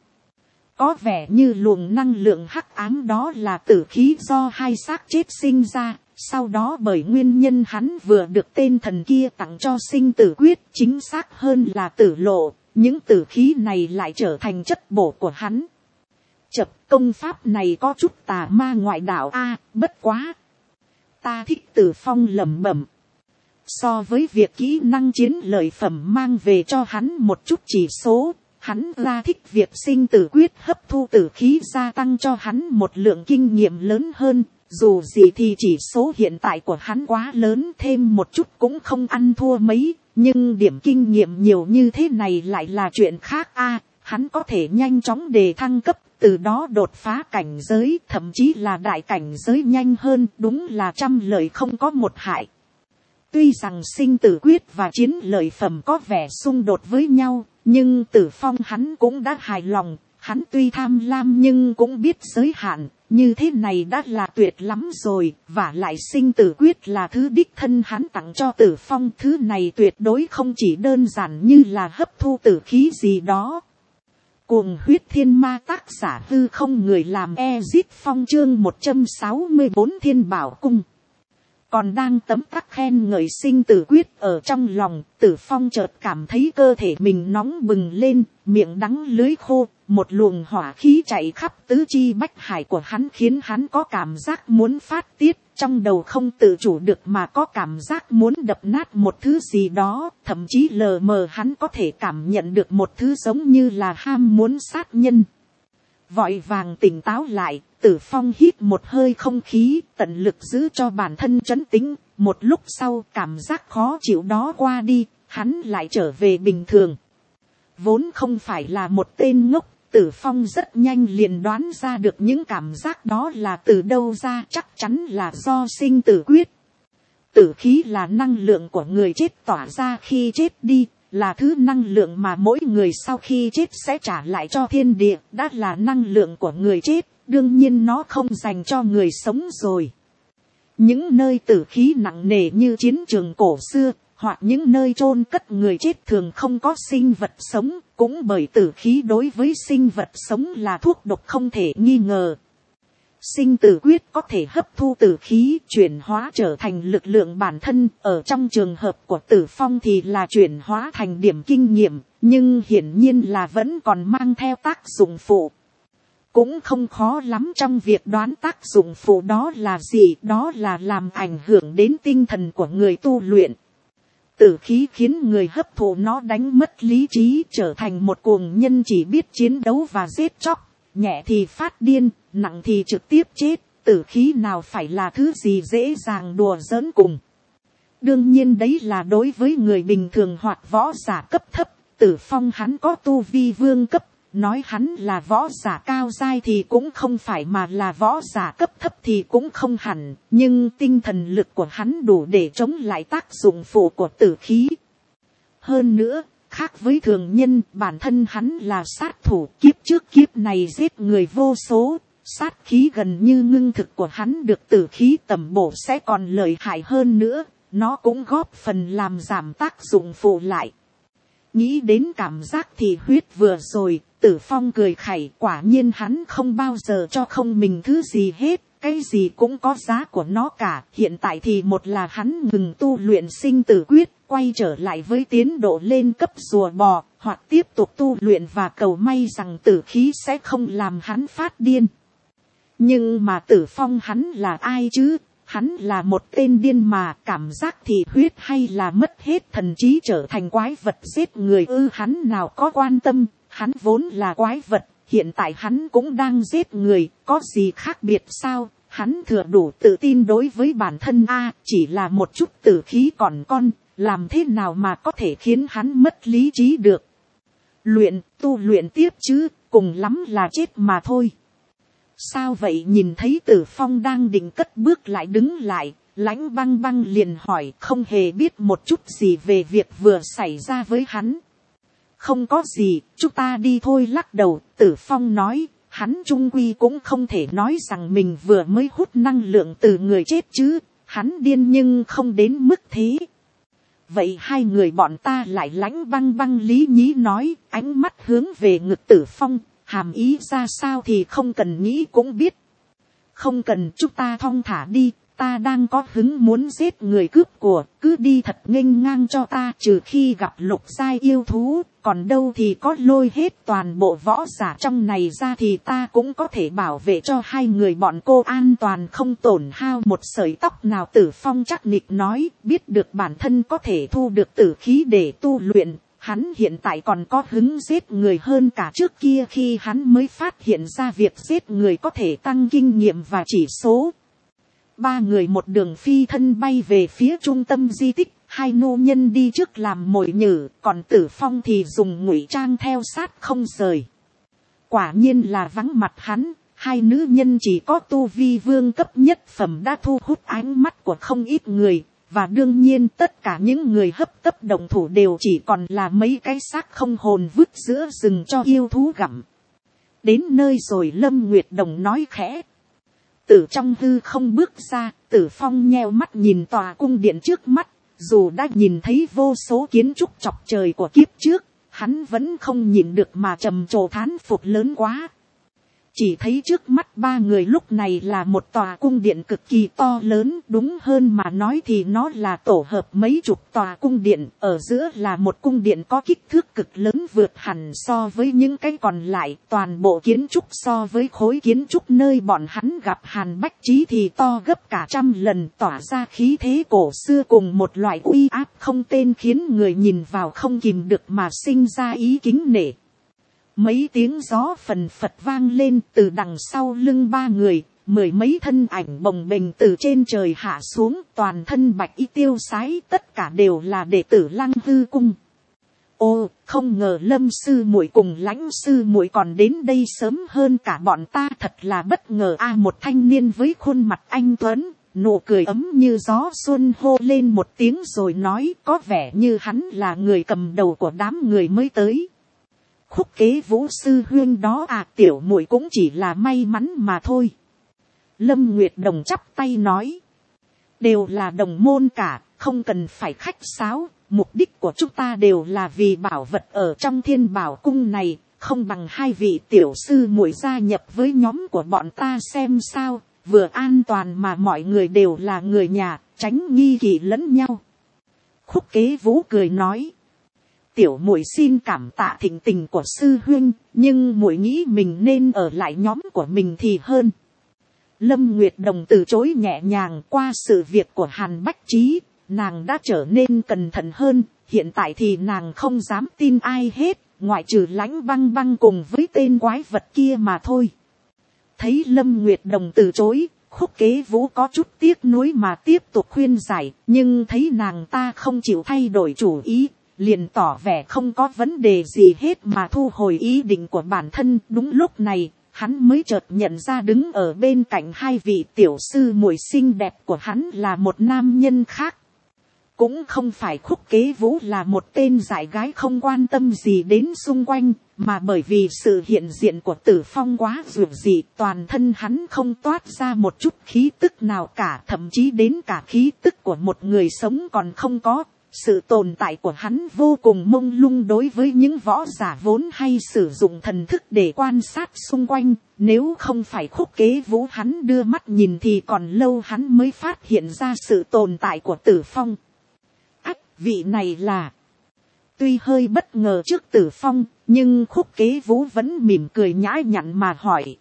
Speaker 1: Có vẻ như luồng năng lượng hắc ám đó là tử khí do hai xác chết sinh ra. Sau đó bởi nguyên nhân hắn vừa được tên thần kia tặng cho sinh tử quyết, chính xác hơn là tử lộ, những tử khí này lại trở thành chất bổ của hắn. Chập, công pháp này có chút tà ma ngoại đạo a, à, bất quá. Ta thích. Tử Phong lẩm bẩm. So với việc kỹ năng chiến lợi phẩm mang về cho hắn một chút chỉ số, hắn ra thích việc sinh tử quyết hấp thu tử khí gia tăng cho hắn một lượng kinh nghiệm lớn hơn. Dù gì thì chỉ số hiện tại của hắn quá lớn, thêm một chút cũng không ăn thua mấy. Nhưng điểm kinh nghiệm nhiều như thế này lại là chuyện khác a. Hắn có thể nhanh chóng đề thăng cấp, từ đó đột phá cảnh giới, thậm chí là đại cảnh giới nhanh hơn, đúng là trăm lợi không có một hại. Tuy rằng sinh tử quyết và chiến lợi phẩm có vẻ xung đột với nhau, nhưng Tử Phong hắn cũng đã hài lòng. Hắn tuy tham lam nhưng cũng biết giới hạn, như thế này đã là tuyệt lắm rồi, và lại sinh tử quyết là thứ đích thân hắn tặng cho Tử Phong, thứ này tuyệt đối không chỉ đơn giản như là hấp thu tử khí gì đó. Cuồng huyết thiên ma, tác giả hư không, người làm Ezit Phong, chương một trăm sáu mươi bốn Thiên Bảo Cung. Còn đang tấm tắc khen ngợi sinh tử quyết ở trong lòng, Tử Phong chợt cảm thấy cơ thể mình nóng bừng lên, miệng đắng lưỡi khô, một luồng hỏa khí chạy khắp tứ chi bách hải của hắn khiến hắn có cảm giác muốn phát tiết, trong đầu không tự chủ được mà có cảm giác muốn đập nát một thứ gì đó, thậm chí lờ mờ hắn có thể cảm nhận được một thứ giống như là ham muốn sát nhân. Vội vàng tỉnh táo lại, Tử Phong hít một hơi không khí, tận lực giữ cho bản thân trấn tĩnh. Một lúc sau cảm giác khó chịu đó qua đi, hắn lại trở về bình thường. Vốn không phải là một tên ngốc, Tử Phong rất nhanh liền đoán ra được những cảm giác đó là từ đâu ra, chắc chắn là do sinh tử quyết. Tử khí là năng lượng của người chết tỏa ra khi chết đi, là thứ năng lượng mà mỗi người sau khi chết sẽ trả lại cho thiên địa, đã là năng lượng của người chết, đương nhiên nó không dành cho người sống rồi. Những nơi tử khí nặng nề như chiến trường cổ xưa, hoặc những nơi chôn cất người chết thường không có sinh vật sống, cũng bởi tử khí đối với sinh vật sống là thuốc độc không thể nghi ngờ. Sinh tử quyết có thể hấp thu tử khí, chuyển hóa trở thành lực lượng bản thân, ở trong trường hợp của Tử Phong thì là chuyển hóa thành điểm kinh nghiệm, nhưng hiển nhiên là vẫn còn mang theo tác dụng phụ. Cũng không khó lắm trong việc đoán tác dụng phụ đó là gì, đó là làm ảnh hưởng đến tinh thần của người tu luyện. Tử khí khiến người hấp thụ nó đánh mất lý trí, trở thành một cuồng nhân chỉ biết chiến đấu và giết chóc, nhẹ thì phát điên, nặng thì trực tiếp chết. Tử khí nào phải là thứ gì dễ dàng đùa giỡn cùng. Đương nhiên đấy là đối với người bình thường hoặc võ giả cấp thấp. Tử Phong hắn có tu vi vương cấp, nói hắn là võ giả cao giai thì cũng không phải, mà là võ giả cấp thấp thì cũng không hẳn, nhưng tinh thần lực của hắn đủ để chống lại tác dụng phụ của tử khí. Hơn nữa, khác với thường nhân, bản thân hắn là sát thủ, kiếp trước kiếp này giết người vô số, sát khí gần như ngưng thực của hắn được tử khí tẩm bổ sẽ còn lợi hại hơn nữa, nó cũng góp phần làm giảm tác dụng phụ lại. Nghĩ đến cảm giác thì huyết vừa rồi, Tử Phong cười khẩy, quả nhiên hắn không bao giờ cho không mình thứ gì hết, cái gì cũng có giá của nó cả. Hiện tại thì một là hắn ngừng tu luyện sinh tử quyết, quay trở lại với tiến độ lên cấp rùa bò, hoặc tiếp tục tu luyện và cầu may rằng tử khí sẽ không làm hắn phát điên. Nhưng mà Tử Phong hắn là ai chứ? Hắn là một tên điên mà, cảm giác thì huyết hay là mất hết thần trí trở thành quái vật giết người ư? Hắn nào có quan tâm, hắn vốn là quái vật, hiện tại hắn cũng đang giết người, có gì khác biệt sao? Hắn thừa đủ tự tin đối với bản thân a, chỉ là một chút tử khí còn con, làm thế nào mà có thể khiến hắn mất lý trí được? Luyện, tu luyện tiếp chứ, cùng lắm là chết mà thôi. Sao vậy? Nhìn thấy Tử Phong đang định cất bước lại đứng lại, Lãnh Băng Băng liền hỏi, không hề biết một chút gì về việc vừa xảy ra với hắn. Không có gì, chúng ta đi thôi. Lắc đầu, Tử Phong nói, hắn chung quy cũng không thể nói rằng mình vừa mới hút năng lượng từ người chết chứ, hắn điên nhưng không đến mức thế. Vậy hai người bọn ta lại. Lãnh Băng Băng lý nhí nói, ánh mắt hướng về ngực Tử Phong, hàm ý ra sao thì không cần nghĩ cũng biết. Không cần, chúng ta thong thả đi. ta đang có hứng muốn giết người cướp của, cứ đi thật nghênh ngang cho ta, trừ khi gặp lục giai yêu thú, còn đâu thì có lôi hết toàn bộ võ giả trong này ra thì ta cũng có thể bảo vệ cho hai người bọn cô an toàn không tổn hao một sợi tóc nào. Tử Phong chắc nịch nói, biết được bản thân có thể thu được tử khí để tu luyện, hắn hiện tại còn có hứng giết người hơn cả trước kia khi hắn mới phát hiện ra việc giết người có thể tăng kinh nghiệm và chỉ số. Ba người một đường phi thân bay về phía trung tâm di tích, hai nô nhân đi trước làm mồi nhử, còn Tử Phong thì dùng ngụy trang theo sát không rời. Quả nhiên là vắng mặt hắn, hai nữ nhân chỉ có tu vi vương cấp nhất phẩm đã thu hút ánh mắt của không ít người, và đương nhiên tất cả những người hấp tấp động thủ đều chỉ còn là mấy cái xác không hồn vứt giữa rừng cho yêu thú gặm. Đến nơi rồi Lâm Nguyệt Đồng nói khẽ. Từ trong hư không bước ra, Tử Phong nheo mắt nhìn tòa cung điện trước mắt, dù đã nhìn thấy vô số kiến trúc chọc trời của kiếp trước, hắn vẫn không nhìn được mà trầm trồ thán phục lớn quá. Chỉ thấy trước mắt ba người lúc này là một tòa cung điện cực kỳ to lớn, đúng hơn mà nói thì nó là tổ hợp mấy chục tòa cung điện, ở giữa là một cung điện có kích thước cực lớn vượt hẳn so với những cái còn lại, toàn bộ kiến trúc so với khối kiến trúc nơi bọn hắn gặp Hàn Bách Trí thì to gấp cả trăm lần, tỏa ra khí thế cổ xưa cùng một loại uy áp không tên khiến người nhìn vào không kìm được mà sinh ra ý kính nể. Mấy tiếng gió phần phật vang lên từ đằng sau lưng ba người, mười mấy thân ảnh bồng bềnh từ trên trời hạ xuống, toàn thân bạch y tiêu sái, tất cả đều là đệ tử Lăng Hư Cung. Ô, không ngờ Lâm sư muội cùng Lãnh sư muội còn đến đây sớm hơn cả bọn ta, thật là bất ngờ a. Một thanh niên với khuôn mặt anh tuấn, nụ cười ấm như gió xuân hô lên một tiếng rồi nói, có vẻ như hắn là người cầm đầu của đám người mới tới. Khúc Kế Vũ sư huyên đó à, tiểu muội cũng chỉ là may mắn mà thôi. Lâm Nguyệt Đồng chắp tay nói, đều là đồng môn cả, không cần phải khách sáo, mục đích của chúng ta đều là vì bảo vật ở trong Thiên Bảo Cung này, không bằng hai vị tiểu sư muội gia nhập với nhóm của bọn ta xem sao, vừa an toàn mà mọi người đều là người nhà, tránh nghi kỵ lẫn nhau. Khúc Kế Vũ cười nói, tiểu muội xin cảm tạ thịnh tình của sư huynh, nhưng muội nghĩ mình nên ở lại nhóm của mình thì hơn. Lâm Nguyệt Đồng từ chối nhẹ nhàng, qua sự việc của Hàn Bách Trí, nàng đã trở nên cẩn thận hơn, hiện tại thì nàng không dám tin ai hết, ngoại trừ Lãnh Băng Băng cùng với tên quái vật kia mà thôi. Thấy Lâm Nguyệt Đồng từ chối, Khúc Kế Vũ có chút tiếc nuối mà tiếp tục khuyên giải, nhưng thấy nàng ta không chịu thay đổi chủ ý, liền tỏ vẻ không có vấn đề gì hết mà thu hồi ý định của bản thân. Đúng lúc này, hắn mới chợt nhận ra đứng ở bên cạnh hai vị tiểu sư muội xinh đẹp của hắn là một nam nhân khác. Cũng không phải Khúc Kế Vũ là một tên dại gái không quan tâm gì đến xung quanh, mà bởi vì sự hiện diện của Tử Phong quá dịu dị, toàn thân hắn không toát ra một chút khí tức nào cả, thậm chí đến cả khí tức của một người sống còn không có. Sự tồn tại của hắn vô cùng mông lung đối với những võ giả vốn hay sử dụng thần thức để quan sát xung quanh. Nếu không phải Khúc Kế Vũ hắn đưa mắt nhìn thì còn lâu hắn mới phát hiện ra sự tồn tại của Tử Phong. Ách, vị này là... Tuy hơi bất ngờ trước Tử Phong, nhưng Khúc Kế Vũ vẫn mỉm cười nhã nhặn mà hỏi.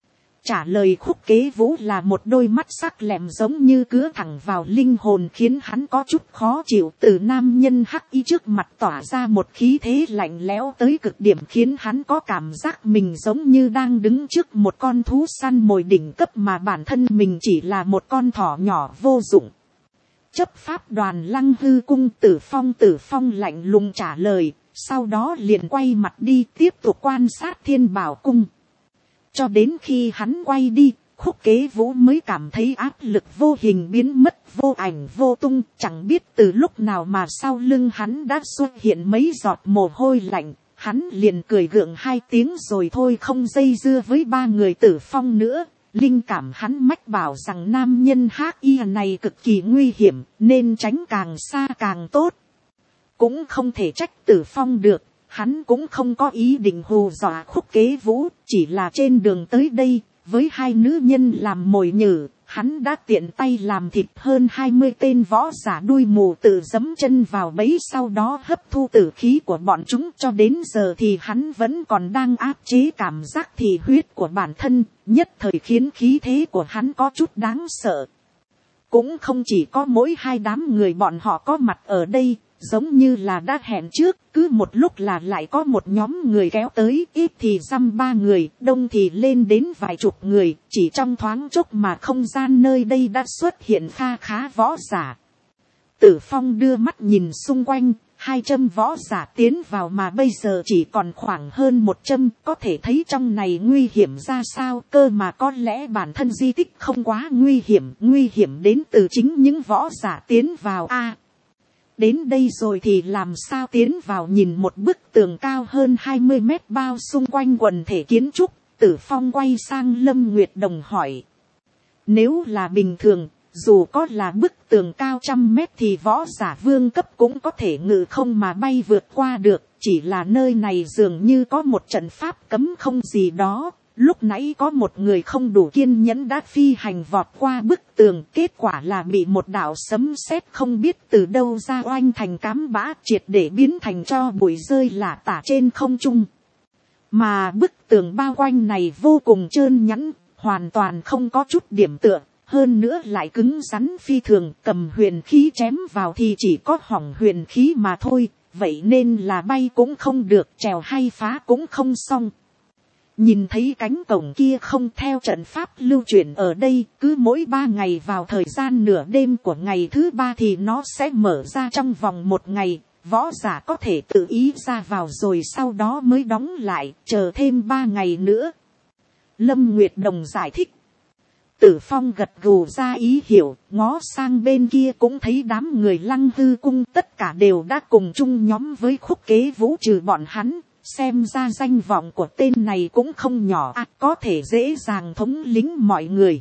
Speaker 1: Trả lời Khúc Kế Vũ là một đôi mắt sắc lẹm giống như cứa thẳng vào linh hồn, khiến hắn có chút khó chịu. Từ nam nhân hắc y trước mặt tỏa ra một khí thế lạnh lẽo tới cực điểm, khiến hắn có cảm giác mình giống như đang đứng trước một con thú săn mồi đỉnh cấp mà bản thân mình chỉ là một con thỏ nhỏ vô dụng. Chấp pháp đoàn Lăng Hư Cung. Tử Phong Tử Phong lạnh lùng trả lời, sau đó liền quay mặt đi tiếp tục quan sát Thiên Bảo Cung. Cho đến khi hắn quay đi, Khúc Kế Vũ mới cảm thấy áp lực vô hình biến mất vô ảnh vô tung, chẳng biết từ lúc nào mà sau lưng hắn đã xuất hiện mấy giọt mồ hôi lạnh, hắn liền cười gượng hai tiếng rồi thôi không dây dưa với ba người Tử Phong nữa. Linh cảm hắn mách bảo rằng nam nhân hắc y này cực kỳ nguy hiểm, nên tránh càng xa càng tốt. Cũng không thể trách Tử Phong được. Hắn cũng không có ý định hù dọa Khúc Kế Vũ, chỉ là trên đường tới đây, với hai nữ nhân làm mồi nhử, hắn đã tiện tay làm thịt hơn hai mươi tên võ giả đuôi mù tự giẫm chân vào bẫy, sau đó hấp thu tử khí của bọn chúng. Cho đến giờ thì hắn vẫn còn đang áp chế cảm giác thị huyết của bản thân, nhất thời khiến khí thế của hắn có chút đáng sợ. Cũng không chỉ có mỗi hai đám người bọn họ có mặt ở đây, giống như là đã hẹn trước, cứ một lúc là lại có một nhóm người kéo tới, ít thì dăm ba người, đông thì lên đến vài chục người, chỉ trong thoáng chốc mà không gian nơi đây đã xuất hiện kha khá võ giả. Tử Phong đưa mắt nhìn xung quanh, hai trăm võ giả tiến vào mà bây giờ chỉ còn khoảng hơn một trăm, có thể thấy trong này nguy hiểm ra sao. Cơ mà có lẽ bản thân di tích không quá nguy hiểm, nguy hiểm đến từ chính những võ giả tiến vào. A, đến đây rồi thì làm sao tiến vào? Nhìn một bức tường cao hơn hai mươi mét bao xung quanh quần thể kiến trúc, Tử Phong quay sang Lâm Nguyệt Đồng hỏi. Nếu là bình thường, dù có là bức tường cao trăm mét thì võ giả vương cấp cũng có thể ngự không mà bay vượt qua được. Chỉ là nơi này dường như có một trận pháp cấm không gì đó. Lúc nãy có một người không đủ kiên nhẫn đã phi hành vọt qua bức tường. Kết quả là bị một đạo sấm sét không biết từ đâu ra oanh thành cám bã, triệt để biến thành tro bụi rơi lả tả trên không trung. Mà bức tường bao quanh này vô cùng trơn nhẵn, hoàn toàn không có chút điểm tựa. Hơn nữa lại cứng rắn phi thường, cầm huyền khí chém vào thì chỉ có hỏng huyền khí mà thôi. Vậy nên là bay cũng không được, trèo hay phá cũng không xong. Nhìn thấy cánh cổng kia không, theo trận pháp lưu chuyển ở đây, cứ mỗi ba ngày vào thời gian nửa đêm của ngày thứ ba thì nó sẽ mở ra trong vòng một ngày. Võ giả có thể tự ý ra vào rồi sau đó mới đóng lại, chờ thêm ba ngày nữa. Lâm Nguyệt Đồng giải thích. Tử Phong gật gù ra ý hiểu, ngó sang bên kia cũng thấy đám người Lăng Hư Cung tất cả đều đã cùng chung nhóm với Khúc Kế Vũ, trừ bọn hắn. Xem ra danh vọng của tên này cũng không nhỏ, à, có thể dễ dàng thống lĩnh mọi người.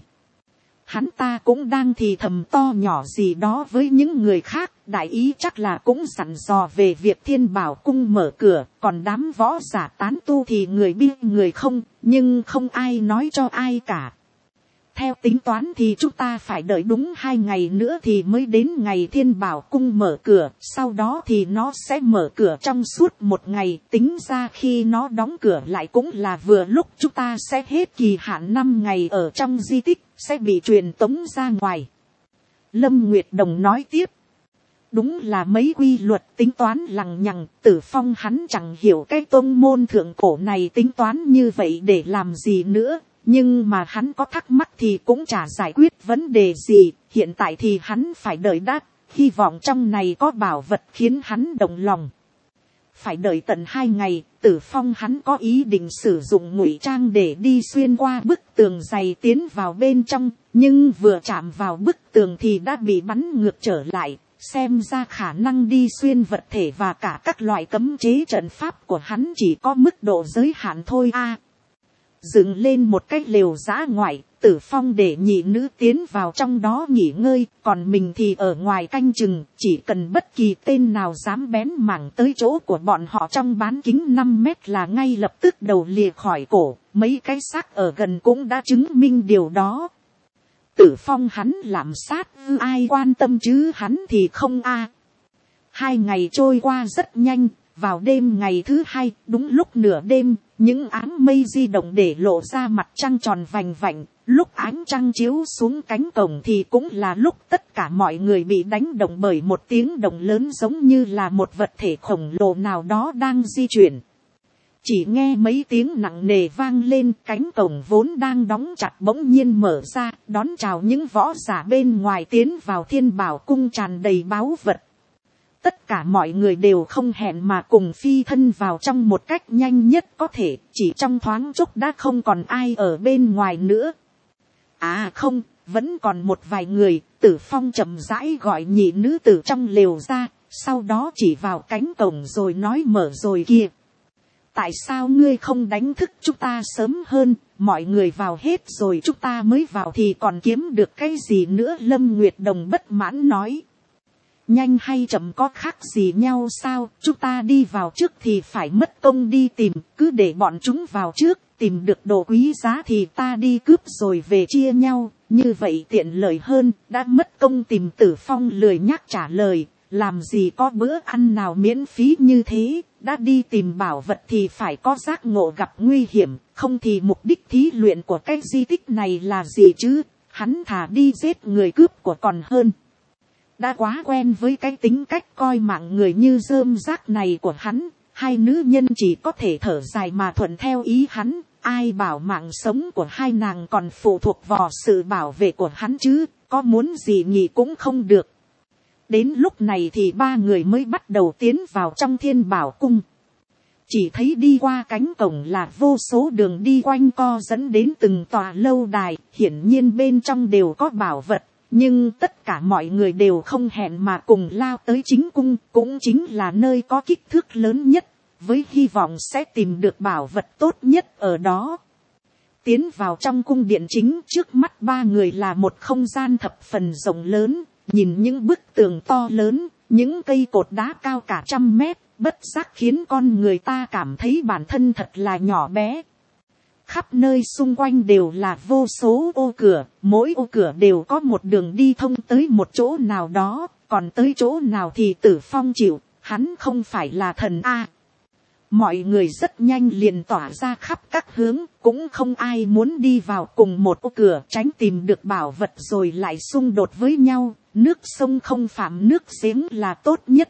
Speaker 1: Hắn ta cũng đang thì thầm to nhỏ gì đó với những người khác, đại ý chắc là cũng dặn dò về việc Thiên Bảo Cung mở cửa, còn đám võ giả tán tu thì người biết người không, nhưng không ai nói cho ai cả. Theo tính toán thì chúng ta phải đợi đúng hai ngày nữa thì mới đến ngày Thiên Bảo Cung mở cửa. Sau đó thì nó sẽ mở cửa trong suốt một ngày. Tính ra khi nó đóng cửa lại cũng là vừa lúc chúng ta sẽ hết kỳ hạn năm ngày ở trong di tích, sẽ bị truyền tống ra ngoài. Lâm Nguyệt Đồng nói tiếp. Đúng là mấy quy luật tính toán lằng nhằng. Tử Phong hắn chẳng hiểu cái tôn môn thượng cổ này tính toán như vậy để làm gì nữa. Nhưng mà hắn có thắc mắc thì cũng chả giải quyết vấn đề gì. Hiện tại thì hắn phải đợi đã. Hy vọng trong này có bảo vật khiến hắn động lòng. Phải đợi tận hai ngày. Tử Phong hắn có ý định sử dụng ngụy trang để đi xuyên qua bức tường dày tiến vào bên trong. Nhưng vừa chạm vào bức tường thì đã bị bắn ngược trở lại. Xem ra khả năng đi xuyên vật thể và cả các loại cấm chế trận pháp của hắn chỉ có mức độ giới hạn thôi a. À, dựng lên một cái lều dã ngoại, Tử Phong để nhị nữ tiến vào trong đó nghỉ ngơi, còn mình thì ở ngoài canh chừng, chỉ cần bất kỳ tên nào dám bén mảng tới chỗ của bọn họ trong bán kính năm mét là ngay lập tức đầu lìa khỏi cổ. Mấy cái xác ở gần cũng đã chứng minh điều đó. Tử Phong hắn làm sát ư, ai quan tâm chứ hắn thì không a. À. Hai ngày trôi qua rất nhanh. Vào đêm ngày thứ hai, đúng lúc nửa đêm, những áng mây di động để lộ ra mặt trăng tròn vành vạnh. Lúc ánh trăng chiếu xuống cánh cổng thì cũng là lúc tất cả mọi người bị đánh động bởi một tiếng động lớn, giống như là một vật thể khổng lồ nào đó đang di chuyển. Chỉ nghe mấy tiếng nặng nề vang lên, cánh cổng vốn đang đóng chặt bỗng nhiên mở ra, đón chào những võ giả bên ngoài tiến vào Thiên Bảo Cung tràn đầy báu vật. Tất cả mọi người đều không hẹn mà cùng phi thân vào trong một cách nhanh nhất có thể, chỉ trong thoáng chốc đã không còn ai ở bên ngoài nữa. À không, vẫn còn một vài người. Tử Phong chậm rãi gọi nhị nữ tử trong lều ra, sau đó chỉ vào cánh cổng rồi nói mở rồi kìa. Tại sao ngươi không đánh thức chúng ta sớm hơn, mọi người vào hết rồi chúng ta mới vào thì còn kiếm được cái gì nữa? Lâm Nguyệt Đồng bất mãn nói. Nhanh hay chậm có khác gì nhau sao, chúng ta đi vào trước thì phải mất công đi tìm, cứ để bọn chúng vào trước, tìm được đồ quý giá thì ta đi cướp rồi về chia nhau, như vậy tiện lợi hơn. Đã mất công tìm Tử Phong lười nhắc trả lời, làm gì có bữa ăn nào miễn phí như thế. Đã đi tìm bảo vật thì phải có giác ngộ gặp nguy hiểm, không thì mục đích thí luyện của cái di tích này là gì chứ. Hắn thà đi giết người cướp của còn hơn. Đã quá quen với cái tính cách coi mạng người như rơm rác này của hắn, hai nữ nhân chỉ có thể thở dài mà thuận theo ý hắn. Ai bảo mạng sống của hai nàng còn phụ thuộc vào sự bảo vệ của hắn chứ, có muốn gì nhỉ cũng không được. Đến lúc này thì ba người mới bắt đầu tiến vào trong Thiên Bảo Cung. Chỉ thấy đi qua cánh cổng là vô số đường đi quanh co dẫn đến từng tòa lâu đài, hiển nhiên bên trong đều có bảo vật. Nhưng tất cả mọi người đều không hẹn mà cùng lao tới chính cung, cũng chính là nơi có kích thước lớn nhất, với hy vọng sẽ tìm được bảo vật tốt nhất ở đó. Tiến vào trong cung điện chính, trước mắt ba người là một không gian thập phần rộng lớn, nhìn những bức tường to lớn, những cây cột đá cao cả trăm mét, bất giác khiến con người ta cảm thấy bản thân thật là nhỏ bé. Khắp nơi xung quanh đều là vô số ô cửa, mỗi ô cửa đều có một đường đi thông tới một chỗ nào đó, còn tới chỗ nào thì Tử Phong chịu, hắn không phải là thần A. Mọi người rất nhanh liền tỏa ra khắp các hướng, cũng không ai muốn đi vào cùng một ô cửa, tránh tìm được bảo vật rồi lại xung đột với nhau. Nước sông không phạm nước giếng là tốt nhất.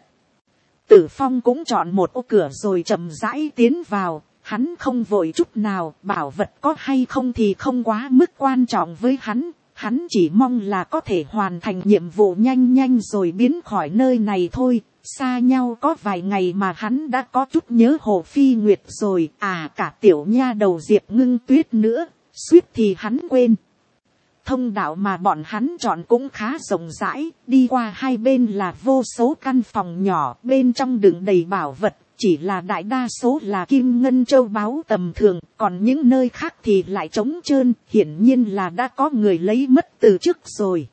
Speaker 1: Tử Phong cũng chọn một ô cửa rồi chậm rãi tiến vào. Hắn không vội chút nào, bảo vật có hay không thì không quá mức quan trọng với hắn. Hắn chỉ mong là có thể hoàn thành nhiệm vụ nhanh nhanh rồi biến khỏi nơi này thôi. Xa nhau có vài ngày mà hắn đã có chút nhớ Hồ Phi Nguyệt rồi. À, cả tiểu nha đầu Diệp Ngưng Tuyết nữa, suýt thì hắn quên. Thông đạo mà bọn hắn chọn cũng khá rộng rãi, đi qua hai bên là vô số căn phòng nhỏ, bên trong đựng đầy bảo vật, chỉ là đại đa số là kim ngân châu báu tầm thường, còn những nơi khác thì lại trống trơn, hiển nhiên là đã có người lấy mất từ trước rồi.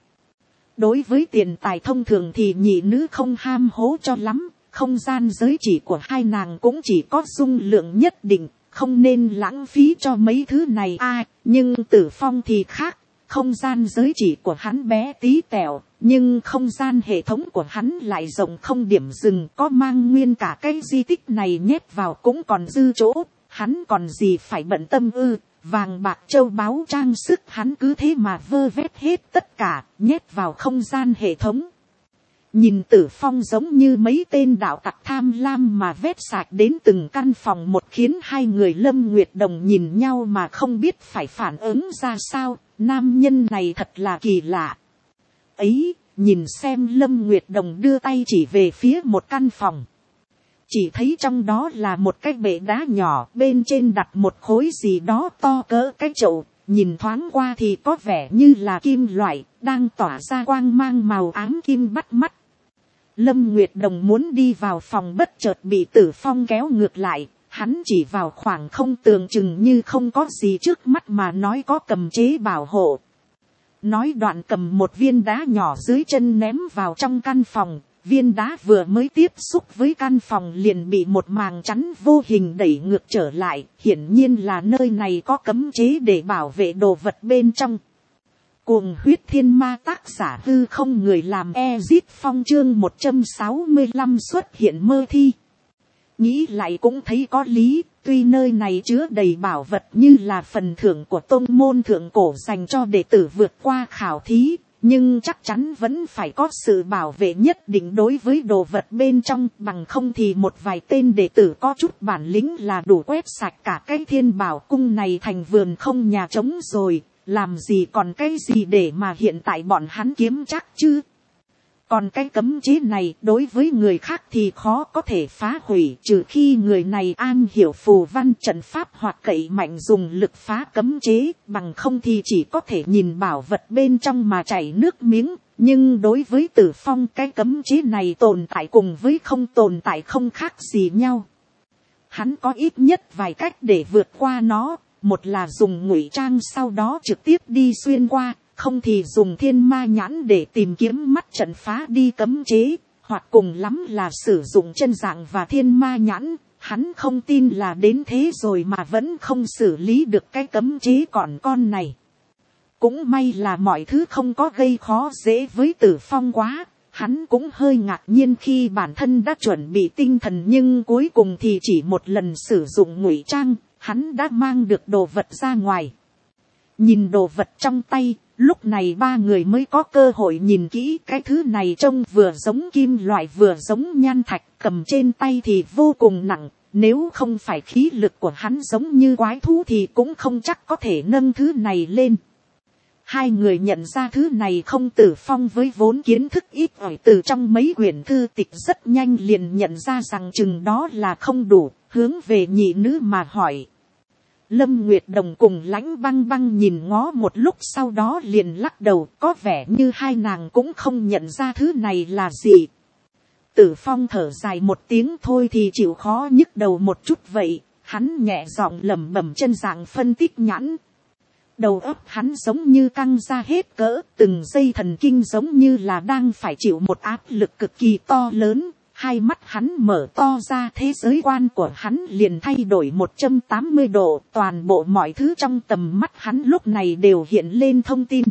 Speaker 1: Đối với tiền tài thông thường thì nhị nữ không ham hố cho lắm, không gian giới chỉ của hai nàng cũng chỉ có dung lượng nhất định, không nên lãng phí cho mấy thứ này. À, nhưng Tử Phong thì khác. Không gian giới chỉ của hắn bé tí tẹo, nhưng không gian hệ thống của hắn lại rộng không điểm dừng, có mang nguyên cả cái di tích này nhét vào cũng còn dư chỗ, hắn còn gì phải bận tâm ư. Vàng bạc châu báu trang sức hắn cứ thế mà vơ vét hết tất cả, nhét vào không gian hệ thống. Nhìn Tử Phong giống như mấy tên đạo tặc tham lam mà vét sạch đến từng căn phòng một, khiến hai người Lâm Nguyệt Đồng nhìn nhau mà không biết phải phản ứng ra sao. Nam nhân này thật là kỳ lạ. Ấy, nhìn xem, Lâm Nguyệt Đồng đưa tay chỉ về phía một căn phòng. Chỉ thấy trong đó là một cái bệ đá nhỏ, bên trên đặt một khối gì đó to cỡ cái chậu. Nhìn thoáng qua thì có vẻ như là kim loại, đang tỏa ra quang mang màu ám kim bắt mắt. Lâm Nguyệt Đồng muốn đi vào phòng, bất chợt bị Tử Phong kéo ngược lại. Hắn chỉ vào khoảng không tường chừng như không có gì trước mắt mà nói có cầm chế bảo hộ. Nói đoạn cầm một viên đá nhỏ dưới chân ném vào trong căn phòng. Viên đá vừa mới tiếp xúc với căn phòng liền bị một màng chắn vô hình đẩy ngược trở lại. Hiển nhiên là nơi này có cấm chế để bảo vệ đồ vật bên trong. Cuồng huyết thiên ma, tác giả hư không người làm, Ezit Phong chương một trăm sáu mươi lăm xuất hiện mơ thi. Nghĩ lại cũng thấy có lý, tuy nơi này chứa đầy bảo vật như là phần thưởng của tôn môn thượng cổ dành cho đệ tử vượt qua khảo thí, nhưng chắc chắn vẫn phải có sự bảo vệ nhất định đối với đồ vật bên trong, bằng không thì một vài tên đệ tử có chút bản lĩnh là đủ quét sạch cả cái Thiên Bảo Cung này thành vườn không nhà trống rồi, làm gì còn cái gì để mà hiện tại bọn hắn kiếm chắc chứ. Còn cái cấm chế này đối với người khác thì khó có thể phá hủy, trừ khi người này an hiểu phù văn trận pháp hoặc cậy mạnh dùng lực phá cấm chế, bằng không thì chỉ có thể nhìn bảo vật bên trong mà chảy nước miếng. Nhưng đối với Tử Phong, cái cấm chế này tồn tại cùng với không tồn tại không khác gì nhau. Hắn có ít nhất vài cách để vượt qua nó, một là dùng ngụy trang sau đó trực tiếp đi xuyên qua, không thì dùng thiên ma nhãn để tìm kiếm mắt trận phá đi cấm chế, hoặc cùng lắm là sử dụng chân dạng và thiên ma nhãn, Hắn không tin là đến thế rồi mà vẫn không xử lý được cái cấm chế còn con này. Cũng may là mọi thứ không có gây khó dễ với Tử Phong quá. Hắn cũng hơi ngạc nhiên khi bản thân đã chuẩn bị tinh thần, nhưng cuối cùng thì chỉ một lần sử dụng ngụy trang, hắn đã mang được đồ vật ra ngoài. Nhìn đồ vật trong tay, lúc này ba người mới có cơ hội nhìn kỹ. Cái thứ này trông vừa giống kim loại vừa giống nhan thạch, cầm trên tay thì vô cùng nặng. Nếu không phải khí lực của hắn giống như quái thú thì cũng không chắc có thể nâng thứ này lên. Hai người nhận ra thứ này không. Tử Phong với vốn kiến thức ít ỏi từ trong mấy quyển thư tịch rất nhanh liền nhận ra rằng chừng đó là không đủ, hướng về nhị nữ mà hỏi. Lâm Nguyệt Đồng cùng Lãnh Băng Băng nhìn ngó một lúc, sau đó liền lắc đầu, có vẻ như hai nàng cũng không nhận ra thứ này là gì. Tử Phong thở dài một tiếng, thôi thì chịu khó nhức đầu một chút vậy. Hắn nhẹ giọng lẩm bẩm chân dạng phân tích nhãn. Đầu óc hắn giống như căng ra hết cỡ, từng dây thần kinh giống như là đang phải chịu một áp lực cực kỳ to lớn. Hai mắt hắn mở to ra, thế giới quan của hắn liền thay đổi một trăm tám mươi độ, toàn bộ mọi thứ trong tầm mắt hắn lúc này đều hiện lên thông tin.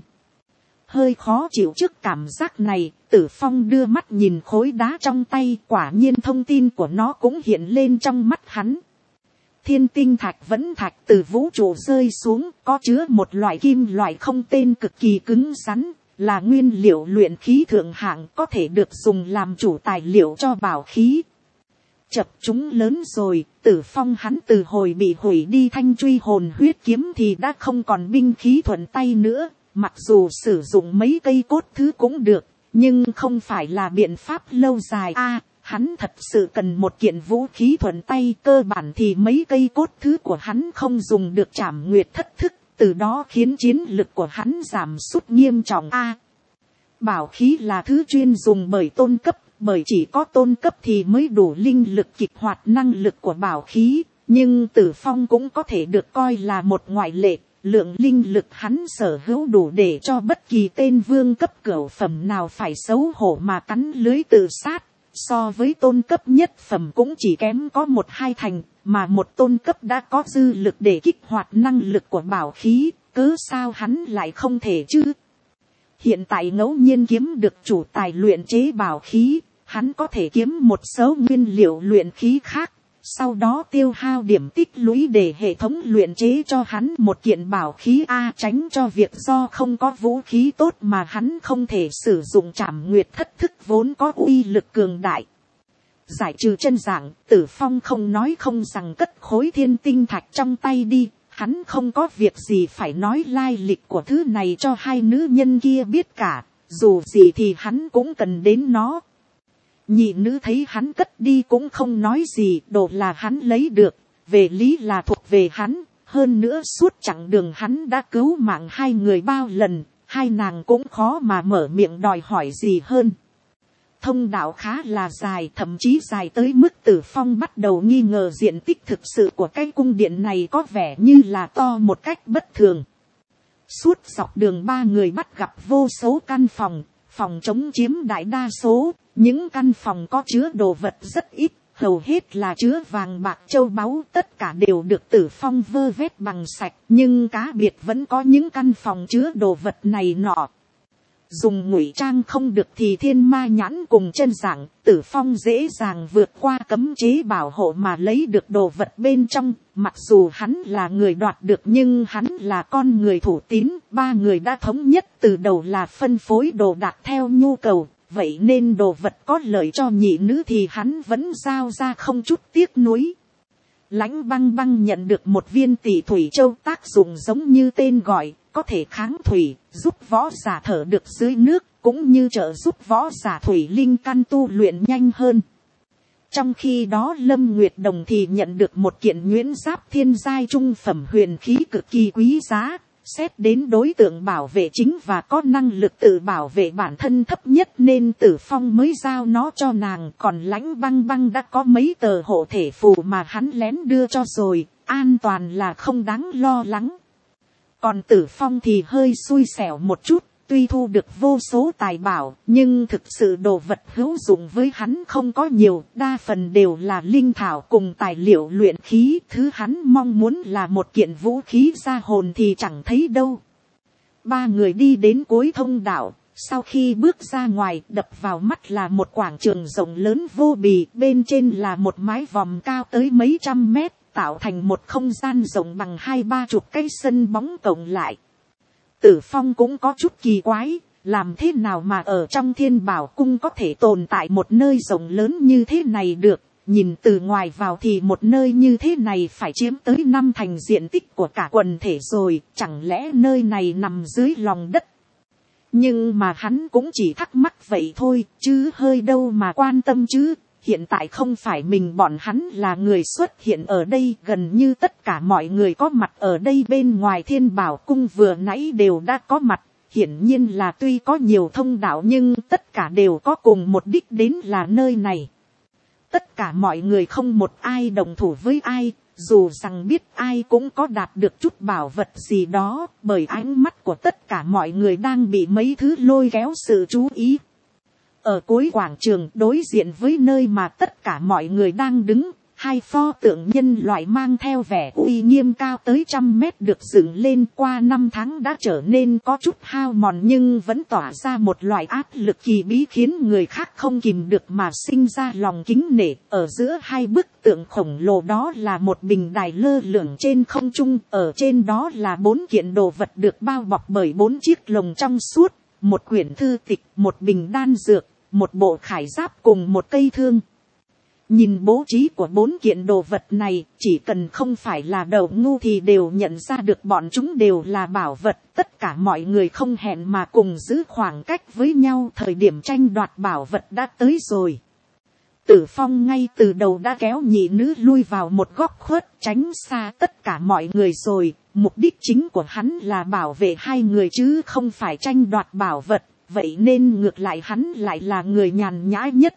Speaker 1: Hơi khó chịu trước cảm giác này, Tử Phong đưa mắt nhìn khối đá trong tay, quả nhiên thông tin của nó cũng hiện lên trong mắt hắn. Thiên tinh thạch vẫn thạch từ vũ trụ rơi xuống, có chứa một loại kim loại không tên cực kỳ cứng rắn, là nguyên liệu luyện khí thượng hạng, có thể được dùng làm chủ tài liệu cho bảo khí. Chập chúng lớn rồi, Tử Phong hắn từ hồi bị hủy đi thanh truy hồn huyết kiếm thì đã không còn binh khí thuận tay nữa, mặc dù sử dụng mấy cây cốt thứ cũng được, nhưng không phải là biện pháp lâu dài. A hắn thật sự cần một kiện vũ khí thuận tay, cơ bản thì mấy cây cốt thứ của hắn không dùng được trảm nguyệt thất thức, từ đó khiến chiến lực của hắn giảm sút nghiêm trọng. A bảo khí là thứ chuyên dùng bởi tôn cấp, bởi chỉ có tôn cấp thì mới đủ linh lực kích hoạt năng lực của bảo khí, nhưng Tử Phong cũng có thể được coi là một ngoại lệ. Lượng linh lực hắn sở hữu đủ để cho bất kỳ tên vương cấp cửu phẩm nào phải xấu hổ mà cắn lưới tự sát. So với tôn cấp nhất phẩm cũng chỉ kém có một hai thành, mà một tôn cấp đã có dư lực để kích hoạt năng lực của bảo khí, cớ sao hắn lại không thể chứ? Hiện tại ngẫu nhiên kiếm được chủ tài luyện chế bảo khí, hắn có thể kiếm một số nguyên liệu luyện khí khác, sau đó tiêu hao điểm tích lũy để hệ thống luyện chế cho hắn một kiện bảo khí. A tránh cho việc do không có vũ khí tốt mà hắn không thể sử dụng trảm nguyệt thất thức vốn có uy lực cường đại. Giải trừ chân dạng, Tử Phong không nói không rằng cất khối thiên tinh thạch trong tay đi. Hắn không có việc gì phải nói lai lịch của thứ này cho hai nữ nhân kia biết cả, dù gì thì hắn cũng cần đến nó. Nhị nữ thấy hắn cất đi cũng không nói gì, đồ là hắn lấy được, về lý là thuộc về hắn, hơn nữa suốt chặng đường hắn đã cứu mạng hai người bao lần, hai nàng cũng khó mà mở miệng đòi hỏi gì hơn. Thông đạo khá là dài, thậm chí dài tới mức Tử Phong bắt đầu nghi ngờ diện tích thực sự của cái cung điện này có vẻ như là to một cách bất thường. Suốt dọc đường ba người bắt gặp vô số căn phòng, phòng chống chiếm đại đa số, những căn phòng có chứa đồ vật rất ít, hầu hết là chứa vàng bạc châu báu, tất cả đều được Tử Phong vơ vét bằng sạch, nhưng cá biệt vẫn có những căn phòng chứa đồ vật này nọ. Dùng ngụy trang không được thì thiên ma nhãn cùng chân dạng, Tử Phong dễ dàng vượt qua cấm chế bảo hộ mà lấy được đồ vật bên trong. Mặc dù hắn là người đoạt được nhưng hắn là con người thủ tín, ba người đã thống nhất từ đầu là phân phối đồ đạc theo nhu cầu, vậy nên đồ vật có lợi cho nhị nữ thì hắn vẫn giao ra không chút tiếc nuối. Lãnh Băng Băng nhận được một viên tỷ thủy châu, tác dụng giống như tên gọi, có thể kháng thủy, giúp võ giả thở được dưới nước, cũng như trợ giúp võ giả thủy linh căn tu luyện nhanh hơn. Trong khi đó Lâm Nguyệt Đồng thì nhận được một kiện nhuyễn giáp thiên giai trung phẩm huyền khí cực kỳ quý giá, xét đến đối tượng bảo vệ chính và có năng lực tự bảo vệ bản thân thấp nhất nên Tử Phong mới giao nó cho nàng. Còn Lãnh Băng Băng đã có mấy tờ hộ thể phù mà hắn lén đưa cho rồi, an toàn là không đáng lo lắng. Còn Tử Phong thì hơi xui xẻo một chút, tuy thu được vô số tài bảo, nhưng thực sự đồ vật hữu dụng với hắn không có nhiều, đa phần đều là linh thảo cùng tài liệu luyện khí. Thứ hắn mong muốn là một kiện vũ khí ra hồn thì chẳng thấy đâu. Ba người đi đến cuối thông đạo, sau khi bước ra ngoài, đập vào mắt là một quảng trường rộng lớn vô bì, bên trên là một mái vòm cao tới mấy trăm mét, tạo thành một không gian rộng bằng hai ba chục cái sân bóng cộng lại. Tử Phong cũng có chút kỳ quái, làm thế nào mà ở trong Thiên Bảo Cung có thể tồn tại một nơi rộng lớn như thế này được. Nhìn từ ngoài vào thì một nơi như thế này phải chiếm tới năm thành diện tích của cả quần thể rồi, chẳng lẽ nơi này nằm dưới lòng đất. Nhưng mà hắn cũng chỉ thắc mắc vậy thôi, chứ hơi đâu mà quan tâm chứ. Hiện tại không phải mình bọn hắn là người xuất hiện ở đây, gần như tất cả mọi người có mặt ở đây bên ngoài Thiên Bảo Cung vừa nãy đều đã có mặt. Hiển nhiên là tuy có nhiều thông đạo nhưng tất cả đều có cùng một đích đến là nơi này. Tất cả mọi người không một ai đồng thủ với ai, dù rằng biết ai cũng có đạt được chút bảo vật gì đó, bởi ánh mắt của tất cả mọi người đang bị mấy thứ lôi kéo sự chú ý. Ở cuối quảng trường đối diện với nơi mà tất cả mọi người đang đứng, hai pho tượng nhân loại mang theo vẻ uy nghiêm cao tới trăm mét được dựng lên, qua năm tháng đã trở nên có chút hao mòn nhưng vẫn tỏa ra một loại áp lực kỳ bí khiến người khác không kìm được mà sinh ra lòng kính nể. Ở giữa hai bức tượng khổng lồ đó là một bình đài lơ lửng trên không trung, ở trên đó là bốn kiện đồ vật được bao bọc bởi bốn chiếc lồng trong suốt, một quyển thư tịch, một bình đan dược, một bộ khải giáp cùng một cây thương. Nhìn bố trí của bốn kiện đồ vật này, chỉ cần không phải là đầu ngu thì đều nhận ra được bọn chúng đều là bảo vật. Tất cả mọi người không hẹn mà cùng giữ khoảng cách với nhau, thời điểm tranh đoạt bảo vật đã tới rồi. Tử Phong ngay từ đầu đã kéo nhị nữ lui vào một góc khuất, tránh xa tất cả mọi người rồi. Mục đích chính của hắn là bảo vệ hai người chứ không phải tranh đoạt bảo vật, vậy nên ngược lại hắn lại là người nhàn nhã nhất.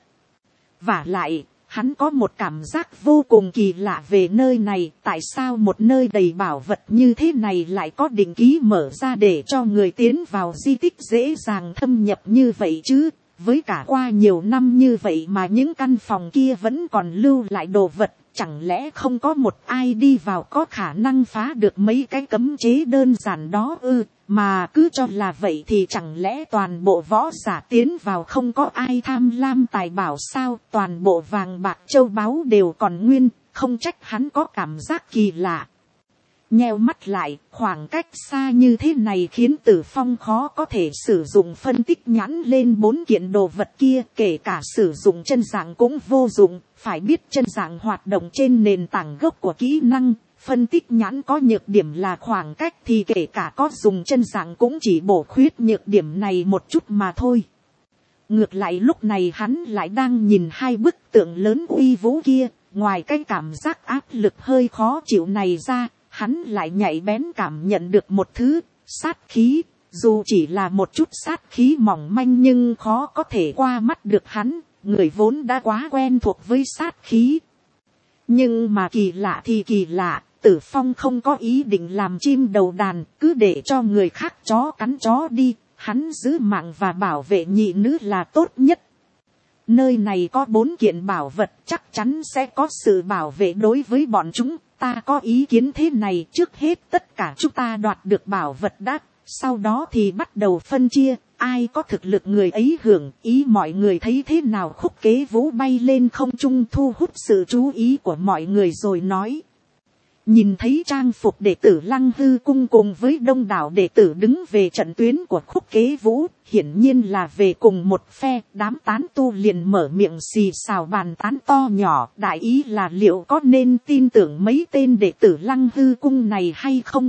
Speaker 1: Vả lại, hắn có một cảm giác vô cùng kỳ lạ về nơi này, tại sao một nơi đầy bảo vật như thế này lại có định ký mở ra để cho người tiến vào di tích dễ dàng thâm nhập như vậy chứ. Với cả qua nhiều năm như vậy mà những căn phòng kia vẫn còn lưu lại đồ vật, chẳng lẽ không có một ai đi vào có khả năng phá được mấy cái cấm chế đơn giản đó ư? Mà cứ cho là vậy thì chẳng lẽ toàn bộ võ giả tiến vào không có ai tham lam tài bảo sao? Toàn bộ vàng bạc châu báu đều còn nguyên, không trách hắn có cảm giác kỳ lạ. Nheo mắt lại, khoảng cách xa như thế này khiến Tử Phong khó có thể sử dụng phân tích nhãn lên bốn kiện đồ vật kia, kể cả sử dụng chân dạng cũng vô dụng. Phải biết chân dạng hoạt động trên nền tảng gốc của kỹ năng, phân tích nhãn có nhược điểm là khoảng cách thì kể cả có dùng chân dạng cũng chỉ bổ khuyết nhược điểm này một chút mà thôi. Ngược lại lúc này hắn lại đang nhìn hai bức tượng lớn uy vũ kia, ngoài cái cảm giác áp lực hơi khó chịu này ra, hắn lại nhạy bén cảm nhận được một thứ, sát khí, dù chỉ là một chút sát khí mỏng manh nhưng khó có thể qua mắt được hắn, người vốn đã quá quen thuộc với sát khí. Nhưng mà kỳ lạ thì kỳ lạ, Tử Phong không có ý định làm chim đầu đàn, cứ để cho người khác chó cắn chó đi, hắn giữ mạng và bảo vệ nhị nữ là tốt nhất. Nơi này có bốn kiện bảo vật, chắc chắn sẽ có sự bảo vệ đối với bọn chúng. Ta có ý kiến thế này, trước hết tất cả chúng ta đoạt được bảo vật đã, sau đó thì bắt đầu phân chia, ai có thực lực người ấy hưởng. Ý mọi người thấy thế nào? Khúc Kế Vũ bay lên không trung thu hút sự chú ý của mọi người rồi nói. Nhìn thấy trang phục đệ tử Lăng Hư Cung cùng với đông đảo đệ tử đứng về trận tuyến của Khúc Kế Vũ, hiển nhiên là về cùng một phe. Đám tán tu liền mở miệng xì xào bàn tán to nhỏ, đại ý là liệu có nên tin tưởng mấy tên đệ tử Lăng Hư Cung này hay không.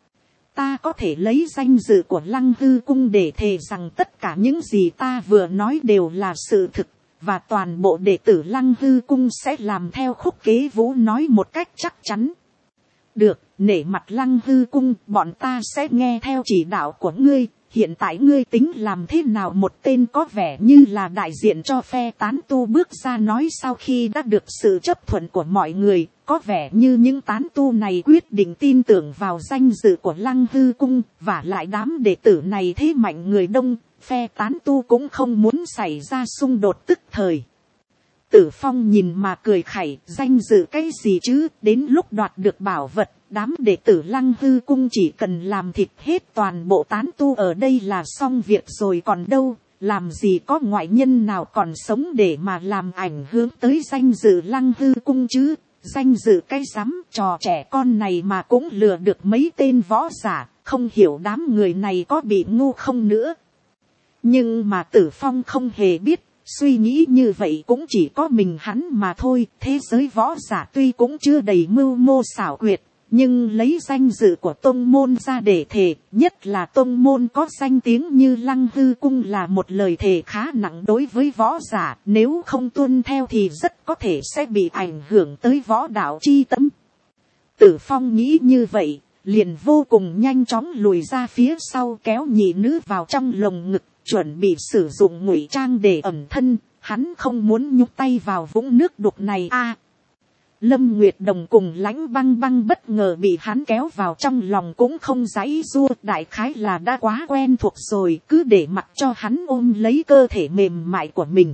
Speaker 1: Ta có thể lấy danh dự của Lăng Hư Cung để thề rằng tất cả những gì ta vừa nói đều là sự thực, và toàn bộ đệ tử Lăng Hư Cung sẽ làm theo Khúc Kế Vũ nói một cách chắc chắn. Được, nể mặt Lăng Hư Cung, bọn ta sẽ nghe theo chỉ đạo của ngươi. Hiện tại ngươi tính làm thế nào? Một tên có vẻ như là đại diện cho phe tán tu bước ra nói sau khi đã được sự chấp thuận của mọi người. có vẻ như những tán tu này quyết định tin tưởng vào danh dự của Lăng Hư cung, và lại đám đệ tử này thế mạnh người đông, phe tán tu cũng không muốn xảy ra xung đột tức thời. Tử Phong nhìn mà cười khẩy, danh dự cái gì chứ, đến lúc đoạt được bảo vật, đám đệ tử Lăng Hư cung chỉ cần làm thịt hết toàn bộ tán tu ở đây là xong việc rồi còn đâu, làm gì có ngoại nhân nào còn sống để mà làm ảnh hưởng tới danh dự Lăng Hư cung chứ, danh dự cái rắm, trò trẻ con này mà cũng lừa được mấy tên võ giả, không hiểu đám người này có bị ngu không nữa. Nhưng mà Tử Phong không hề biết, suy nghĩ như vậy cũng chỉ có mình hắn mà thôi. Thế giới võ giả tuy cũng chưa đầy mưu mô xảo quyệt, nhưng lấy danh dự của tông môn ra để thề, nhất là tông môn có danh tiếng như Lăng Hư cung là một lời thề khá nặng đối với võ giả, nếu không tuân theo thì rất có thể sẽ bị ảnh hưởng tới võ đạo chi tâm. Tử Phong nghĩ như vậy, liền vô cùng nhanh chóng lùi ra phía sau, kéo nhị nữ vào trong lồng ngực, chuẩn bị sử dụng ngụy trang để ẩn thân. Hắn không muốn nhúc tay vào vũng nước đục này a. À, Lâm Nguyệt Đồng cùng Lãnh Băng Băng bất ngờ bị hắn kéo vào trong lòng cũng không giãy giụa, đại khái là đã quá quen thuộc rồi, cứ để mặc cho hắn ôm lấy cơ thể mềm mại của mình.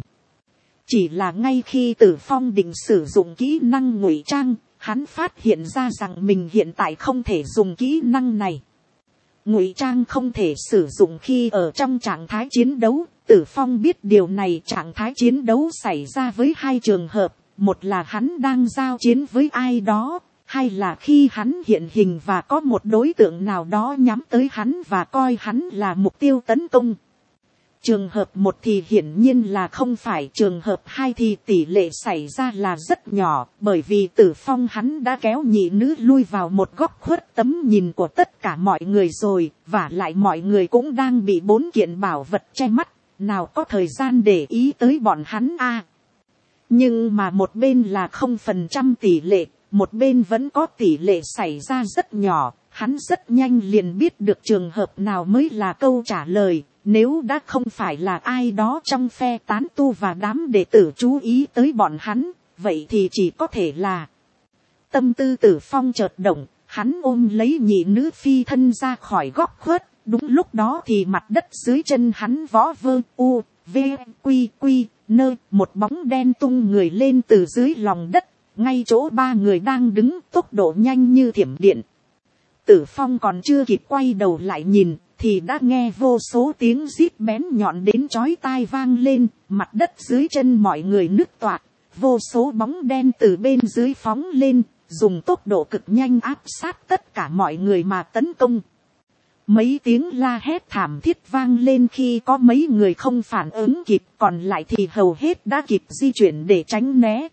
Speaker 1: Chỉ là ngay khi Tử Phong định sử dụng kỹ năng ngụy trang, hắn phát hiện ra rằng mình hiện tại không thể dùng kỹ năng này. Ngụy trang không thể sử dụng khi ở trong trạng thái chiến đấu. Tử Phong biết điều này, trạng thái chiến đấu xảy ra với hai trường hợp. Một là hắn đang giao chiến với ai đó, hay là khi hắn hiện hình và có một đối tượng nào đó nhắm tới hắn và coi hắn là mục tiêu tấn công. Trường hợp một thì hiển nhiên là không phải, trường hợp hai thì tỷ lệ xảy ra là rất nhỏ, bởi vì Tử Phong hắn đã kéo nhị nữ lui vào một góc khuất tầm nhìn của tất cả mọi người rồi, và lại mọi người cũng đang bị bốn kiện bảo vật che mắt, nào có thời gian để ý tới bọn hắn a. À, nhưng mà một bên là không phần trăm tỷ lệ, một bên vẫn có tỷ lệ xảy ra rất nhỏ, hắn rất nhanh liền biết được trường hợp nào mới là câu trả lời. Nếu đã không phải là ai đó trong phe tán tu và đám đệ tử chú ý tới bọn hắn, vậy thì chỉ có thể là... Tâm tư Tử Phong chợt động, hắn ôm lấy nhị nữ phi thân ra khỏi góc khuất. Đúng lúc đó thì mặt đất dưới chân hắn võ vơ u, v, quy quy, nơ, một bóng đen tung người lên từ dưới lòng đất, ngay chỗ ba người đang đứng, tốc độ nhanh như thiểm điện. Tử Phong còn chưa kịp quay đầu lại nhìn, thì đã nghe vô số tiếng rít bén nhọn đến chói tai vang lên, mặt đất dưới chân mọi người nứt toạc, vô số bóng đen từ bên dưới phóng lên, dùng tốc độ cực nhanh áp sát tất cả mọi người mà tấn công. Mấy tiếng la hét thảm thiết vang lên khi có mấy người không phản ứng kịp, còn lại thì hầu hết đã kịp di chuyển để tránh né.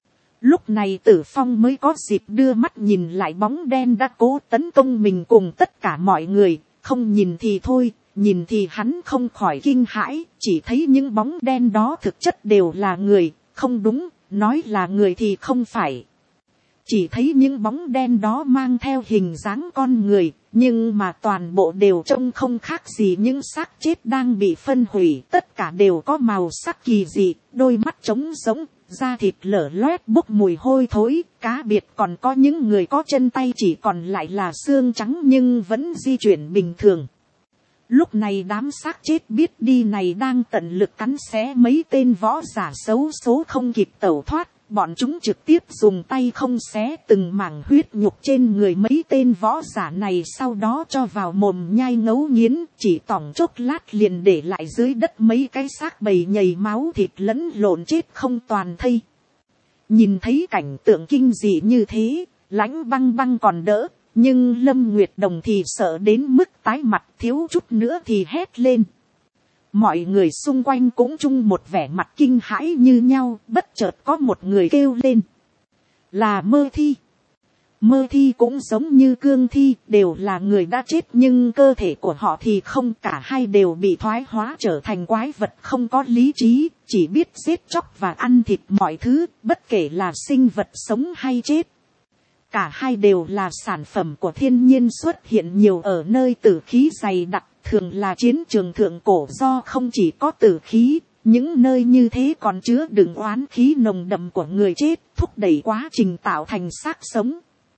Speaker 1: Lúc này Tử Phong mới có dịp đưa mắt nhìn lại bóng đen đã cố tấn công mình cùng tất cả mọi người. Không nhìn thì thôi, nhìn thì hắn không khỏi kinh hãi, chỉ thấy những bóng đen đó thực chất đều là người, không đúng, nói là người thì không phải. Chỉ thấy những bóng đen đó mang theo hình dáng con người, nhưng mà toàn bộ đều trông không khác gì những xác chết đang bị phân hủy, tất cả đều có màu sắc kỳ dị, đôi mắt trống rỗng, da thịt lở loét bốc mùi hôi thối, cá biệt còn có những người có chân tay chỉ còn lại là xương trắng nhưng vẫn di chuyển bình thường. Lúc này đám xác chết biết đi này đang tận lực cắn xé mấy tên võ giả xấu số không kịp tẩu thoát, bọn chúng trực tiếp dùng tay không xé từng mảng huyết nhục trên người mấy tên võ giả này, sau đó cho vào mồm nhai ngấu nghiến, chỉ tỏng chốc lát liền để lại dưới đất mấy cái xác bầy nhầy máu thịt lẫn lộn chết không toàn thây. Nhìn thấy cảnh tượng kinh dị như thế, Lãnh Băng Băng còn đỡ, nhưng Lâm Nguyệt Đồng thì sợ đến mức tái mặt, thiếu chút nữa thì hét lên. Mọi người xung quanh cũng chung một vẻ mặt kinh hãi như nhau, bất chợt có một người kêu lên. Là Mơ Thi. Mơ Thi cũng giống như Cương Thi, đều là người đã chết nhưng cơ thể của họ thì không, cả hai đều bị thoái hóa trở thành quái vật không có lý trí, chỉ biết giết chóc và ăn thịt mọi thứ, bất kể là sinh vật sống hay chết. Cả hai đều là sản phẩm của thiên nhiên xuất hiện nhiều ở nơi tử khí dày đặc, thường là chiến trường thượng cổ, do không chỉ có tử khí, những nơi như thế còn chứa đựng oán khí nồng đậm của người chết, thúc đẩy quá trình tạo thành xác sống.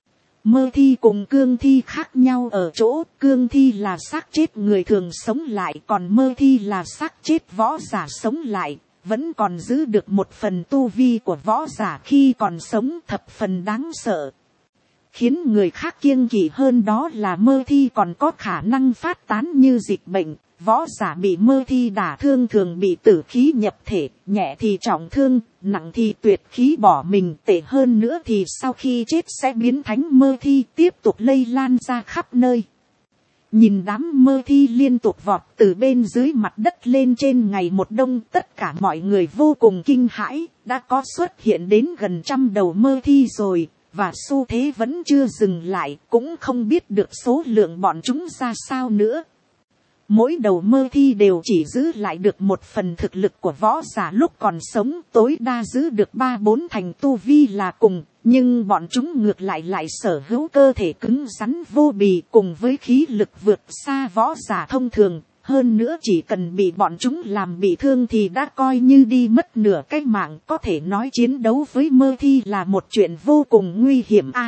Speaker 1: Mơ thi cùng cương thi khác nhau ở chỗ, cương thi là xác chết người thường sống lại, còn mơ thi là xác chết võ giả sống lại, vẫn còn giữ được một phần tu vi của võ giả khi còn sống, thập phần đáng sợ. Khiến người khác kiêng kỵ hơn đó là mơ thi còn có khả năng phát tán như dịch bệnh. Võ giả bị mơ thi đả thương thường bị tử khí nhập thể, nhẹ thì trọng thương, nặng thì tuyệt khí bỏ mình, tệ hơn nữa thì sau khi chết sẽ biến thánh mơ thi, tiếp tục lây lan ra khắp nơi. Nhìn đám mơ thi liên tục vọt từ bên dưới mặt đất lên trên ngày một đông, tất cả mọi người vô cùng kinh hãi, đã có xuất hiện đến gần trăm đầu mơ thi rồi, và xu thế vẫn chưa dừng lại, cũng không biết được số lượng bọn chúng ra sao nữa. Mỗi đầu mơ thi đều chỉ giữ lại được một phần thực lực của võ giả lúc còn sống, tối đa giữ được ba bốn thành tu vi là cùng, nhưng bọn chúng ngược lại lại sở hữu cơ thể cứng rắn vô bì cùng với khí lực vượt xa võ giả thông thường. Hơn nữa chỉ cần bị bọn chúng làm bị thương thì đã coi như đi mất nửa cái mạng, có thể nói chiến đấu với mơ thi là một chuyện vô cùng nguy hiểm a. À,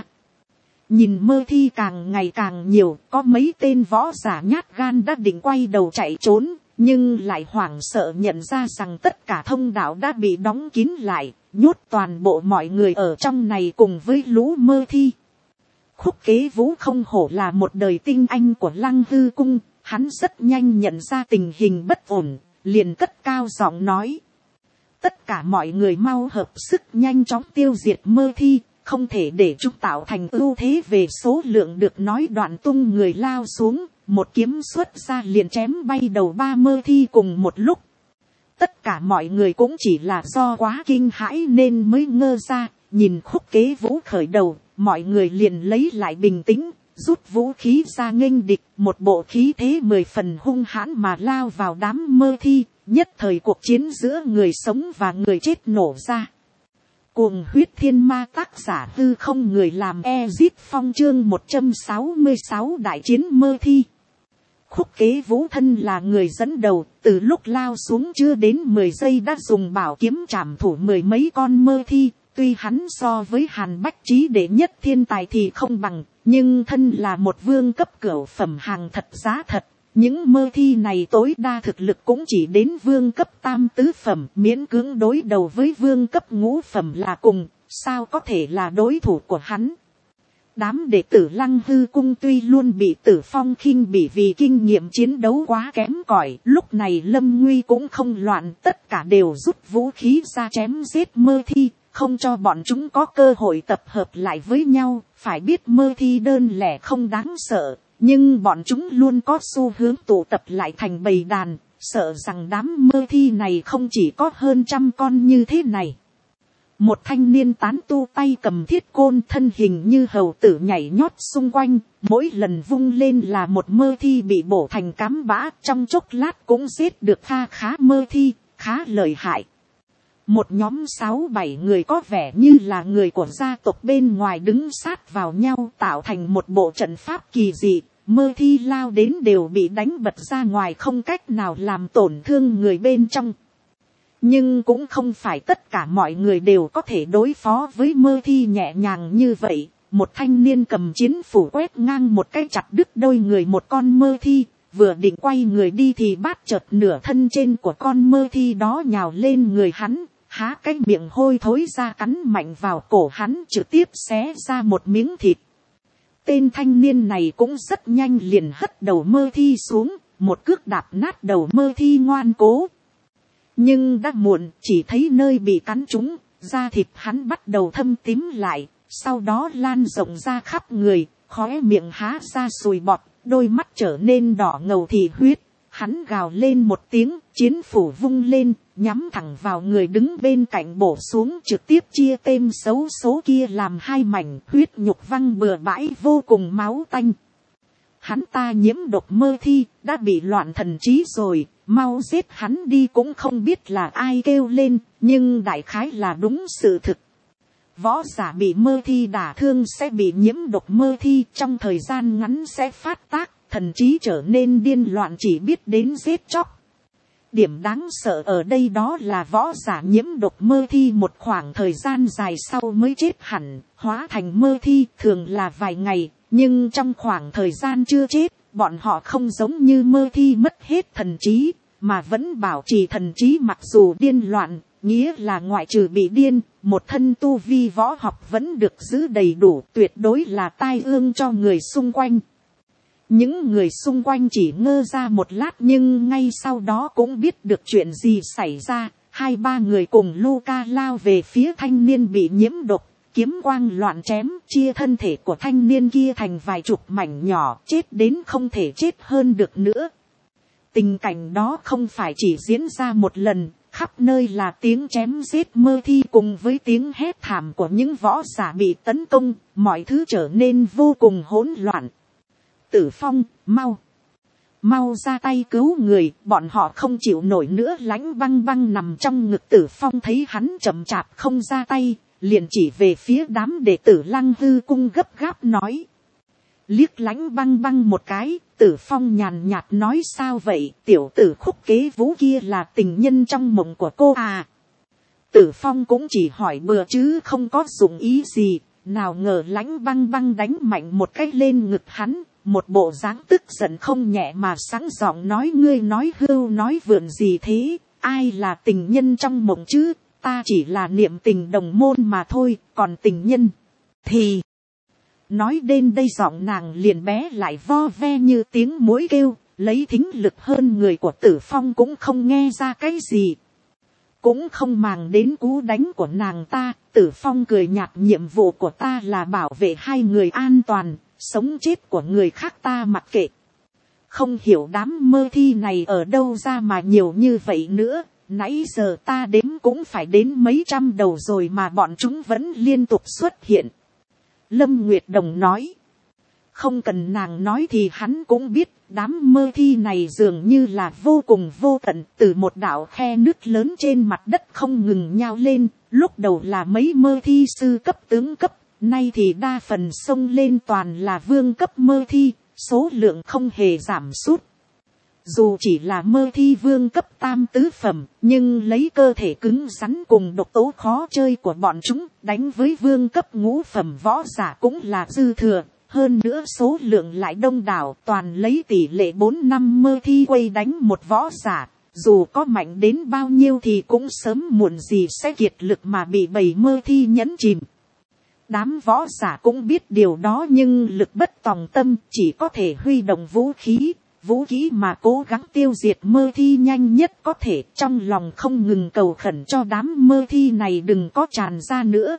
Speaker 1: nhìn mơ thi càng ngày càng nhiều, có mấy tên võ giả nhát gan đã định quay đầu chạy trốn, nhưng lại hoảng sợ nhận ra rằng tất cả thông đạo đã bị đóng kín lại, nhốt toàn bộ mọi người ở trong này cùng với lũ mơ thi. Khúc Kế Vũ không hổ là một đời tinh anh của Lăng Hư Cung, hắn rất nhanh nhận ra tình hình bất ổn, liền cất cao giọng nói. Tất cả mọi người mau hợp sức nhanh chóng tiêu diệt mơ thi, không thể để chúng tạo thành ưu thế về số lượng. Được nói đoạn tung người lao xuống, một kiếm xuất ra liền chém bay đầu ba mơ thi cùng một lúc. Tất cả mọi người cũng chỉ là do quá kinh hãi nên mới ngơ ra, nhìn Khúc Kế Vũ khởi đầu, mọi người liền lấy lại bình tĩnh, rút vũ khí ra nghênh địch, một bộ khí thế mười phần hung hãn mà lao vào đám mơ thi, nhất thời cuộc chiến giữa người sống và người chết nổ ra. Cuồng huyết thiên ma, tác giả Hư Không, người làm Ezit Phong, chương một trăm sáu mươi sáu đại chiến mơ thi. Khúc Kế Vũ thân là người dẫn đầu, từ lúc lao xuống chưa đến mười giây đã dùng bảo kiếm trảm thủ mười mấy con mơ thi. Tuy hắn so với Hàn Bách Chí đệ nhất thiên tài thì không bằng, nhưng thân là một vương cấp cửu phẩm hàng thật giá thật. Những mơ thi này tối đa thực lực cũng chỉ đến vương cấp tam tứ phẩm, miễn cưỡng đối đầu với vương cấp ngũ phẩm là cùng, sao có thể là đối thủ của hắn. Đám đệ tử Lăng Hư Cung tuy luôn bị Tử Phong khinh bỉ vì kinh nghiệm chiến đấu quá kém cỏi, lúc này lâm nguy cũng không loạn, tất cả đều rút vũ khí ra chém giết mơ thi, không cho bọn chúng có cơ hội tập hợp lại với nhau. Phải biết mơ thi đơn lẻ không đáng sợ, nhưng bọn chúng luôn có xu hướng tụ tập lại thành bầy đàn, sợ rằng đám mơ thi này không chỉ có hơn trăm con như thế này. Một thanh niên tán tu tay cầm thiết côn, thân hình như hầu tử nhảy nhót xung quanh, mỗi lần vung lên là một mơ thi bị bổ thành cám bã, trong chốc lát cũng giết được kha khá mơ thi, khá lợi hại. Một nhóm sáu bảy người có vẻ như là người của gia tộc bên ngoài đứng sát vào nhau tạo thành một bộ trận pháp kỳ dị, mơ thi lao đến đều bị đánh bật ra ngoài, không cách nào làm tổn thương người bên trong. Nhưng cũng không phải tất cả mọi người đều có thể đối phó với mơ thi nhẹ nhàng như vậy. Một thanh niên cầm chiến phủ quét ngang một cái chặt đứt đôi người một con mơ thi, vừa định quay người đi thì bát chợt nửa thân trên của con mơ thi đó nhào lên người hắn, há cái miệng hôi thối ra cắn mạnh vào cổ hắn, trực tiếp xé ra một miếng thịt. Tên thanh niên này cũng rất nhanh liền hất đầu mơ thi xuống, một cước đạp nát đầu mơ thi ngoan cố. Nhưng đã muộn, chỉ thấy nơi bị cắn trúng, da thịt hắn bắt đầu thâm tím lại, sau đó lan rộng ra khắp người, khóe miệng há ra sùi bọt, đôi mắt trở nên đỏ ngầu thì huyết. Hắn gào lên một tiếng, chiến phủ vung lên, nhắm thẳng vào người đứng bên cạnh bổ xuống, trực tiếp chia tên xấu số kia làm hai mảnh, huyết nhục văng bừa bãi vô cùng máu tanh. Hắn ta nhiễm độc mơ thi, đã bị loạn thần trí rồi, mau giết hắn đi. Cũng không biết là ai kêu lên, nhưng đại khái là đúng sự thực. Võ giả bị mơ thi đả thương sẽ bị nhiễm độc mơ thi, trong thời gian ngắn sẽ phát tác, thần trí trở nên điên loạn, chỉ biết đến giết chóc. điểm đáng sợ ở đây đó là võ giả nhiễm độc mơ thi một khoảng thời gian dài sau mới chết hẳn, hóa thành mơ thi thường là vài ngày, nhưng trong khoảng thời gian chưa chết, bọn họ không giống như mơ thi mất hết thần trí, mà vẫn bảo trì thần trí mặc dù điên loạn, nghĩa là ngoại trừ bị điên, một thân tu vi võ học vẫn được giữ đầy đủ, tuyệt đối là tai ương cho người xung quanh. Những người xung quanh chỉ ngơ ra một lát nhưng ngay sau đó cũng biết được chuyện gì xảy ra. Hai ba người cùng Luca lao về phía thanh niên bị nhiễm độc, kiếm quang loạn chém, chia thân thể của thanh niên kia thành vài chục mảnh nhỏ, chết đến không thể chết hơn được nữa. Tình cảnh đó không phải chỉ diễn ra một lần, khắp nơi là tiếng chém giết mơ thi cùng với tiếng hét thảm của những võ giả bị tấn công, mọi thứ trở nên vô cùng hỗn loạn. Tử Phong, mau, mau ra tay cứu người, bọn họ không chịu nổi nữa. Lãnh Băng Băng nằm trong ngực Tử Phong thấy hắn chậm chạp không ra tay, liền chỉ về phía đám đệ tử Lăng Hư cung gấp gáp nói. Liếc Lãnh Băng Băng một cái, Tử Phong nhàn nhạt nói sao vậy, tiểu tử Khúc Kế Vũ kia là tình nhân trong mộng của cô à. Tử Phong cũng chỉ hỏi bừa chứ không có dụng ý gì, nào ngờ Lãnh Băng Băng đánh mạnh một cái lên ngực hắn. Một bộ dáng tức giận không nhẹ mà sáng giọng nói ngươi nói hưu nói vượn gì thế, ai là tình nhân trong mộng chứ, ta chỉ là niệm tình đồng môn mà thôi, còn tình nhân thì... Nói đến đây giọng nàng liền bé lại vo ve như tiếng muỗi kêu, lấy thính lực hơn người của Tử Phong cũng không nghe ra cái gì. Cũng không màng đến cú đánh của nàng ta, Tử Phong cười nhạt nhiệm vụ của ta là bảo vệ hai người an toàn. Sống chết của người khác ta mặc kệ. Không hiểu đám mơ thi này ở đâu ra mà nhiều như vậy nữa. Nãy giờ ta đếm cũng phải đến mấy trăm đầu rồi mà bọn chúng vẫn liên tục xuất hiện. Lâm Nguyệt Đồng nói. Không cần nàng nói thì hắn cũng biết. Đám mơ thi này dường như là vô cùng vô tận. Từ một đạo khe nước lớn trên mặt đất không ngừng nhao lên. Lúc đầu là mấy mơ thi sư cấp tướng cấp. Nay thì đa phần xông lên toàn là vương cấp mơ thi, số lượng không hề giảm sút. Dù chỉ là mơ thi vương cấp tam tứ phẩm, nhưng lấy cơ thể cứng rắn cùng độc tố khó chơi của bọn chúng, đánh với vương cấp ngũ phẩm võ giả cũng là dư thừa. Hơn nữa số lượng lại đông đảo, toàn lấy tỷ lệ bốn năm mơ thi quay đánh một võ giả. Dù có mạnh đến bao nhiêu thì cũng sớm muộn gì sẽ kiệt lực mà bị bầy mơ thi nhấn chìm. Đám võ giả cũng biết điều đó nhưng lực bất tòng tâm, chỉ có thể huy động vũ khí, vũ khí mà cố gắng tiêu diệt mơ thi nhanh nhất có thể, trong lòng không ngừng cầu khẩn cho đám mơ thi này đừng có tràn ra nữa.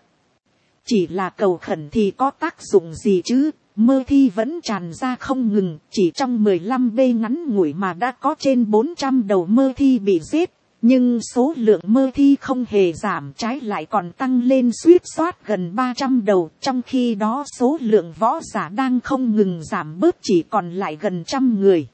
Speaker 1: Chỉ là cầu khẩn thì có tác dụng gì chứ, mơ thi vẫn tràn ra không ngừng, chỉ trong mười lăm bê ngắn ngủi mà đã có trên bốn trăm đầu mơ thi bị giết. Nhưng số lượng mơ thi không hề giảm, trái lại còn tăng lên suýt soát gần ba trăm đầu, trong khi đó số lượng võ giả đang không ngừng giảm bớt chỉ còn lại gần trăm người.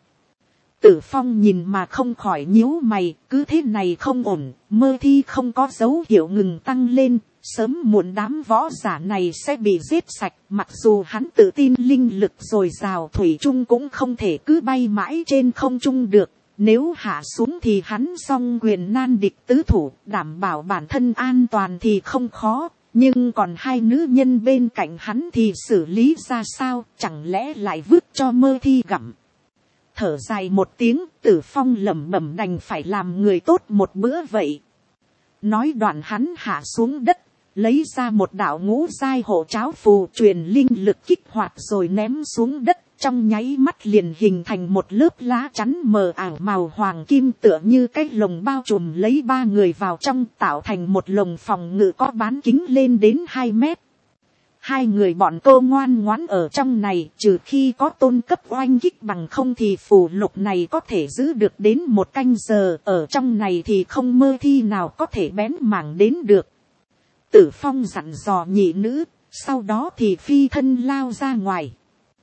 Speaker 1: Tử Phong nhìn mà không khỏi nhíu mày, cứ thế này không ổn, mơ thi không có dấu hiệu ngừng tăng lên, sớm muộn đám võ giả này sẽ bị giết sạch, mặc dù hắn tự tin linh lực dồi dào thủy chung cũng không thể cứ bay mãi trên không trung được. Nếu hạ xuống thì hắn song quyền nan địch tứ thủ, đảm bảo bản thân an toàn thì không khó, nhưng còn hai nữ nhân bên cạnh hắn thì xử lý ra sao, chẳng lẽ lại vứt cho mơ thi gặm. Thở dài một tiếng, Tử Phong lẩm bẩm đành phải làm người tốt một bữa vậy. Nói đoạn hắn hạ xuống đất, lấy ra một đạo ngũ giai hộ cháo phù truyền linh lực kích hoạt rồi ném xuống đất. Trong nháy mắt liền hình thành một lớp lá chắn mờ ảo màu hoàng kim tựa như cái lồng bao trùm lấy ba người vào trong, tạo thành một lồng phòng ngự có bán kính lên đến hai mét. Hai người bọn cô ngoan ngoãn ở trong này, trừ khi có tôn cấp oanh kích bằng không thì phù lục này có thể giữ được đến một canh giờ, ở trong này thì không mơ thi nào có thể bén mảng đến được. Tử Phong dặn dò nhị nữ, sau đó thì phi thân lao ra ngoài.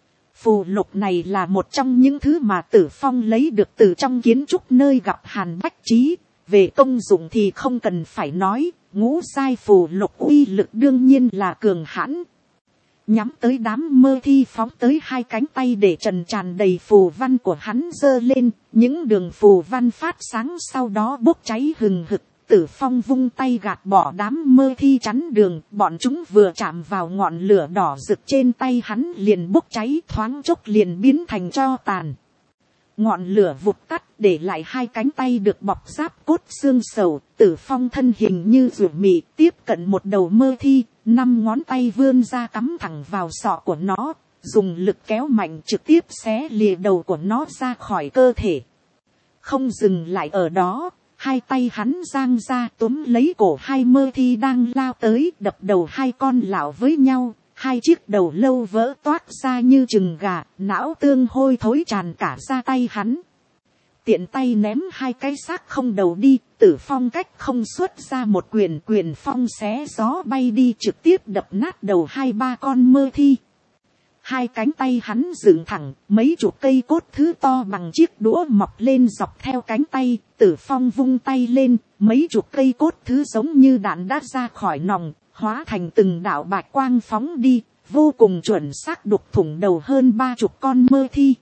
Speaker 1: Phù lục này là một trong những thứ mà Tử Phong lấy được từ trong kiến trúc nơi gặp Hàn Bách Trí. Về công dụng thì không cần phải nói, ngũ giai phù lục uy lực đương nhiên là cường hãn. nhắm tới đám mơ thi phóng tới hai cánh tay để trần tràn đầy phù văn của hắn giơ lên, những đường phù văn phát sáng sau đó bốc cháy hừng hực. Tử Phong vung tay gạt bỏ đám mơ thi chắn đường, bọn chúng vừa chạm vào ngọn lửa đỏ rực trên tay hắn liền bốc cháy, thoáng chốc liền biến thành tro tàn. Ngọn lửa vụt tắt, để lại hai cánh tay được bọc giáp cốt xương sầu. Tử Phong thân hình như ruột mị tiếp cận một đầu mơ thi, năm ngón tay vươn ra cắm thẳng vào sọ của nó, dùng lực kéo mạnh trực tiếp xé lìa đầu của nó ra khỏi cơ thể. Không dừng lại ở đó, hai tay hắn giang ra túm lấy cổ hai mơ thi đang lao tới, đập đầu hai con lão với nhau. Hai chiếc đầu lâu vỡ toát ra như chừng gà, não tương hôi thối tràn cả ra tay hắn. Tiện tay ném hai cái xác không đầu đi, Tử Phong cách không xuất ra một quyền, quyền phong xé gió bay đi trực tiếp đập nát đầu hai ba con mơ thi. Hai cánh tay hắn dựng thẳng, mấy chục cây cốt thứ to bằng chiếc đũa mọc lên dọc theo cánh tay. Tử Phong vung tay lên, mấy chục cây cốt thứ giống như đạn đã ra khỏi nòng, hóa thành từng đạo bạch quang phóng đi, vô cùng chuẩn xác đục thủng đầu hơn ba chục con mơ thi.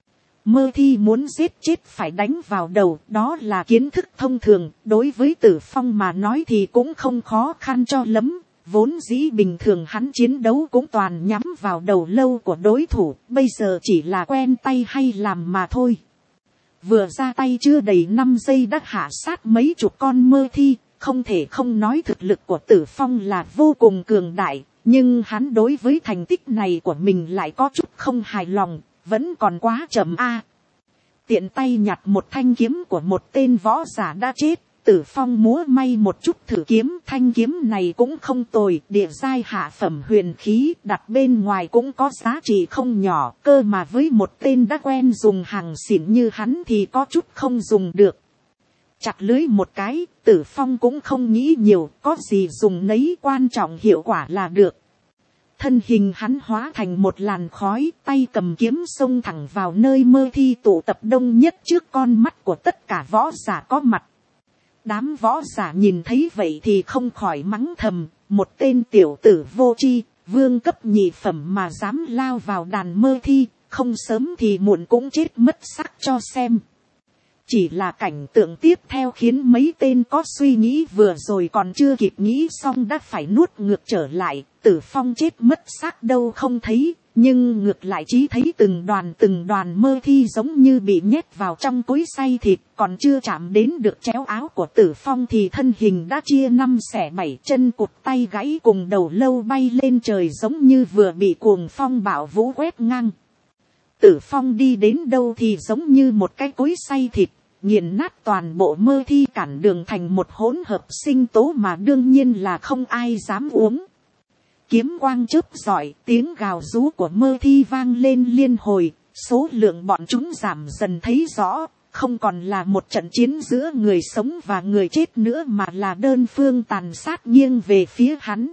Speaker 1: Mơ thi muốn giết chết phải đánh vào đầu, đó là kiến thức thông thường, đối với Tử Phong mà nói thì cũng không khó khăn cho lắm. Vốn dĩ bình thường hắn chiến đấu cũng toàn nhắm vào đầu lâu của đối thủ, bây giờ chỉ là quen tay hay làm mà thôi. Vừa ra tay chưa đầy năm giây đã hạ sát mấy chục con mơ thi, không thể không nói thực lực của Tử Phong là vô cùng cường đại, nhưng hắn đối với thành tích này của mình lại có chút không hài lòng, vẫn còn quá chậm a. Tiện tay nhặt một thanh kiếm của một tên võ giả đã chết, Tử Phong múa may một chút thử kiếm, thanh kiếm này cũng không tồi, địa giai hạ phẩm huyền khí, đặt bên ngoài cũng có giá trị không nhỏ, cơ mà với một tên đã quen dùng hàng xịn như hắn thì có chút không dùng được. Chặt lưới một cái, Tử Phong cũng không nghĩ nhiều, có gì dùng nấy, quan trọng hiệu quả là được. Thân hình hắn hóa thành một làn khói, tay cầm kiếm xông thẳng vào nơi mơ thi tụ tập đông nhất trước con mắt của tất cả võ giả có mặt. Đám võ giả nhìn thấy vậy thì không khỏi mắng thầm, một tên tiểu tử vô tri, vương cấp nhị phẩm mà dám lao vào đàn mơ thi, không sớm thì muộn cũng chết mất xác cho xem. Chỉ là cảnh tượng tiếp theo khiến mấy tên có suy nghĩ vừa rồi còn chưa kịp nghĩ xong đã phải nuốt ngược trở lại. Tử Phong chết mất xác đâu không thấy, nhưng ngược lại chỉ thấy từng đoàn từng đoàn mơ thi giống như bị nhét vào trong cối xay thịt, còn chưa chạm đến được chéo áo của Tử Phong thì thân hình đã chia năm xẻ bảy, chân cụt tay gãy cùng đầu lâu bay lên trời giống như vừa bị cuồng phong bạo vũ quét ngang. Tử Phong đi đến đâu thì giống như một cái cối xay thịt, nghiền nát toàn bộ mơ thi cản đường thành một hỗn hợp sinh tố mà đương nhiên là không ai dám uống. Kiếm quang chớp rọi, tiếng gào rú của mơ thi vang lên liên hồi, số lượng bọn chúng giảm dần thấy rõ, không còn là một trận chiến giữa người sống và người chết nữa mà là đơn phương tàn sát nghiêng về phía hắn.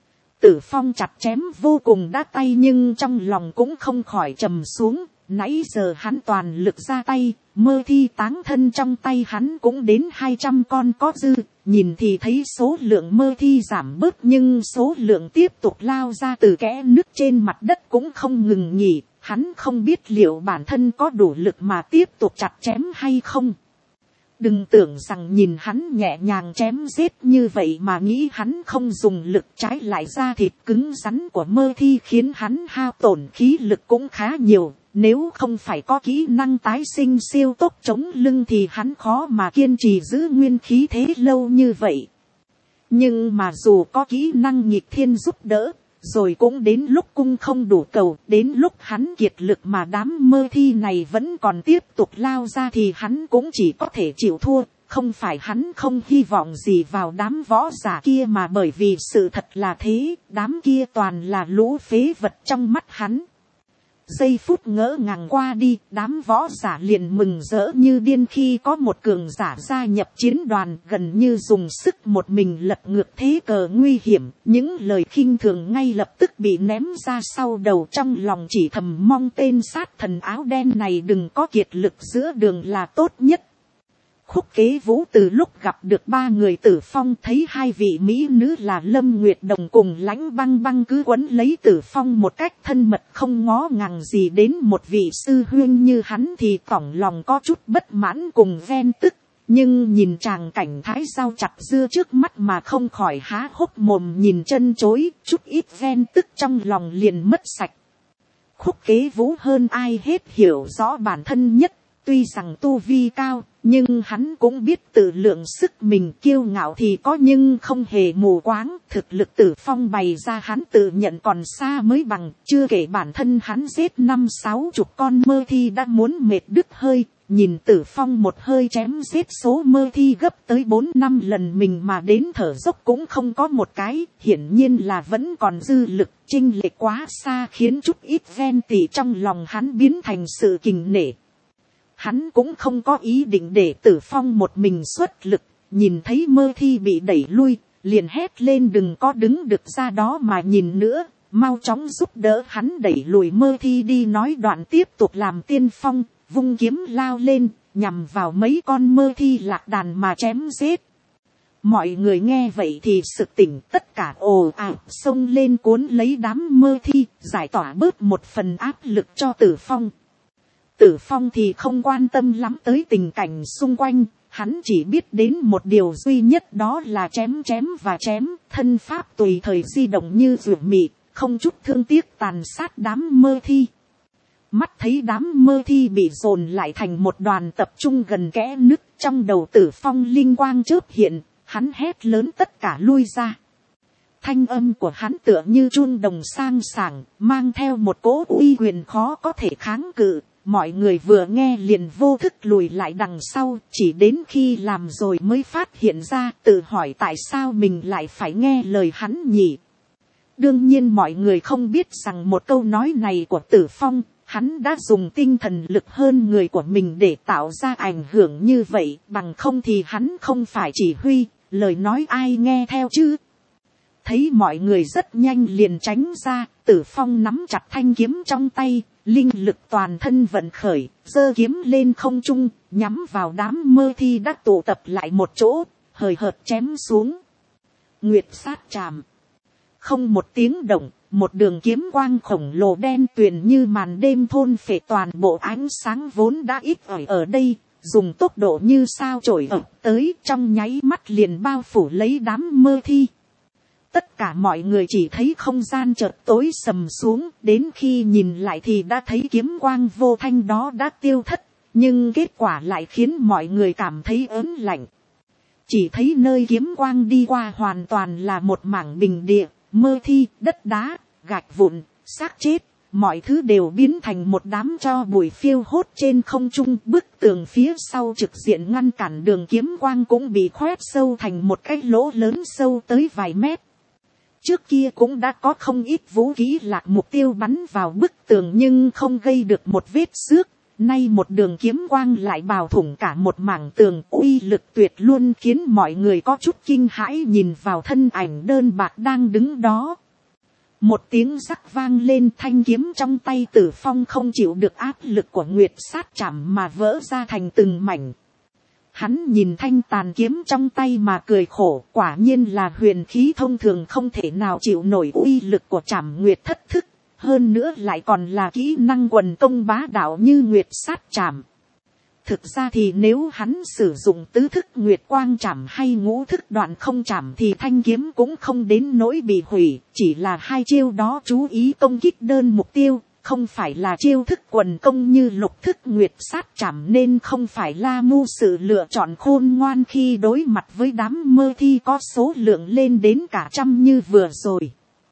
Speaker 1: Tử Phong chặt chém vô cùng đã tay nhưng trong lòng cũng không khỏi trầm xuống, nãy giờ hắn toàn lực ra tay, mơ thi táng thân trong tay hắn cũng đến hai trăm con có dư, nhìn thì thấy số lượng mơ thi giảm bớt nhưng số lượng tiếp tục lao ra từ kẽ nứt trên mặt đất cũng không ngừng nghỉ, hắn không biết liệu bản thân có đủ lực mà tiếp tục chặt chém hay không. Đừng tưởng rằng nhìn hắn nhẹ nhàng chém giết như vậy mà nghĩ hắn không dùng lực, trái lại da thịt cứng rắn của mơ thi khiến hắn hao tổn khí lực cũng khá nhiều. Nếu không phải có kỹ năng tái sinh siêu tốc chống lưng thì hắn khó mà kiên trì giữ nguyên khí thế lâu như vậy. Nhưng mà dù có kỹ năng nghịch thiên giúp đỡ, rồi cũng đến lúc cung không đủ cầu, đến lúc hắn kiệt lực mà đám mơ thi này vẫn còn tiếp tục lao ra thì hắn cũng chỉ có thể chịu thua. Không phải hắn không hy vọng gì vào đám võ giả kia mà bởi vì sự thật là thế, đám kia toàn là lũ phế vật trong mắt hắn. Giây phút ngỡ ngàng qua đi, đám võ giả liền mừng rỡ như điên khi có một cường giả gia nhập chiến đoàn, gần như dùng sức một mình lật ngược thế cờ nguy hiểm. Những lời khinh thường ngay lập tức bị ném ra sau đầu, trong lòng chỉ thầm mong tên sát thần áo đen này đừng có kiệt lực giữa đường là tốt nhất. Khúc Kế Vũ từ lúc gặp được ba người Tử Phong, thấy hai vị mỹ nữ là Lâm Nguyệt Đồng cùng Lãnh Băng Băng cứ quấn lấy Tử Phong một cách thân mật không ngó ngàng gì đến một vị sư huynh như hắn thì phỏng lòng có chút bất mãn cùng ven tức. Nhưng nhìn tràng cảnh thái rau chặt dưa trước mắt mà không khỏi há hốc mồm nhìn chân chối, chút ít ven tức trong lòng liền mất sạch. Khúc Kế Vũ hơn ai hết hiểu rõ bản thân nhất, tuy rằng tu vi cao, nhưng hắn cũng biết tự lượng sức mình, kiêu ngạo thì có nhưng không hề mù quáng. Thực lực Tử Phong bày ra hắn tự nhận còn xa mới bằng, chưa kể bản thân hắn giết năm sáu chục con mơ thi đã muốn mệt đứt hơi. Nhìn Tử Phong một hơi chém giết số mơ thi gấp tới bốn năm lần mình mà đến thở dốc cũng không có một cái, hiển nhiên là vẫn còn dư lực, chênh lệch quá xa khiến chút ít ven tị trong lòng hắn biến thành sự kình nể. Hắn cũng không có ý định để Tử Phong một mình xuất lực, nhìn thấy mơ thi bị đẩy lui, liền hét lên đừng có đứng được ra đó mà nhìn nữa, mau chóng giúp đỡ hắn đẩy lùi mơ thi đi. Nói đoạn tiếp tục làm tiên phong, vung kiếm lao lên, nhằm vào mấy con mơ thi lạc đàn mà chém giết. Mọi người nghe vậy thì sực tỉnh, tất cả ồ ạt xông lên cuốn lấy đám mơ thi, giải tỏa bớt một phần áp lực cho Tử Phong. Tử Phong thì không quan tâm lắm tới tình cảnh xung quanh, hắn chỉ biết đến một điều duy nhất, đó là chém chém và chém, thân pháp tùy thời di động như ruột mị, không chút thương tiếc tàn sát đám mơ thi. Mắt thấy đám mơ thi bị dồn lại thành một đoàn tập trung gần kẽ nứt, trong đầu Tử Phong linh quang chớp hiện, hắn hét lớn tất cả lui ra. Thanh âm của hắn tựa như chuông đồng sang sảng, mang theo một cỗ uy quyền khó có thể kháng cự. Mọi người vừa nghe liền vô thức lùi lại đằng sau, chỉ đến khi làm rồi mới phát hiện ra, tự hỏi tại sao mình lại phải nghe lời hắn nhỉ. Đương nhiên mọi người không biết rằng một câu nói này của Tử Phong, hắn đã dùng tinh thần lực hơn người của mình để tạo ra ảnh hưởng như vậy, bằng không thì hắn không phải chỉ huy, lời nói ai nghe theo chứ. Thấy mọi người rất nhanh liền tránh ra, Tử Phong nắm chặt thanh kiếm trong tay, linh lực toàn thân vận khởi, giơ kiếm lên không trung, nhắm vào đám mơ thi đã tụ tập lại một chỗ, hời hợt chém xuống. Nguyệt sát trảm. Không một tiếng động, một đường kiếm quang khổng lồ đen tuyền như màn đêm thôn phệ toàn bộ ánh sáng vốn đã ít ỏi ở đây, dùng tốc độ như sao chổi ập tới, trong nháy mắt liền bao phủ lấy đám mơ thi. Tất cả mọi người chỉ thấy không gian chợt tối sầm xuống, đến khi nhìn lại thì đã thấy kiếm quang vô thanh đó đã tiêu thất, nhưng kết quả lại khiến mọi người cảm thấy ớn lạnh. Chỉ thấy nơi kiếm quang đi qua hoàn toàn là một mảng bình địa, mơ thi, đất đá, gạch vụn, xác chết, mọi thứ đều biến thành một đám tro bụi phiêu hốt trên không trung. Bức tường phía sau trực diện ngăn cản đường kiếm quang cũng bị khoét sâu thành một cái lỗ lớn sâu tới vài mét. Trước kia cũng đã có không ít vũ khí lạc mục tiêu bắn vào bức tường nhưng không gây được một vết xước. Nay một đường kiếm quang lại bào thủng cả một mảng tường, uy lực tuyệt luôn khiến mọi người có chút kinh hãi nhìn vào thân ảnh đơn bạc đang đứng đó. Một tiếng rắc vang lên, thanh kiếm trong tay Tử Phong không chịu được áp lực của Nguyệt sát trảm mà vỡ ra thành từng mảnh. Hắn nhìn thanh tàn kiếm trong tay mà cười khổ, quả nhiên là huyền khí thông thường không thể nào chịu nổi uy lực của trảm nguyệt thất thức, hơn nữa lại còn là kỹ năng quần công bá đạo như nguyệt sát trảm. Thực ra thì nếu hắn sử dụng tứ thức nguyệt quang trảm hay ngũ thức đoạn không trảm thì thanh kiếm cũng không đến nỗi bị hủy, chỉ là hai chiêu đó chú ý công kích đơn mục tiêu, không phải là chiêu thức quần công như lục thức nguyệt sát trảm, nên không phải La Mu sự lựa chọn khôn ngoan khi đối mặt với đám mơ thi có số lượng lên đến cả trăm như vừa rồi.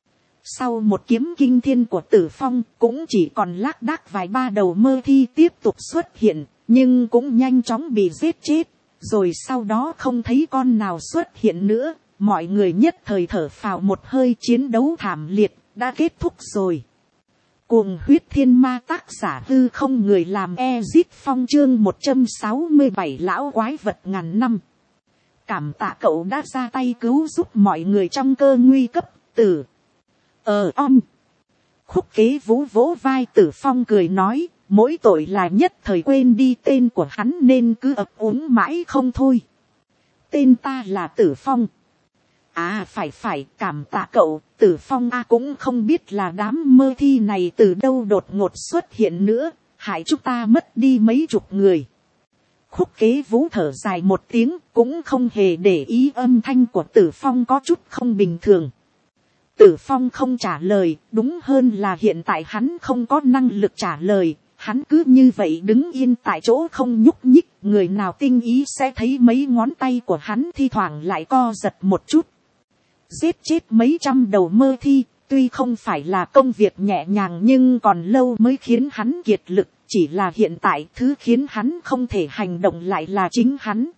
Speaker 1: Sau một kiếm kinh thiên của Tử Phong, cũng chỉ còn lác đác vài ba đầu mơ thi tiếp tục xuất hiện, nhưng cũng nhanh chóng bị giết chết, rồi sau đó không thấy con nào xuất hiện nữa. Mọi người nhất thời thở phào một hơi, chiến đấu thảm liệt đã kết thúc rồi. Cuồng huyết thiên ma, tác giả Hư Không, người làm Ezit Phong, chương một trăm sáu mươi bảy lão quái vật ngàn năm. Cảm tạ cậu đã ra tay cứu giúp mọi người trong cơ nguy cấp. Tử ờ om Khúc Kế Vũ vỗ vai Tử Phong cười nói, mỗi tội là nhất thời quên đi tên của hắn nên cứ ấp úng mãi không thôi. Tên ta là Tử Phong. À phải phải, cảm tạ cậu, Tử Phong a. Cũng không biết là đám mơ thi này từ đâu đột ngột xuất hiện nữa, hại chúng ta mất đi mấy chục người. Khúc Kế Vũ thở dài một tiếng, cũng không hề để ý âm thanh của Tử Phong có chút không bình thường. Tử Phong không trả lời, đúng hơn là hiện tại hắn không có năng lực trả lời. Hắn cứ như vậy đứng yên tại chỗ không nhúc nhích, người nào tinh ý sẽ thấy mấy ngón tay của hắn thi thoảng lại co giật một chút. Giết chết mấy trăm đầu mơ thi, tuy không phải là công việc nhẹ nhàng nhưng còn lâu mới khiến hắn kiệt lực, chỉ là hiện tại thứ khiến hắn không thể hành động lại là chính hắn.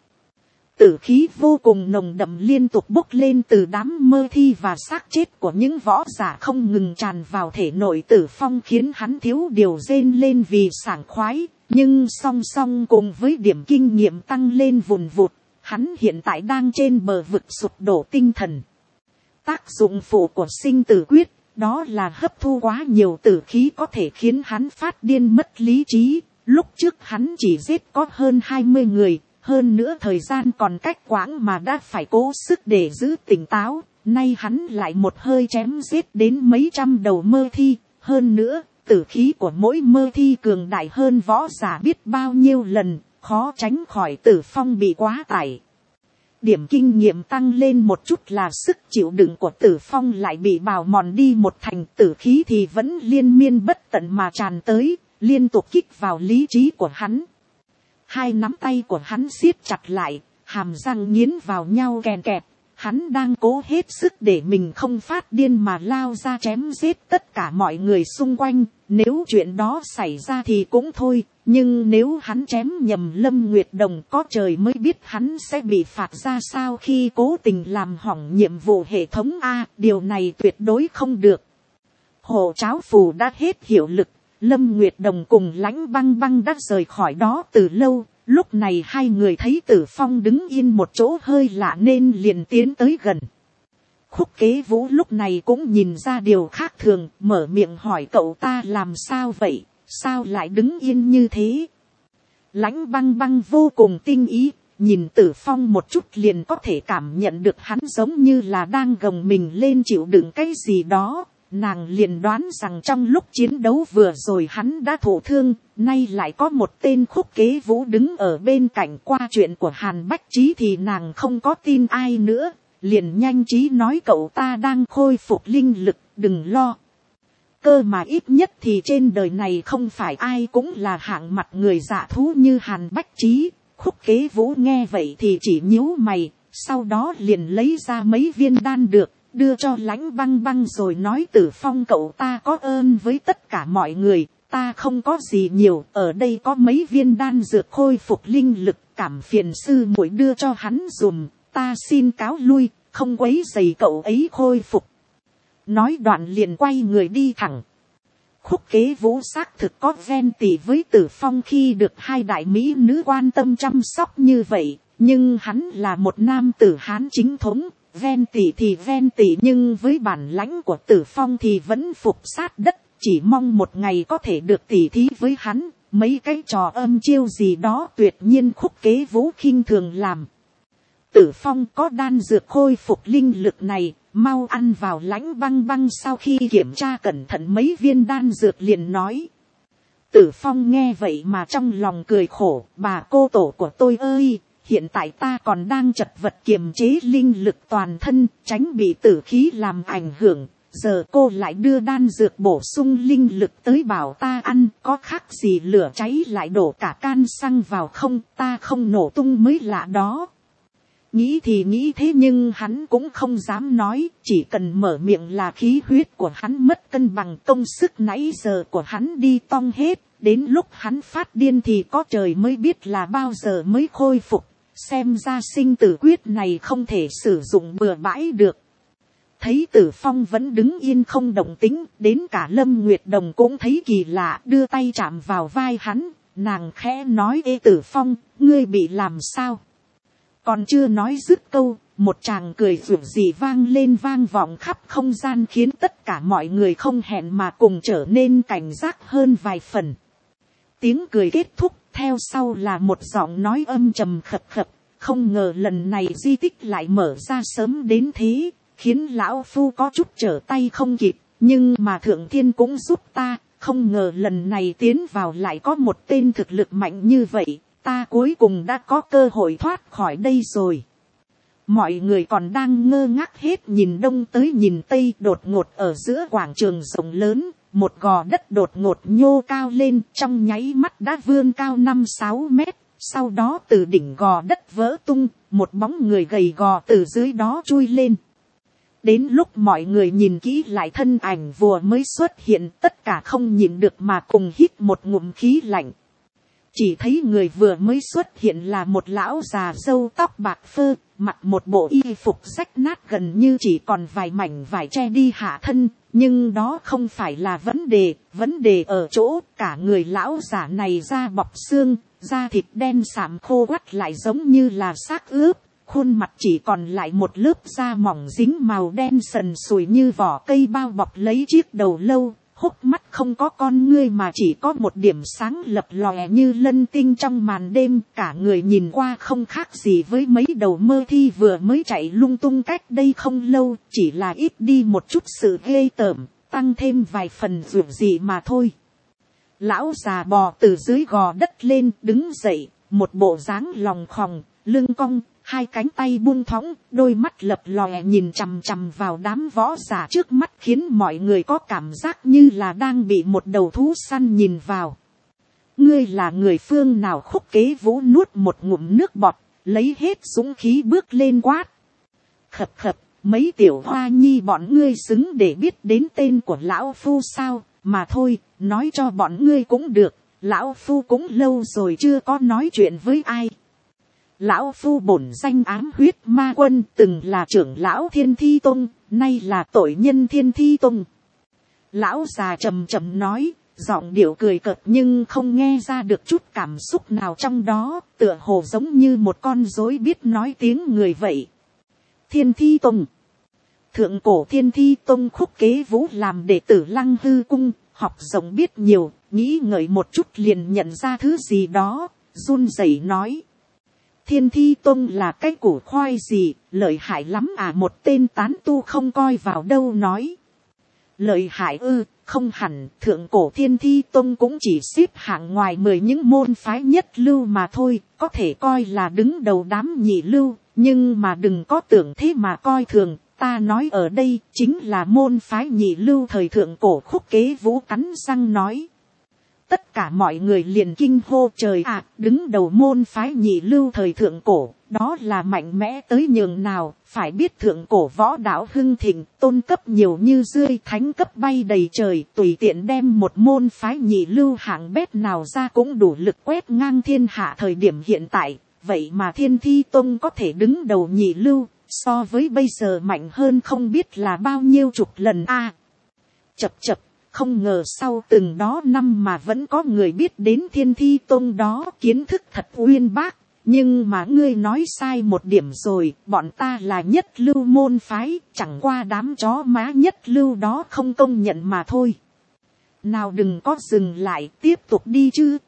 Speaker 1: Tử khí vô cùng nồng đậm liên tục bốc lên từ đám mơ thi và xác chết của những võ giả không ngừng tràn vào thể nội Tử Phong, khiến hắn thiếu điều rên lên vì sảng khoái, nhưng song song cùng với điểm kinh nghiệm tăng lên vùn vụt, hắn hiện tại đang trên bờ vực sụp đổ tinh thần. Tác dụng phụ của sinh tử quyết, đó là hấp thu quá nhiều tử khí có thể khiến hắn phát điên mất lý trí. Lúc trước hắn chỉ giết có hơn hai mươi người, hơn nữa thời gian còn cách quãng mà đã phải cố sức để giữ tỉnh táo. Nay hắn lại một hơi chém giết đến mấy trăm đầu mơ thi, hơn nữa tử khí của mỗi mơ thi cường đại hơn võ giả biết bao nhiêu lần, khó tránh khỏi Tử Phong bị quá tải. Điểm kinh nghiệm tăng lên một chút là sức chịu đựng của Tử Phong lại bị bào mòn đi một thành, tử khí thì vẫn liên miên bất tận mà tràn tới, liên tục kích vào lý trí của hắn. Hai nắm tay của hắn siết chặt lại, hàm răng nghiến vào nhau kèn kẹt. Hắn đang cố hết sức để mình không phát điên mà lao ra chém giết tất cả mọi người xung quanh. Nếu chuyện đó xảy ra thì cũng thôi, nhưng nếu hắn chém nhầm Lâm Nguyệt Đồng, có trời mới biết hắn sẽ bị phạt ra sao khi cố tình làm hỏng nhiệm vụ hệ thống A. Điều này tuyệt đối không được. Hộ tráo phù đã hết hiệu lực, Lâm Nguyệt Đồng cùng Lãnh Băng Băng đã rời khỏi đó từ lâu. Lúc này hai người thấy Tử Phong đứng yên một chỗ hơi lạ nên liền tiến tới gần. Khúc Kế Vũ lúc này cũng nhìn ra điều khác thường, mở miệng hỏi cậu ta làm sao vậy, sao lại đứng yên như thế. Lãnh Băng Băng vô cùng tinh ý, nhìn Tử Phong một chút liền có thể cảm nhận được hắn giống như là đang gồng mình lên chịu đựng cái gì đó. Nàng liền đoán rằng trong lúc chiến đấu vừa rồi hắn đã thụ thương, nay lại có một tên Khúc Kế Vũ đứng ở bên cạnh. Qua chuyện của Hàn Bách Trí thì nàng không có tin ai nữa, liền nhanh trí nói cậu ta đang khôi phục linh lực, đừng lo. Cơ mà ít nhất thì trên đời này không phải ai cũng là hạng mặt người dạ thú như Hàn Bách Trí. Khúc Kế Vũ nghe vậy thì chỉ nhíu mày, sau đó liền lấy ra mấy viên đan được, đưa cho Lãnh Băng Băng rồi nói Tử Phong cậu ta có ơn với tất cả mọi người, ta không có gì nhiều, ở đây có mấy viên đan dược khôi phục linh lực, cảm phiền sư muội đưa cho hắn dùm, ta xin cáo lui, không quấy rầy cậu ấy khôi phục. Nói đoạn liền quay người đi thẳng. Khúc Kế Vũ xác thực có ven tỉ với Tử Phong khi được hai đại mỹ nữ quan tâm chăm sóc như vậy, nhưng hắn là một nam tử Hán chính thống. Ven tỉ thì ven tỉ nhưng với bản lãnh của Tử Phong thì vẫn phục sát đất, chỉ mong một ngày có thể được tỉ thí với hắn. Mấy cái trò âm chiêu gì đó tuyệt nhiên Khúc Kế Vũ khinh thường làm. Tử Phong có đan dược khôi phục linh lực này, mau ăn vào. Lãnh Băng Băng sau khi kiểm tra cẩn thận mấy viên đan dược liền nói. Tử Phong nghe vậy mà trong lòng cười khổ, bà cô tổ của tôi ơi! Hiện tại ta còn đang chật vật kiềm chế linh lực toàn thân, tránh bị tử khí làm ảnh hưởng. Giờ cô lại đưa đan dược bổ sung linh lực tới bảo ta ăn, có khác gì lửa cháy lại đổ cả can xăng vào không, ta không nổ tung mới lạ đó. Nghĩ thì nghĩ thế nhưng hắn cũng không dám nói, chỉ cần mở miệng là khí huyết của hắn mất cân bằng, công sức nãy giờ của hắn đi tong hết. Đến lúc hắn phát điên thì có trời mới biết là bao giờ mới khôi phục. Xem ra sinh tử quyết này không thể sử dụng bừa bãi được. Thấy Tử Phong vẫn đứng yên không động tĩnh, đến cả Lâm Nguyệt Đồng cũng thấy kỳ lạ, đưa tay chạm vào vai hắn, nàng khẽ nói ê Tử Phong, ngươi bị làm sao? Còn chưa nói dứt câu, một tràng cười rủi rỉ vang lên vang vọng khắp không gian khiến tất cả mọi người không hẹn mà cùng trở nên cảnh giác hơn vài phần. Tiếng cười kết thúc, theo sau là một giọng nói âm trầm khập khập. Không ngờ lần này di tích lại mở ra sớm đến thế, khiến lão phu có chút trở tay không kịp. Nhưng mà thượng thiên cũng giúp ta, không ngờ lần này tiến vào lại có một tên thực lực mạnh như vậy. Ta cuối cùng đã có cơ hội thoát khỏi đây rồi. Mọi người còn đang ngơ ngác hết nhìn đông tới nhìn tây, đột ngột ở giữa quảng trường rộng lớn. Một gò đất đột ngột nhô cao lên, trong nháy mắt đã vươn cao năm sáu mét. Sau đó từ đỉnh gò đất vỡ tung, một bóng người gầy gò từ dưới đó chui lên. Đến lúc mọi người nhìn kỹ lại thân ảnh vừa mới xuất hiện, tất cả không nhìn được mà cùng hít một ngụm khí lạnh. Chỉ thấy người vừa mới xuất hiện là một lão già râu tóc bạc phơ, mặc một bộ y phục rách nát gần như chỉ còn vài mảnh vải che đi hạ thân. Nhưng đó không phải là vấn đề, vấn đề ở chỗ cả người lão già này da bọc xương, da thịt đen sạm khô quắt lại giống như là xác ướp, khuôn mặt chỉ còn lại một lớp da mỏng dính màu đen sần sùi như vỏ cây bao bọc lấy chiếc đầu lâu, hốc mắt không có con ngươi mà chỉ có một điểm sáng lập lòe như lân tinh trong màn đêm, cả người nhìn qua không khác gì với mấy đầu mơ thi vừa mới chạy lung tung cách đây không lâu, chỉ là ít đi một chút sự ghê tởm, tăng thêm vài phần dịu dị mà thôi. Lão già bò từ dưới gò đất lên, đứng dậy, một bộ dáng lòng khòng, lưng cong, hai cánh tay buông thõng, đôi mắt lập lòe nhìn chằm chằm vào đám võ giả trước mắt, khiến mọi người có cảm giác như là đang bị một đầu thú săn nhìn vào. Ngươi là người phương nào? Khúc Kế Vũ nuốt một ngụm nước bọt, lấy hết dũng khí bước lên quát. Khập khập, mấy tiểu hoa nhi bọn ngươi xứng để biết đến tên của lão phu sao? Mà thôi, nói cho bọn ngươi cũng được, lão phu cũng lâu rồi chưa có nói chuyện với ai. Lão phu bổn danh Ám Huyết Ma Quân, từng là trưởng lão Thiên Thi Tông, nay là tội nhân Thiên Thi Tông. Lão già trầm trầm nói, giọng điệu cười cợt nhưng không nghe ra được chút cảm xúc nào trong đó, tựa hồ giống như một con rối biết nói tiếng người vậy. Thiên Thi Tông. Thượng cổ Thiên Thi Tông. Khúc Kế Vũ làm đệ tử Lăng Hư Cung, học rộng biết nhiều, nghĩ ngợi một chút liền nhận ra thứ gì đó, run rẩy nói. Thiên Thi Tông là cái củ khoai gì, lợi hại lắm à? Một tên tán tu không coi vào đâu nói. Lợi hại ư? Không hẳn, thượng cổ Thiên Thi Tông cũng chỉ xếp hạng ngoài mười những môn phái nhất lưu mà thôi, có thể coi là đứng đầu đám nhị lưu, nhưng mà đừng có tưởng thế mà coi thường, ta nói ở đây chính là môn phái nhị lưu thời thượng cổ. Khúc Kế Vũ cắn răng nói. Tất cả mọi người liền kinh hô, trời ạ, đứng đầu môn phái nhị lưu thời thượng cổ, đó là mạnh mẽ tới nhường nào? Phải biết thượng cổ võ đạo hưng thịnh, tôn cấp nhiều như rươi, thánh cấp bay đầy trời, tùy tiện đem một môn phái nhị lưu hạng bét nào ra cũng đủ lực quét ngang thiên hạ thời điểm hiện tại. Vậy mà Thiên Thi Tông có thể đứng đầu nhị lưu, so với bây giờ mạnh hơn không biết là bao nhiêu chục lần a. À, chập chập. Không ngờ sau từng đó năm mà vẫn có người biết đến Thiên Thi Tông đó, kiến thức thật uyên bác. Nhưng mà ngươi nói sai một điểm rồi, bọn ta là nhất lưu môn phái, chẳng qua đám chó má nhất lưu đó không công nhận mà thôi. Nào đừng có dừng lại, tiếp tục đi chứ.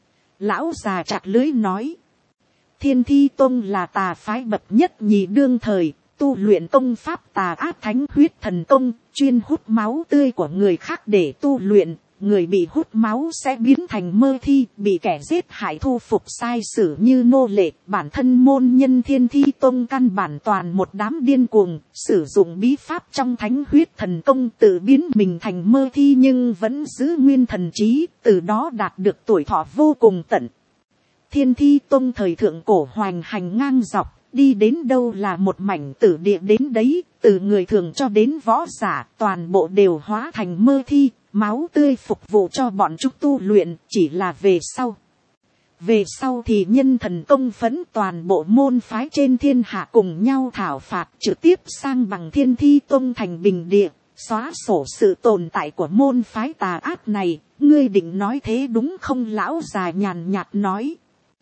Speaker 1: Lão già chặt lưới nói. Thiên Thi Tông là tà phái bậc nhất nhì đương thời, tu luyện công pháp tà ác thánh huyết thần công, chuyên hút máu tươi của người khác để tu luyện. Người bị hút máu sẽ biến thành mơ thi, bị kẻ giết hại thu phục sai sử như nô lệ. Bản thân môn nhân Thiên Thi Tông căn bản toàn một đám điên cuồng, sử dụng bí pháp trong thánh huyết thần công tự biến mình thành mơ thi nhưng vẫn giữ nguyên thần trí, từ đó đạt được tuổi thọ vô cùng tận. Thiên Thi Tông thời thượng cổ hoành hành ngang dọc, đi đến đâu là một mảnh tử địa đến đấy, từ người thường cho đến võ giả, toàn bộ đều hóa thành mơ thi, máu tươi phục vụ cho bọn chúng tu luyện. Chỉ là về sau. Về sau thì nhân thần công phấn toàn bộ môn phái trên thiên hạ cùng nhau thảo phạt, trực tiếp sang bằng Thiên Thi Tông thành bình địa, xóa sổ sự tồn tại của môn phái tà ác này. Ngươi định nói thế đúng không? Lão già nhàn nhạt nói.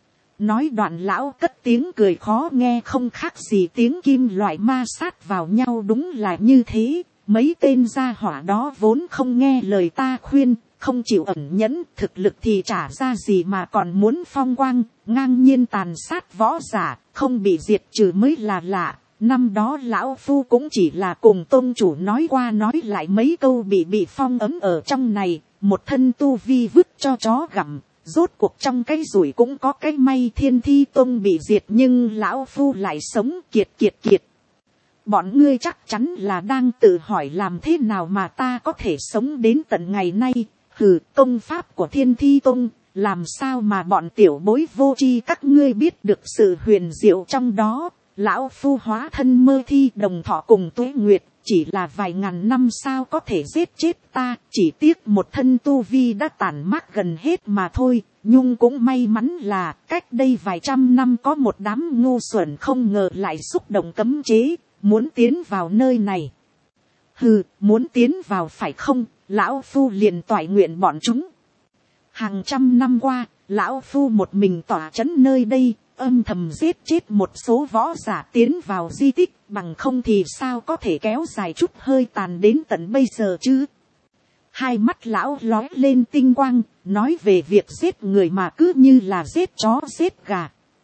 Speaker 1: Nói đoạn lão cất tiếng cười khó nghe không khác gì tiếng kim loại ma sát vào nhau. Đúng là như thế, mấy tên gia hỏa đó vốn không nghe lời ta khuyên, không chịu ẩn nhẫn, thực lực thì trả ra gì mà còn muốn phong quang, ngang nhiên tàn sát võ giả, không bị diệt trừ mới là lạ. Năm đó lão phu cũng chỉ là cùng tôn chủ nói qua nói lại mấy câu bị bị phong ấm ở trong này, một thân tu vi vứt cho chó gặm. Rốt cuộc trong cái rủi cũng có cái may, Thiên Thi Tông bị diệt nhưng lão phu lại sống kiệt kiệt kiệt. Bọn ngươi chắc chắn là đang tự hỏi làm thế nào mà ta có thể sống đến tận ngày nay. Hừ, công pháp của Thiên Thi Tông, làm sao mà bọn tiểu bối vô tri các ngươi biết được sự huyền diệu trong đó. Lão phu hóa thân Mơ Thi đồng thọ cùng Tuế Nguyệt, chỉ là vài ngàn năm sao có thể giết chết ta, chỉ tiếc một thân tu vi đã tàn mát gần hết mà thôi. Nhung cũng may mắn là cách đây vài trăm năm có một đám ngu xuẩn không ngờ lại xúc động cấm chế, muốn tiến vào nơi này. Hừ, muốn tiến vào phải không, lão phu liền toại nguyện bọn chúng. Hàng trăm năm qua, lão phu một mình tỏa chấn nơi đây, âm thầm giết chết một số võ giả tiến vào di tích, bằng không thì sao có thể kéo dài chút hơi tàn đến tận bây giờ chứ. Hai mắt lão lói lên tinh quang, nói về việc giết người mà cứ như là giết chó giết gà.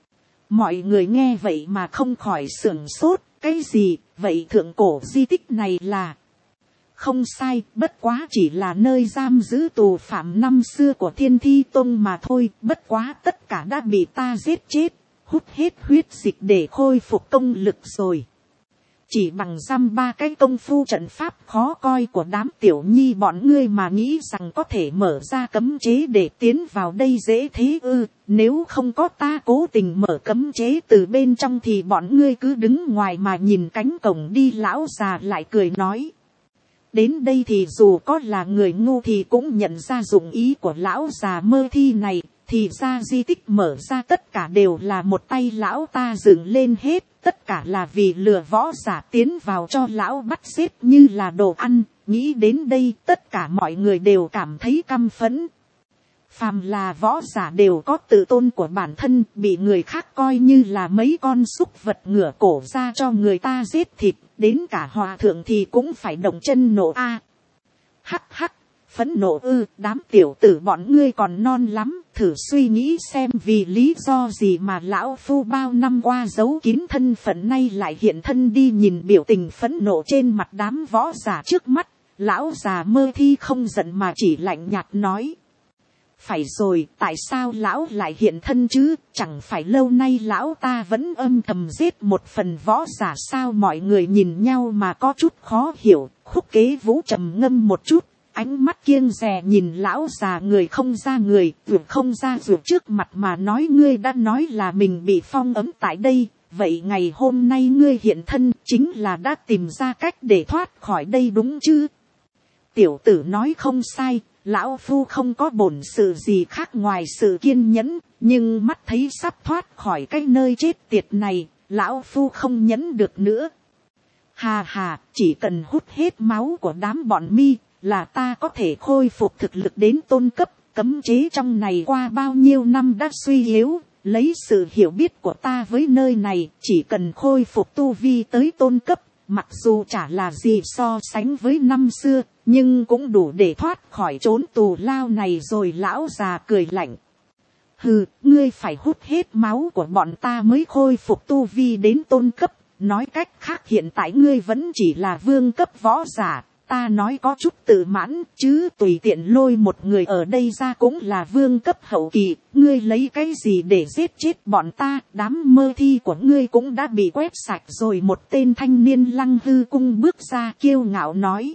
Speaker 1: Mọi người nghe vậy mà không khỏi sửng sốt, cái gì, vậy thượng cổ di tích này là... Không sai, bất quá chỉ là nơi giam giữ tù phạm năm xưa của Thiên Thi Tông mà thôi, bất quá tất cả đã bị ta giết chết, hút hết huyết dịch để khôi phục công lực rồi. Chỉ bằng dăm ba cái công phu trận pháp khó coi của đám tiểu nhi bọn ngươi mà nghĩ rằng có thể mở ra cấm chế để tiến vào đây dễ thế ư, nếu không có ta cố tình mở cấm chế từ bên trong thì bọn ngươi cứ đứng ngoài mà nhìn cánh cổng đi. Lão già lại cười nói. Đến đây thì dù có là người ngu thì cũng nhận ra dụng ý của lão già Mơ Thi này, thì ra di tích mở ra tất cả đều là một tay lão ta dựng lên hết, tất cả là vì lừa võ giả tiến vào cho lão bắt xếp như là đồ ăn. Nghĩ đến đây tất cả mọi người đều cảm thấy căm phẫn. Phàm là võ giả đều có tự tôn của bản thân, bị người khác coi như là mấy con súc vật ngửa cổ ra cho người ta giết thịt, đến cả hòa thượng thì cũng phải động chân nộ a. À, hắc hắc, phẫn nộ ư, đám tiểu tử bọn ngươi còn non lắm, thử suy nghĩ xem vì lý do gì mà lão phu bao năm qua giấu kín thân phận nay lại hiện thân đi. Nhìn biểu tình phẫn nộ trên mặt đám võ giả trước mắt, lão già Mơ Thi không giận mà chỉ lạnh nhạt nói. Phải rồi, tại sao lão lại hiện thân chứ, chẳng phải lâu nay lão ta vẫn âm thầm giết một phần võ giả sao. Mọi người nhìn nhau mà có chút khó hiểu, Khúc Kế Vũ trầm ngâm một chút, ánh mắt kiêng dè nhìn lão già người không ra người, vượt không ra vượt trước mặt mà nói. Ngươi đã nói là mình bị phong ấm tại đây, vậy ngày hôm nay ngươi hiện thân chính là đã tìm ra cách để thoát khỏi đây đúng chứ? Tiểu tử nói không sai. Lão phu không có bổn sự gì khác ngoài sự kiên nhẫn, nhưng mắt thấy sắp thoát khỏi cái nơi chết tiệt này, lão phu không nhẫn được nữa. Hà hà, chỉ cần hút hết máu của đám bọn mi, là ta có thể khôi phục thực lực đến tôn cấp. Cấm chế trong này qua bao nhiêu năm đã suy yếu, lấy sự hiểu biết của ta với nơi này, chỉ cần khôi phục tu vi tới tôn cấp, mặc dù chả là gì so sánh với năm xưa, nhưng cũng đủ để thoát khỏi trốn tù lao này rồi. Lão già cười lạnh. Hừ, ngươi phải hút hết máu của bọn ta mới khôi phục tu vi đến tôn cấp. Nói cách khác hiện tại ngươi vẫn chỉ là vương cấp võ giả. Ta nói có chút tự mãn, chứ tùy tiện lôi một người ở đây ra cũng là vương cấp hậu kỳ. Ngươi lấy cái gì để giết chết bọn ta? Đám Mơ Thi của ngươi cũng đã bị quét sạch rồi. Một tên thanh niên Lăng Hư Cung bước ra kiêu ngạo nói.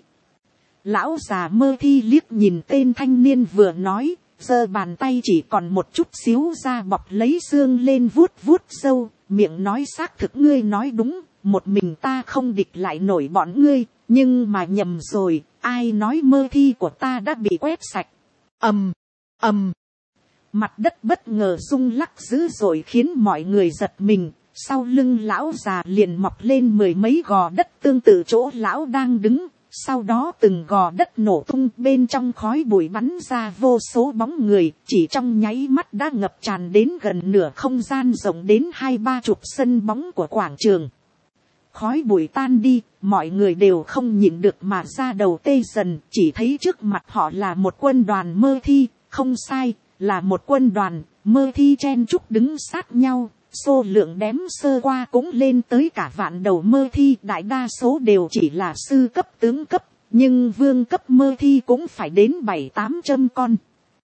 Speaker 1: Lão già Mơ Thi liếc nhìn tên thanh niên vừa nói, giơ bàn tay chỉ còn một chút xíu ra bọc lấy xương lên vuốt vuốt sâu, miệng nói xác thực ngươi nói đúng, một mình ta không địch lại nổi bọn ngươi, nhưng mà nhầm rồi, ai nói Mơ Thi của ta đã bị quét sạch. Ầm, ầm, mặt đất bất ngờ rung lắc dữ dội khiến mọi người giật mình, sau lưng lão già liền mọc lên mười mấy gò đất tương tự chỗ lão đang đứng. Sau đó từng gò đất nổ tung, bên trong khói bụi bắn ra vô số bóng người, chỉ trong nháy mắt đã ngập tràn đến gần nửa không gian rộng đến hai ba chục sân bóng của quảng trường. khói bụi tan đi, mọi người đều không nhịn được mà ra đầu tê dần, chỉ thấy trước mặt họ là một quân đoàn mơ thi, không sai, là một quân đoàn mơ thi chen chúc đứng sát nhau, số lượng đếm sơ qua cũng lên tới cả vạn đầu mơ thi, đại đa số đều chỉ là sư cấp tướng cấp, nhưng vương cấp mơ thi cũng phải đến bảy tám trăm con.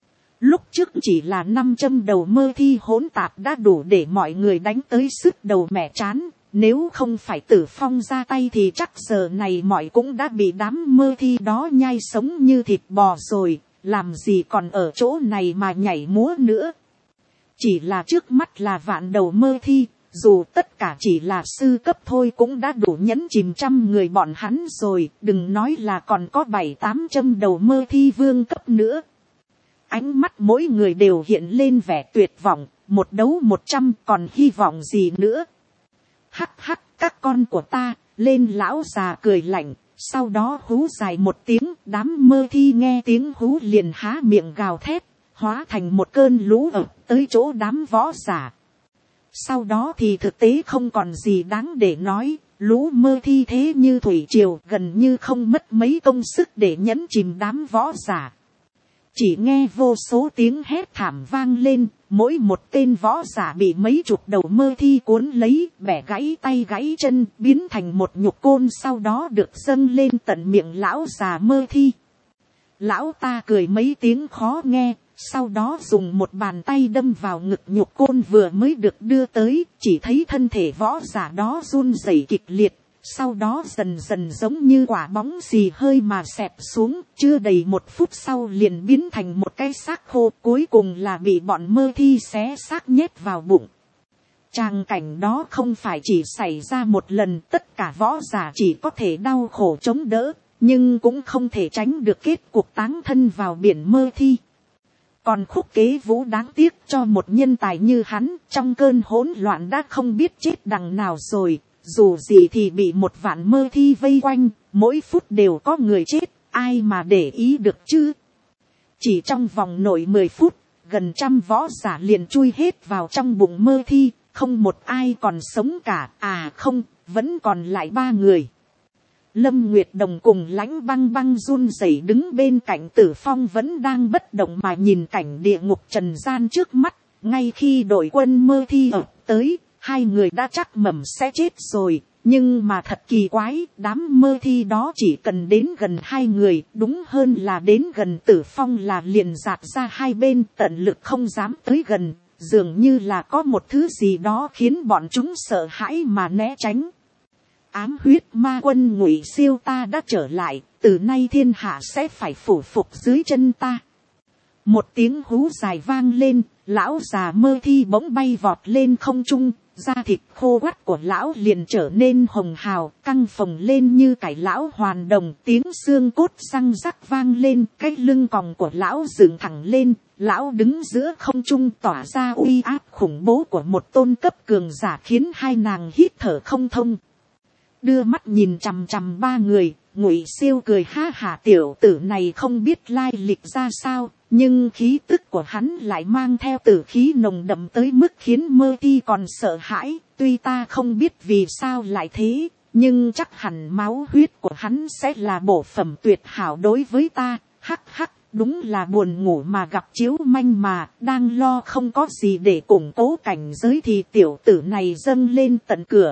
Speaker 1: Lúc trước chỉ là năm trăm đầu mơ thi hỗn tạp đã đủ để mọi người đánh tới sức đầu mẻ chán. Nếu không phải Tử Phong ra tay thì chắc giờ này mọi cũng đã bị đám mơ thi đó nhai sống như thịt bò rồi. Làm gì còn ở chỗ này mà nhảy múa nữa. Chỉ là trước mắt là vạn đầu mơ thi. Dù tất cả chỉ là sư cấp thôi cũng đã đủ nhấn chìm trăm người bọn hắn rồi. Đừng nói là còn có bảy tám trăm đầu mơ thi vương cấp nữa. Ánh mắt mỗi người đều hiện lên vẻ tuyệt vọng. Một đấu một trăm còn hy vọng gì nữa. Hắc hắc các con của ta, lên lão già cười lạnh, sau đó hú dài một tiếng, đám mơ thi nghe tiếng hú liền há miệng gào thét, hóa thành một cơn lũ ập tới chỗ đám võ giả. Sau đó thì thực tế không còn gì đáng để nói, lũ mơ thi thế như thủy triều gần như không mất mấy công sức để nhấn chìm đám võ giả. Chỉ nghe vô số tiếng hét thảm vang lên, mỗi một tên võ giả bị mấy chục đầu mơ thi cuốn lấy, bẻ gãy tay gãy chân, biến thành một nhục côn, sau đó được dâng lên tận miệng lão già mơ thi. Lão ta cười mấy tiếng khó nghe, sau đó dùng một bàn tay đâm vào ngực nhục côn vừa mới được đưa tới, chỉ thấy thân thể võ giả đó run rẩy kịch liệt. Sau đó dần dần giống như quả bóng xì hơi mà xẹp xuống, chưa đầy một phút sau liền biến thành một cái xác khô, cuối cùng là bị bọn mơ thi xé xác nhét vào bụng. Tràng cảnh đó không phải chỉ xảy ra một lần, tất cả võ giả chỉ có thể đau khổ chống đỡ, nhưng cũng không thể tránh được kết cuộc táng thân vào biển mơ thi. Còn Khúc Kế Vũ đáng tiếc cho một nhân tài như hắn, trong cơn hỗn loạn đã không biết chết đằng nào rồi. Dù gì thì bị một vạn mơ thi vây quanh, mỗi phút đều có người chết, ai mà để ý được chứ. Chỉ trong vòng nội mười phút, gần trăm võ giả liền chui hết vào trong bụng mơ thi, không một ai còn sống cả, à không, vẫn còn lại ba người. Lâm Nguyệt Đồng cùng Lãnh Băng Băng run rẩy đứng bên cạnh Tử Phong vẫn đang bất động mà nhìn cảnh địa ngục trần gian trước mắt, ngay khi đội quân mơ thi ập tới. Hai người đã chắc mẩm sẽ chết rồi, nhưng mà thật kỳ quái, đám mơ thi đó chỉ cần đến gần hai người, đúng hơn là đến gần Tử Phong là liền dạt ra hai bên, tận lực không dám tới gần, dường như là có một thứ gì đó khiến bọn chúng sợ hãi mà né tránh. Ám huyết ma quân Ngụy Siêu ta đã trở lại, từ nay thiên hạ sẽ phải phủ phục dưới chân ta. Một tiếng hú dài vang lên, lão già mơ thi bỗng bay vọt lên không trung. Da thịt khô quắt của lão liền trở nên hồng hào, căng phồng lên như cải lão hoàn đồng, tiếng xương cốt răng rắc vang lên, cái lưng còng của lão dựng thẳng lên, lão đứng giữa không trung tỏa ra uy áp khủng bố của một tôn cấp cường giả khiến hai nàng hít thở không thông. Đưa mắt nhìn chằm chằm ba người, Ngụy Siêu cười ha hả, tiểu tử này không biết lai lịch ra sao. Nhưng khí tức của hắn lại mang theo tử khí nồng đậm tới mức khiến mơ thi còn sợ hãi. Tuy ta không biết vì sao lại thế, nhưng chắc hẳn máu huyết của hắn sẽ là bổ phẩm tuyệt hảo đối với ta. Hắc hắc, đúng là buồn ngủ mà gặp chiếu manh mà, đang lo không có gì để củng cố cảnh giới thì tiểu tử này dâng lên tận cửa.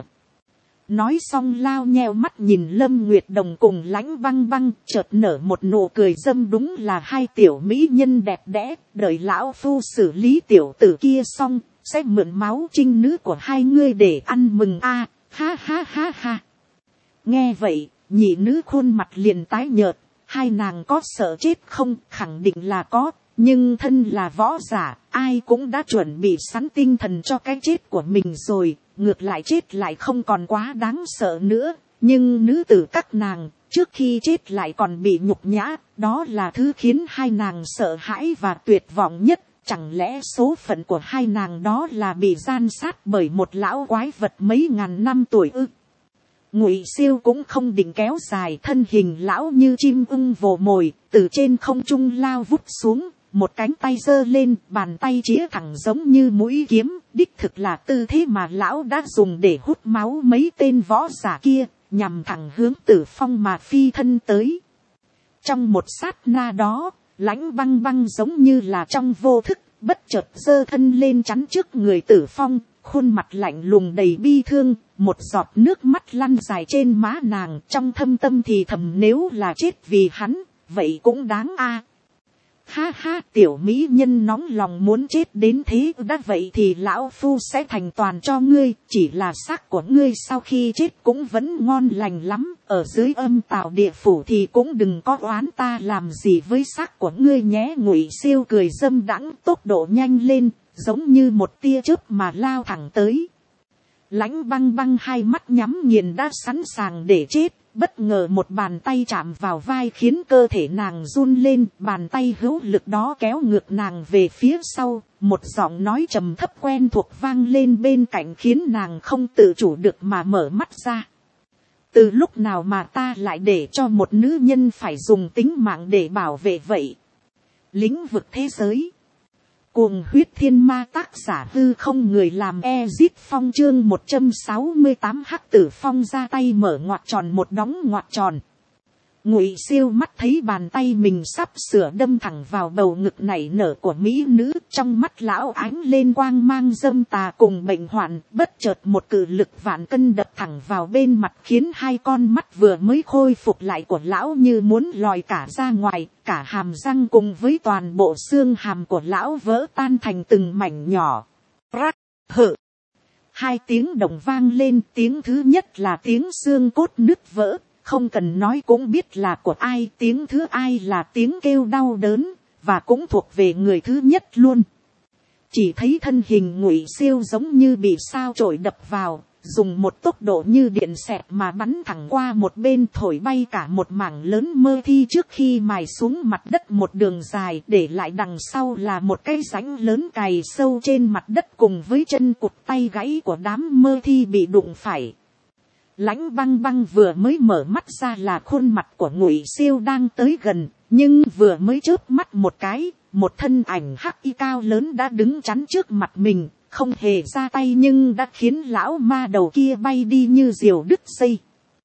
Speaker 1: Nói xong lao nheo mắt nhìn Lâm Nguyệt Đồng cùng Lãnh Băng Băng, chợt nở một nụ cười dâm, đúng là hai tiểu mỹ nhân đẹp đẽ, đợi lão phu xử lý tiểu tử kia xong, sẽ mượn máu trinh nữ của hai ngươi để ăn mừng a, ha ha ha ha. Nghe vậy, nhị nữ khuôn mặt liền tái nhợt, hai nàng có sợ chết không? Khẳng định là có, nhưng thân là võ giả, ai cũng đã chuẩn bị sẵn tinh thần cho cái chết của mình rồi. Ngược lại chết lại không còn quá đáng sợ nữa, nhưng nữ tử các nàng, trước khi chết lại còn bị nhục nhã, đó là thứ khiến hai nàng sợ hãi và tuyệt vọng nhất. Chẳng lẽ số phận của hai nàng đó là bị gian sát bởi một lão quái vật mấy ngàn năm tuổi ư? Ngụy Siêu cũng không định kéo dài, thân hình lão như chim ưng vồ mồi, từ trên không trung lao vút xuống, một cánh tay giơ lên, bàn tay chĩa thẳng giống như mũi kiếm, đích thực là tư thế mà lão đã dùng để hút máu mấy tên võ giả kia, nhằm thẳng hướng Tử Phong mà phi thân tới. Trong một sát na đó, Lãnh Băng Băng giống như là trong vô thức, bất chợt giơ thân lên chắn trước người Tử Phong, khuôn mặt lạnh lùng đầy bi thương, một giọt nước mắt lăn dài trên má nàng, trong thâm tâm thì thầm nếu là chết vì hắn, vậy cũng đáng a. Ha ha, tiểu mỹ nhân nóng lòng muốn chết đến thế đã vậy thì lão phu sẽ thành toàn cho ngươi, chỉ là xác của ngươi sau khi chết cũng vẫn ngon lành lắm, ở dưới âm tào địa phủ thì cũng đừng có oán ta làm gì với xác của ngươi nhé. Ngụy Siêu cười dâm đãng, tốc độ nhanh lên, giống như một tia chớp mà lao thẳng tới. Lãnh Băng Băng hai mắt nhắm nghiền đã sẵn sàng để chết. Bất ngờ một bàn tay chạm vào vai khiến cơ thể nàng run lên, bàn tay hữu lực đó kéo ngược nàng về phía sau, một giọng nói trầm thấp quen thuộc vang lên bên cạnh khiến nàng không tự chủ được mà mở mắt ra. Từ lúc nào mà ta lại để cho một nữ nhân phải dùng tính mạng để bảo vệ vậy? Lĩnh vực thế giới. Cuồng huyết thiên ma, tác giả hư không, người làm Ezit Phong, chương một trăm sáu mươi tám. Hắc Tử Phong ra tay mở ngoặc tròn một đóng ngoặc tròn. Ngụy Siêu mắt thấy bàn tay mình sắp sửa đâm thẳng vào bầu ngực nảy nở của mỹ nữ, trong mắt lão ánh lên quang mang dâm tà cùng bệnh hoạn, bất chợt một cự lực vạn cân đập thẳng vào bên mặt khiến hai con mắt vừa mới khôi phục lại của lão như muốn lòi cả ra ngoài, cả hàm răng cùng với toàn bộ xương hàm của lão vỡ tan thành từng mảnh nhỏ. Rắc, hự. Hai tiếng động vang lên, tiếng thứ nhất là tiếng xương cốt nứt vỡ. Không cần nói cũng biết là của ai, tiếng thứ ai là tiếng kêu đau đớn, và cũng thuộc về người thứ nhất luôn. Chỉ thấy thân hình Ngụy Siêu giống như bị sao chổi đập vào, dùng một tốc độ như điện xẹt mà bắn thẳng qua một bên, thổi bay cả một mảng lớn mơ thi trước khi mài xuống mặt đất một đường dài, để lại đằng sau là một cái rãnh lớn cày sâu trên mặt đất cùng với chân cụt tay gãy của đám mơ thi bị đụng phải. Lãnh Băng Băng vừa mới mở mắt ra là khuôn mặt của Ngụy Siêu đang tới gần, nhưng vừa mới chớp mắt một cái, một thân ảnh hắc y cao lớn đã đứng chắn trước mặt mình, không hề ra tay nhưng đã khiến lão ma đầu kia bay đi như diều đứt dây.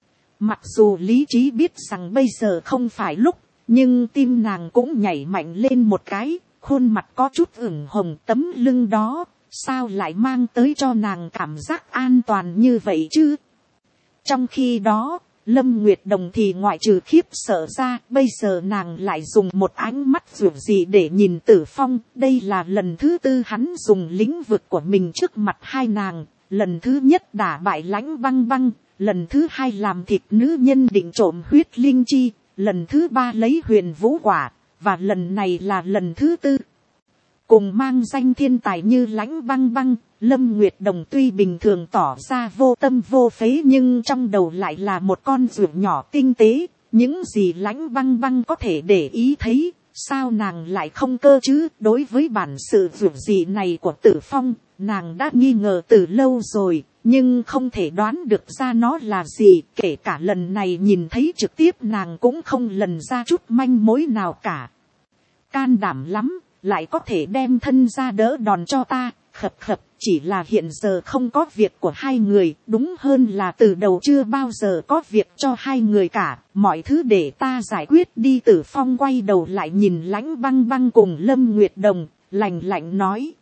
Speaker 1: Mặc dù lý trí biết rằng bây giờ không phải lúc, nhưng tim nàng cũng nhảy mạnh lên một cái, khuôn mặt có chút ửng hồng, tấm lưng đó, sao lại mang tới cho nàng cảm giác an toàn như vậy chứ? Trong khi đó, Lâm Nguyệt Đồng thì ngoại trừ khiếp sợ ra, bây giờ nàng lại dùng một ánh mắt dịu dị để nhìn Tử Phong. Đây là lần thứ tư hắn dùng lĩnh vực của mình trước mặt hai nàng. Lần thứ nhất đả bại Lãnh Băng Băng, lần thứ hai làm thịt nữ nhân định trộm huyết linh chi, lần thứ ba lấy huyền vũ quả, và lần này là lần thứ tư. Cùng mang danh thiên tài như Lãnh Băng Băng, Lâm Nguyệt Đồng tuy bình thường tỏ ra vô tâm vô phế nhưng trong đầu lại là một con ruột nhỏ tinh tế. Những gì Lãnh Băng Băng có thể để ý thấy, sao nàng lại không cơ chứ? Đối với bản sự ruột gì này của Tử Phong, nàng đã nghi ngờ từ lâu rồi, nhưng không thể đoán được ra nó là gì. Kể cả lần này nhìn thấy trực tiếp nàng cũng không lần ra chút manh mối nào cả. Can đảm lắm, lại có thể đem thân ra đỡ đòn cho ta. Khập khập, chỉ là hiện giờ không có việc của hai người, đúng hơn là từ đầu chưa bao giờ có việc cho hai người cả, mọi thứ để ta giải quyết đi. Tử Phong quay đầu lại nhìn Lãnh Băng Băng cùng Lâm Nguyệt Đồng, lạnh lạnh nói.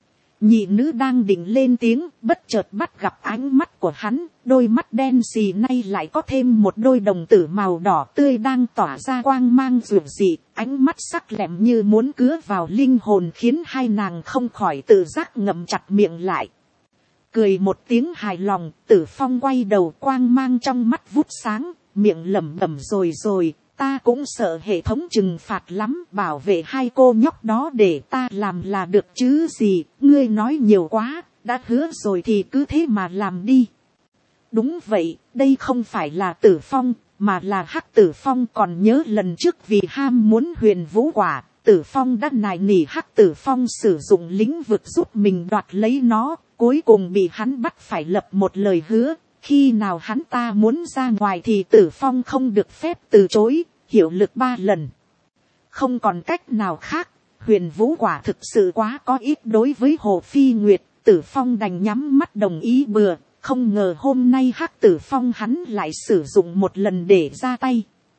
Speaker 1: Nhị nữ đang định lên tiếng, bất chợt bắt gặp ánh mắt của hắn, đôi mắt đen xì nay lại có thêm một đôi đồng tử màu đỏ tươi đang tỏa ra quang mang rực dị, ánh mắt sắc lẹm như muốn cứa vào linh hồn khiến hai nàng không khỏi tự giác ngậm chặt miệng lại. Cười một tiếng hài lòng, Tử Phong quay đầu, quang mang trong mắt vút sáng, miệng lẩm bẩm rồi rồi. Ta cũng sợ hệ thống trừng phạt lắm, bảo vệ hai cô nhóc đó để ta làm là được chứ gì, ngươi nói nhiều quá, đã hứa rồi thì cứ thế mà làm đi. Đúng vậy, đây không phải là Tử Phong, mà là Hắc Tử Phong. Còn nhớ lần trước vì ham muốn huyền vũ quả, Tử Phong đã nài nỉ Hắc Tử Phong sử dụng lĩnh vực giúp mình đoạt lấy nó, cuối cùng bị hắn bắt phải lập một lời hứa. Khi nào hắn ta muốn ra ngoài thì Tử Phong không được phép từ chối, hiệu lực ba lần. Không còn cách nào khác, huyền vũ quả thực sự quá có ít đối với Hồ Phi Nguyệt, Tử Phong đành nhắm mắt đồng ý bừa, không ngờ hôm nay Hắc Tử Phong hắn lại sử dụng một lần để ra tay.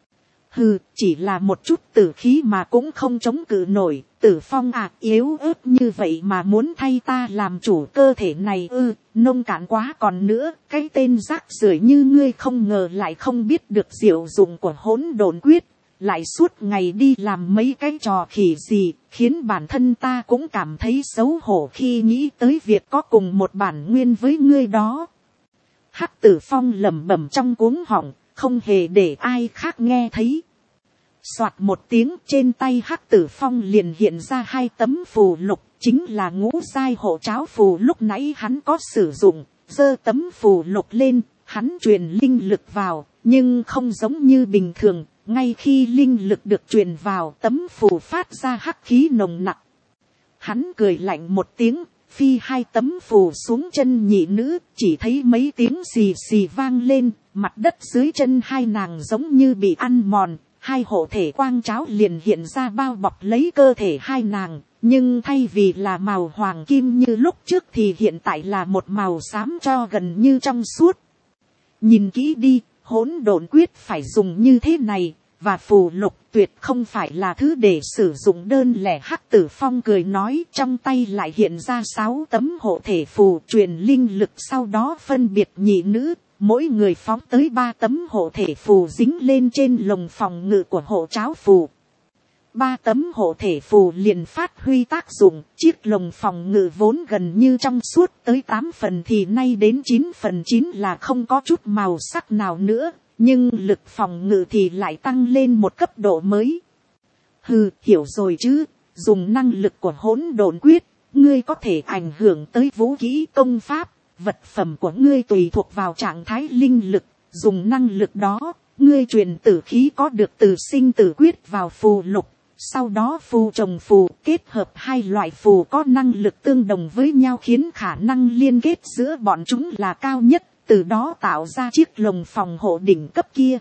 Speaker 1: Hừ, chỉ là một chút tử khí mà cũng không chống cự nổi, Tử Phong à, yếu ớt như vậy mà muốn thay ta làm chủ cơ thể này ư, nông cạn quá. Còn nữa, cái tên rác rưởi như ngươi không ngờ lại không biết được diệu dụng của hỗn độn quyết, lại suốt ngày đi làm mấy cái trò khỉ gì, khiến bản thân ta cũng cảm thấy xấu hổ khi nghĩ tới việc có cùng một bản nguyên với ngươi đó. Hắc Tử Phong lẩm bẩm trong cuống họng, không hề để ai khác nghe thấy. Soạt một tiếng, trên tay Hắc Tử Phong liền hiện ra hai tấm phù lục, chính là ngũ giai hộ tráo phù lúc nãy hắn có sử dụng. Giơ tấm phù lục lên, hắn truyền linh lực vào, nhưng không giống như bình thường, ngay khi linh lực được truyền vào, tấm phù phát ra hắc khí nồng nặc. Hắn cười lạnh một tiếng, phi hai tấm phù xuống chân nhị nữ, chỉ thấy mấy tiếng xì xì vang lên, mặt đất dưới chân hai nàng giống như bị ăn mòn, hai hộ thể quang tráo liền hiện ra bao bọc lấy cơ thể hai nàng, nhưng thay vì là màu hoàng kim như lúc trước thì hiện tại là một màu xám cho gần như trong suốt. Nhìn kỹ đi, hỗn độn quyết phải dùng như thế này, và phù lục tuyệt không phải là thứ để sử dụng đơn lẻ. Hắc Tử Phong cười nói, trong tay lại hiện ra sáu tấm hộ thể phù truyền linh lực, sau đó phân biệt nhị nữ, mỗi người phóng tới ba tấm hộ thể phù dính lên trên lồng phòng ngự của hộ tráo phù. Ba tấm hộ thể phù liền phát huy tác dụng, chiếc lồng phòng ngự vốn gần như trong suốt tới tám phần thì nay đến chín phần chín là không có chút màu sắc nào nữa, nhưng lực phòng ngự thì lại tăng lên một cấp độ mới. Hừ, hiểu rồi chứ, dùng năng lực của hỗn độn quyết, ngươi có thể ảnh hưởng tới vũ khí công pháp, vật phẩm của ngươi tùy thuộc vào trạng thái linh lực, dùng năng lực đó, ngươi truyền tử khí có được từ sinh tử quyết vào phù lục, sau đó phù trồng phù kết hợp hai loại phù có năng lực tương đồng với nhau khiến khả năng liên kết giữa bọn chúng là cao nhất, từ đó tạo ra chiếc lồng phòng hộ đỉnh cấp kia.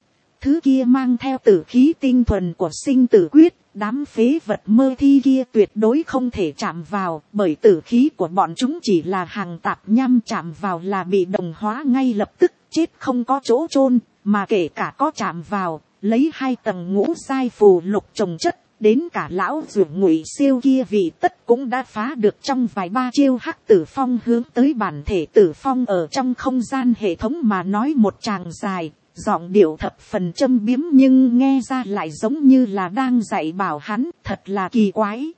Speaker 1: Thứ kia mang theo tử khí tinh thuần của sinh tử quyết, đám phế vật mơ thi kia tuyệt đối không thể chạm vào, bởi tử khí của bọn chúng chỉ là hàng tạp nham, chạm vào là bị đồng hóa ngay lập tức, chết không có chỗ chôn, mà kể cả có chạm vào, lấy hai tầng ngũ giai phù lục trồng chất, đến cả lão ruộng Ngụy Siêu kia vị tất cũng đã phá được trong vài ba chiêu. Hắc Tử Phong hướng tới bản thể Tử Phong ở trong không gian hệ thống mà nói một tràng dài, giọng điệu thập phần châm biếm nhưng nghe ra lại giống như là đang dạy bảo hắn, thật là kỳ quái.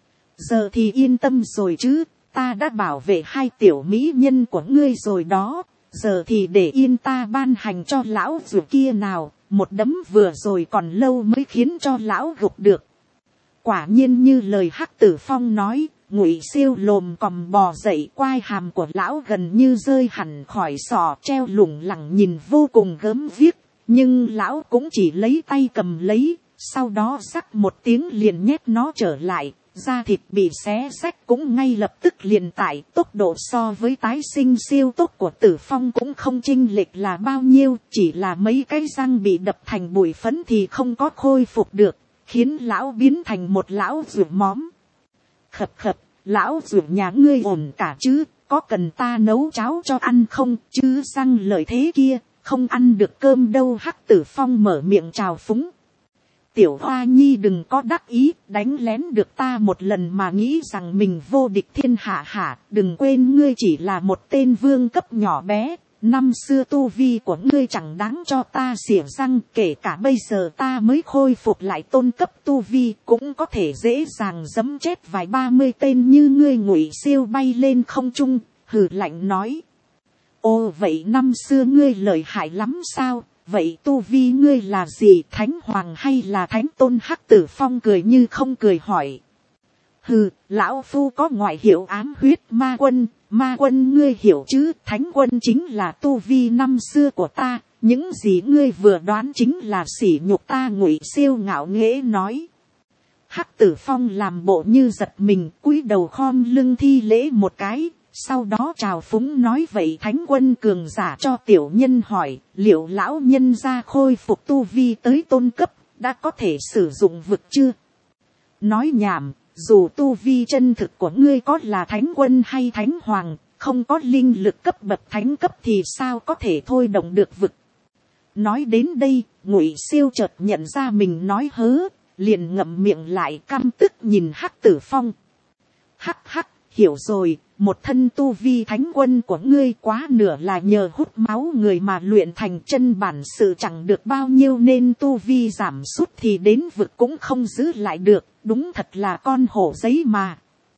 Speaker 1: Giờ thì yên tâm rồi chứ, ta đã bảo vệ hai tiểu mỹ nhân của ngươi rồi đó, giờ thì để yên ta ban hành cho lão ruộng kia nào, một đấm vừa rồi còn lâu mới khiến cho lão gục được. Quả nhiên như lời Hắc Tử Phong nói, Ngụy Siêu lồm còm bò dậy, quai hàm của lão gần như rơi hẳn khỏi sọ, treo lủng lẳng nhìn vô cùng gớm ghiếc, nhưng lão cũng chỉ lấy tay cầm lấy, sau đó rắc một tiếng liền nhét nó trở lại, da thịt bị xé rách cũng ngay lập tức liền tải. Tốc độ so với tái sinh siêu tốc của Tử Phong cũng không chênh lệch là bao nhiêu, chỉ là mấy cái răng bị đập thành bụi phấn thì không có khôi phục được, khiến lão biến thành một lão ruột móm. Khập khập, lão ruột nhà ngươi ổn cả chứ, có cần ta nấu cháo cho ăn không, chứ răng lợi thế kia, không ăn được cơm đâu. Hắc Tử Phong mở miệng chào phúng. Tiểu Hoa Nhi đừng có đắc ý, đánh lén được ta một lần mà nghĩ rằng mình vô địch thiên hạ hả, đừng quên ngươi chỉ là một tên vương cấp nhỏ bé, năm xưa tu vi của ngươi chẳng đáng cho ta xỉa răng, kể cả bây giờ ta mới khôi phục lại tôn cấp tu vi cũng có thể dễ dàng giẫm chết vài ba mươi tên như ngươi. Ngụy Siêu bay lên không trung, hừ lạnh nói. Ô vậy năm xưa ngươi lợi hại lắm sao? Vậy tu vi ngươi là gì, thánh hoàng hay là thánh tôn? Hắc Tử Phong cười như không cười hỏi. Hừ, lão phu có ngoại hiệu ám huyết ma quân, ma quân ngươi hiểu chứ, thánh quân chính là tu vi năm xưa của ta, những gì ngươi vừa đoán chính là sỉ nhục ta. Ngụy Siêu ngạo nghễ nói. Hắc Tử Phong làm bộ như giật mình, cúi đầu khom lưng thi lễ một cái. Sau đó chào phúng nói, vậy thánh quân cường giả cho tiểu nhân hỏi, liệu lão nhân gia khôi phục tu vi tới tôn cấp, đã có thể sử dụng vực chưa? Nói nhảm, dù tu vi chân thực của ngươi có là thánh quân hay thánh hoàng, không có linh lực cấp bậc thánh cấp thì sao có thể thôi động được vực. Nói đến đây, Ngụy Siêu chợt nhận ra mình nói hớ, liền ngậm miệng lại căm tức nhìn Hắc Tử Phong. Hắc hắc, hiểu rồi, một thân tu vi thánh quân của ngươi quá nửa là nhờ hút máu người mà luyện thành, chân bản sự chẳng được bao nhiêu nên tu vi giảm sút thì đến vực cũng không giữ lại được, đúng thật là con hổ giấy mà.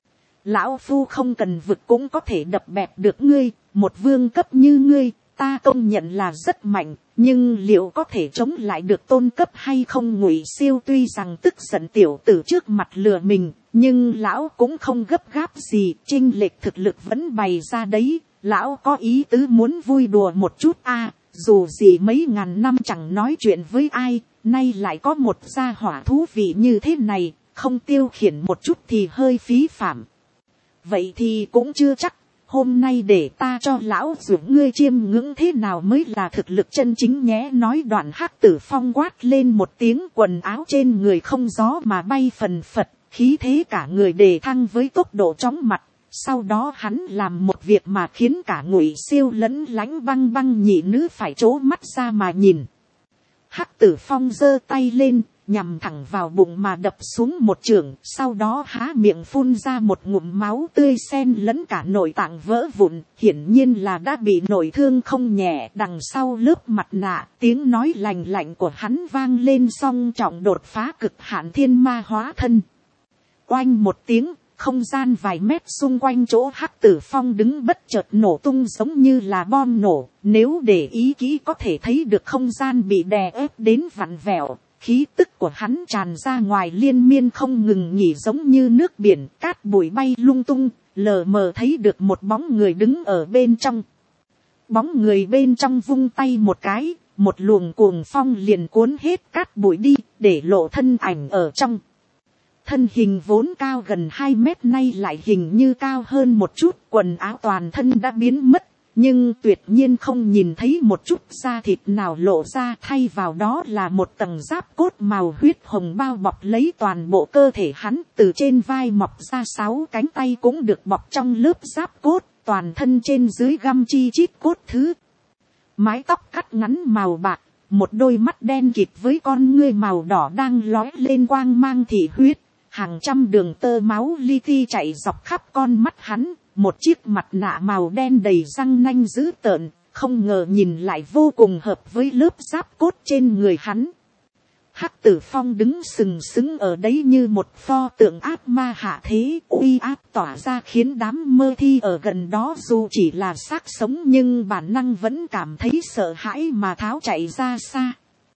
Speaker 1: Lão phu không cần vực cũng có thể đập bẹp được ngươi, một vương cấp như ngươi, ta công nhận là rất mạnh, nhưng liệu có thể chống lại được tôn cấp hay không? Ngụy Siêu tuy rằng tức giận tiểu tử trước mặt lừa mình, nhưng lão cũng không gấp gáp gì, chênh lệch thực lực vẫn bày ra đấy, lão có ý tứ muốn vui đùa một chút a, dù gì mấy ngàn năm chẳng nói chuyện với ai, nay lại có một gia hỏa thú vị như thế này, không tiêu khiển một chút thì hơi phí phạm. Vậy thì cũng chưa chắc, hôm nay để ta cho lão dụ ngươi chiêm ngưỡng thế nào mới là thực lực chân chính nhé. Nói đoạn Hắc Tử Phong quát lên một tiếng, quần áo trên người không gió mà bay phần phật, khí thế cả người đề thăng với tốc độ chóng mặt. Sau đó hắn làm một việc mà khiến cả Ngụy Siêu lẫn Lãnh Băng Băng nhị nữ phải trố mắt ra mà nhìn. Hắc Tử Phong giơ tay lên, nhằm thẳng vào bụng mà đập xuống một chưởng, sau đó há miệng phun ra một ngụm máu tươi xen lẫn cả nội tạng vỡ vụn, hiển nhiên là đã bị nội thương không nhẹ. Đằng sau lớp mặt nạ, tiếng nói lành lạnh của hắn vang lên, song trọng đột phá cực hạn thiên ma hóa thân. Oanh một tiếng, không gian vài mét xung quanh chỗ Hắc Tử Phong đứng bất chợt nổ tung giống như là bom nổ, nếu để ý kỹ có thể thấy được không gian bị đè ép đến vặn vẹo. Khí tức của hắn tràn ra ngoài liên miên không ngừng nghỉ giống như nước biển, cát bụi bay lung tung, lờ mờ thấy được một bóng người đứng ở bên trong. Bóng người bên trong vung tay một cái, một luồng cuồng phong liền cuốn hết cát bụi đi, để lộ thân ảnh ở trong. Thân hình vốn cao gần hai mét nay lại hình như cao hơn một chút, quần áo toàn thân đã biến mất. Nhưng tuyệt nhiên không nhìn thấy một chút da thịt nào lộ ra, thay vào đó là một tầng giáp cốt màu huyết hồng bao bọc lấy toàn bộ cơ thể hắn, từ trên vai mọc ra sáu cánh tay cũng được bọc trong lớp giáp cốt, toàn thân trên dưới găm chi chít cốt thứ. Mái tóc cắt ngắn màu bạc, một đôi mắt đen kịt với con ngươi màu đỏ đang lóe lên quang mang thị huyết, hàng trăm đường tơ máu li ti chạy dọc khắp con mắt hắn. Một chiếc mặt nạ màu đen đầy răng nanh dữ tợn, không ngờ nhìn lại vô cùng hợp với lớp giáp cốt trên người hắn. Hắc Tử Phong đứng sừng sững ở đấy như một pho tượng ác ma hạ thế, uy áp tỏa ra khiến đám mơ thi ở gần đó dù chỉ là xác sống nhưng bản năng vẫn cảm thấy sợ hãi mà tháo chạy ra xa.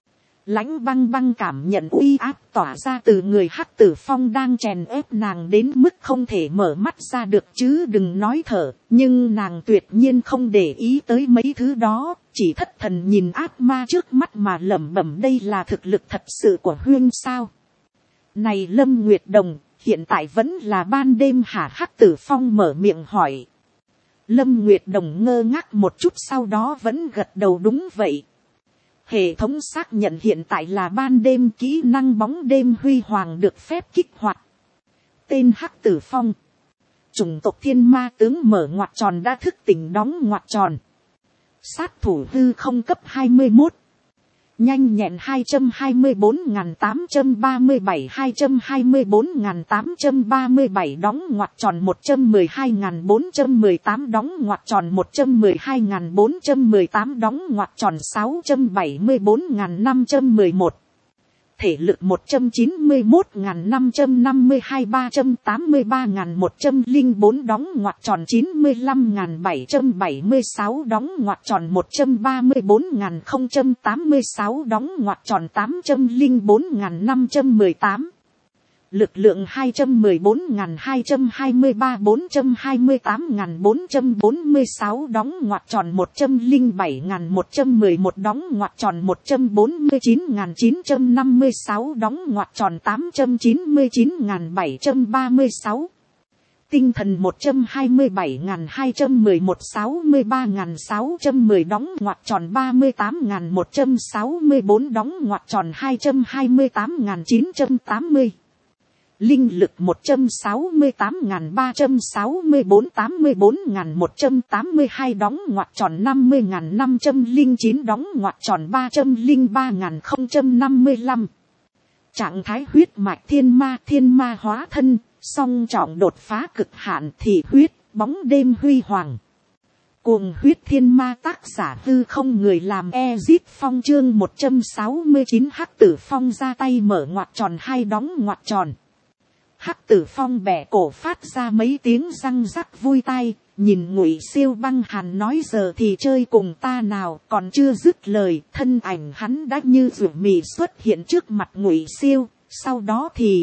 Speaker 1: Lãnh Băng Băng cảm nhận uy áp tỏa ra từ người Hắc Tử Phong đang chèn ép nàng đến mức không thể mở mắt ra được chứ đừng nói thở, nhưng nàng tuyệt nhiên không để ý tới mấy thứ đó, chỉ thất thần nhìn ác ma trước mắt mà lẩm bẩm đây là thực lực thật sự của Huyên sao. Này Lâm Nguyệt Đồng, hiện tại vẫn là ban đêm hả? Hắc Tử Phong mở miệng hỏi. Lâm Nguyệt Đồng ngơ ngác một chút sau đó vẫn gật đầu đúng vậy. Hệ thống xác nhận hiện tại là ban đêm, kỹ năng bóng đêm huy hoàng được phép kích hoạt. Tên Hắc Tử Phong. Chủng tộc thiên ma tướng mở ngoặc tròn đã thức tỉnh đóng ngoặc tròn. Sát thủ hư không cấp hai mươi mốt. Nhanh nhẹn hai trăm hai mươi bốn nghìn tám trăm ba mươi bảy hai trăm hai mươi bốn nghìn tám trăm ba mươi bảy đóng ngoặc tròn một trăm mười hai nghìn bốn trăm mười tám đóng ngoặc tròn một trăm mười hai nghìn bốn trăm mười tám đóng ngoặc tròn sáu trăm bảy mươi bốn nghìn năm trăm mười một. Thể lực một trăm chín mươi mốt nghìn năm trăm năm mươi hai ba trăm tám mươi ba nghìn một trăm lẻ bốn đóng ngoặc tròn chín mươi lăm nghìn bảy trăm bảy mươi sáu đóng ngoặc tròn một trăm ba mươi bốn nghìn không trăm tám mươi sáu đóng ngoặc tròn tám trăm lẻ bốn nghìn năm trăm mười tám. Lực lượng hai trăm mười bốn nghìn hai trăm hai mươi ba bốn trăm hai mươi tám nghìn bốn trăm bốn mươi sáu đóng ngoặc tròn một trăm lẻ bảy nghìn một trăm mười một đóng ngoặc tròn một trăm bốn mươi chín nghìn chín trăm năm mươi sáu đóng ngoặc tròn tám trăm chín mươi chín nghìn bảy trăm ba mươi sáu. Tinh thần một trăm hai mươi bảy nghìn hai trăm mười một sáu mươi ba nghìn sáu trăm mười đóng ngoặc tròn ba mươi tám nghìn một trăm sáu mươi bốn đóng ngoặc tròn hai trăm hai mươi tám nghìn chín trăm tám mươi. linh lực một trăm sáu mươi tám nghìn ba trăm sáu mươi bốn tám mươi bốn nghìn một trăm tám mươi hai đóng ngoặc tròn năm mươi nghìn năm trăm linh chín đóng ngoặc tròn ba trăm linh ba nghìn không trăm năm mươi lăm. Trạng thái huyết mạch thiên ma, thiên ma hóa thân, song trọng đột phá cực hạn thị huyết, bóng đêm huy hoàng. Cuồng huyết thiên ma, tác giả Hư Không, người làm Ezit Phong. Chương một trăm sáu mươi chín Hắc Tử Phong ra tay mở ngoặc tròn hai đóng ngoặc tròn. Hắc Tử Phong bẻ cổ phát ra mấy tiếng răng rắc vui tai, nhìn Ngụy Siêu băng hàn nói giờ thì chơi cùng ta nào. Còn chưa dứt lời, thân ảnh hắn đã như ruột mì xuất hiện trước mặt Ngụy Siêu. Sau đó thì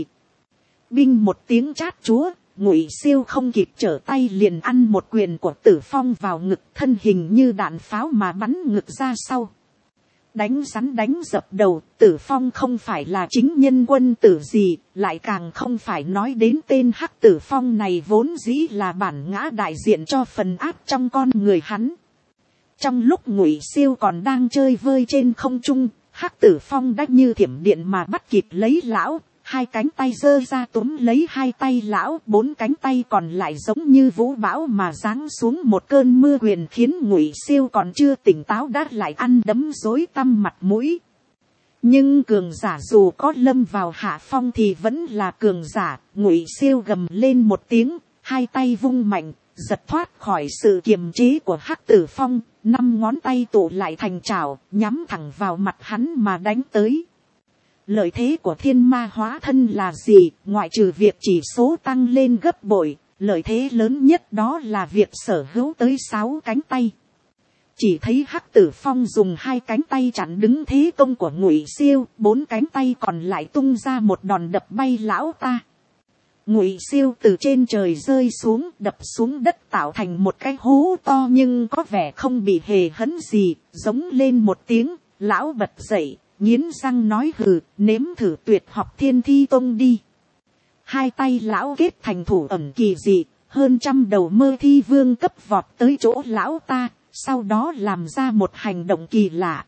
Speaker 1: binh một tiếng chát chúa, Ngụy Siêu không kịp trở tay liền ăn một quyền của Tử Phong vào ngực, thân hình như đạn pháo mà bắn ngực ra sau. Đánh rắn đánh dập đầu, Tử Phong không phải là chính nhân quân tử gì, lại càng không phải nói đến tên Hắc Tử Phong này vốn dĩ là bản ngã đại diện cho phần ác trong con người hắn. Trong lúc Ngụy Siêu còn đang chơi vơi trên không trung, Hắc Tử Phong đã như thiểm điện mà bắt kịp lấy lão. Hai cánh tay giơ ra túm lấy hai tay lão, bốn cánh tay còn lại giống như vũ bão mà giáng xuống một cơn mưa quyền, khiến Ngụy Siêu còn chưa tỉnh táo đã lại ăn đấm rối tăm mặt mũi. Nhưng cường giả dù có lâm vào hạ phong thì vẫn là cường giả. Ngụy Siêu gầm lên một tiếng, hai tay vung mạnh, giật thoát khỏi sự kiềm chế của Hắc Tử Phong, năm ngón tay tụ lại thành trảo, nhắm thẳng vào mặt hắn mà đánh tới. Lợi thế của thiên ma hóa thân là gì? Ngoại trừ việc chỉ số tăng lên gấp bội, lợi thế lớn nhất đó là việc sở hữu tới sáu cánh tay. Chỉ thấy Hắc Tử Phong dùng hai cánh tay chặn đứng thế công của Ngụy Siêu, bốn cánh tay còn lại tung ra một đòn đập bay lão ta. Ngụy Siêu từ trên trời rơi xuống, đập xuống đất tạo thành một cái hố to nhưng có vẻ không bị hề hấn gì, giống lên một tiếng, lão bật dậy. Nghiến răng nói hừ, nếm thử tuyệt học Thiên Thi Tông đi. Hai tay lão kết thành thủ ẩn kỳ dị, hơn trăm đầu mơ thi vương cấp vọt tới chỗ lão ta, sau đó làm ra một hành động kỳ lạ.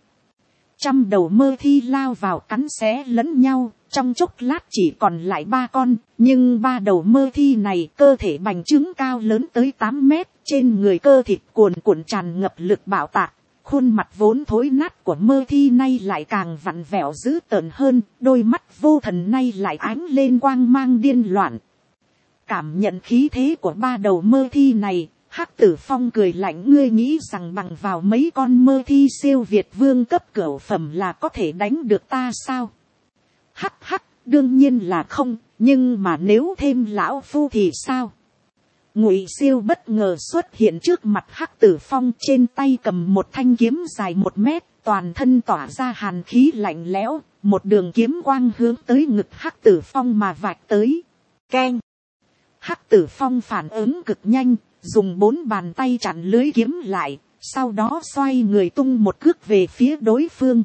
Speaker 1: Trăm đầu mơ thi lao vào cắn xé lẫn nhau, trong chốc lát chỉ còn lại ba con, nhưng ba đầu mơ thi này cơ thể bành trướng cao lớn tới tám mét, trên người cơ thịt cuồn cuộn tràn ngập lực bạo tạc. Khuôn mặt vốn thối nát của mơ thi nay lại càng vặn vẹo dữ tợn hơn, đôi mắt vô thần nay lại ánh lên quang mang điên loạn. Cảm nhận khí thế của ba đầu mơ thi này, Hắc Tử Phong cười lạnh, ngươi nghĩ rằng bằng vào mấy con mơ thi siêu việt vương cấp cửu phẩm là có thể đánh được ta sao? Hắc hắc, đương nhiên là không, nhưng mà nếu thêm lão phu thì sao? Ngụy Siêu bất ngờ xuất hiện trước mặt Hắc Tử Phong, trên tay cầm một thanh kiếm dài một mét, toàn thân tỏa ra hàn khí lạnh lẽo, một đường kiếm quang hướng tới ngực Hắc Tử Phong mà vạch tới. Keng! Hắc Tử Phong phản ứng cực nhanh, dùng bốn bàn tay chặn lưới kiếm lại, sau đó xoay người tung một cước về phía đối phương.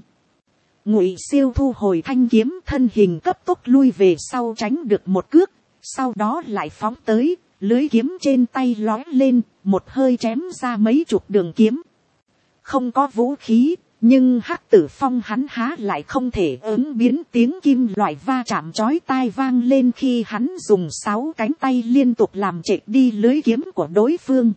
Speaker 1: Ngụy Siêu thu hồi thanh kiếm, thân hình cấp tốc lui về sau tránh được một cước, sau đó lại phóng tới. Lưới kiếm trên tay lói lên, một hơi chém ra mấy chục đường kiếm. Không có vũ khí, nhưng Hắc Tử Phong hắn há lại không thể ứng biến, tiếng kim loại va chạm chói tai vang lên khi hắn dùng sáu cánh tay liên tục làm trệ đi lưới kiếm của đối phương.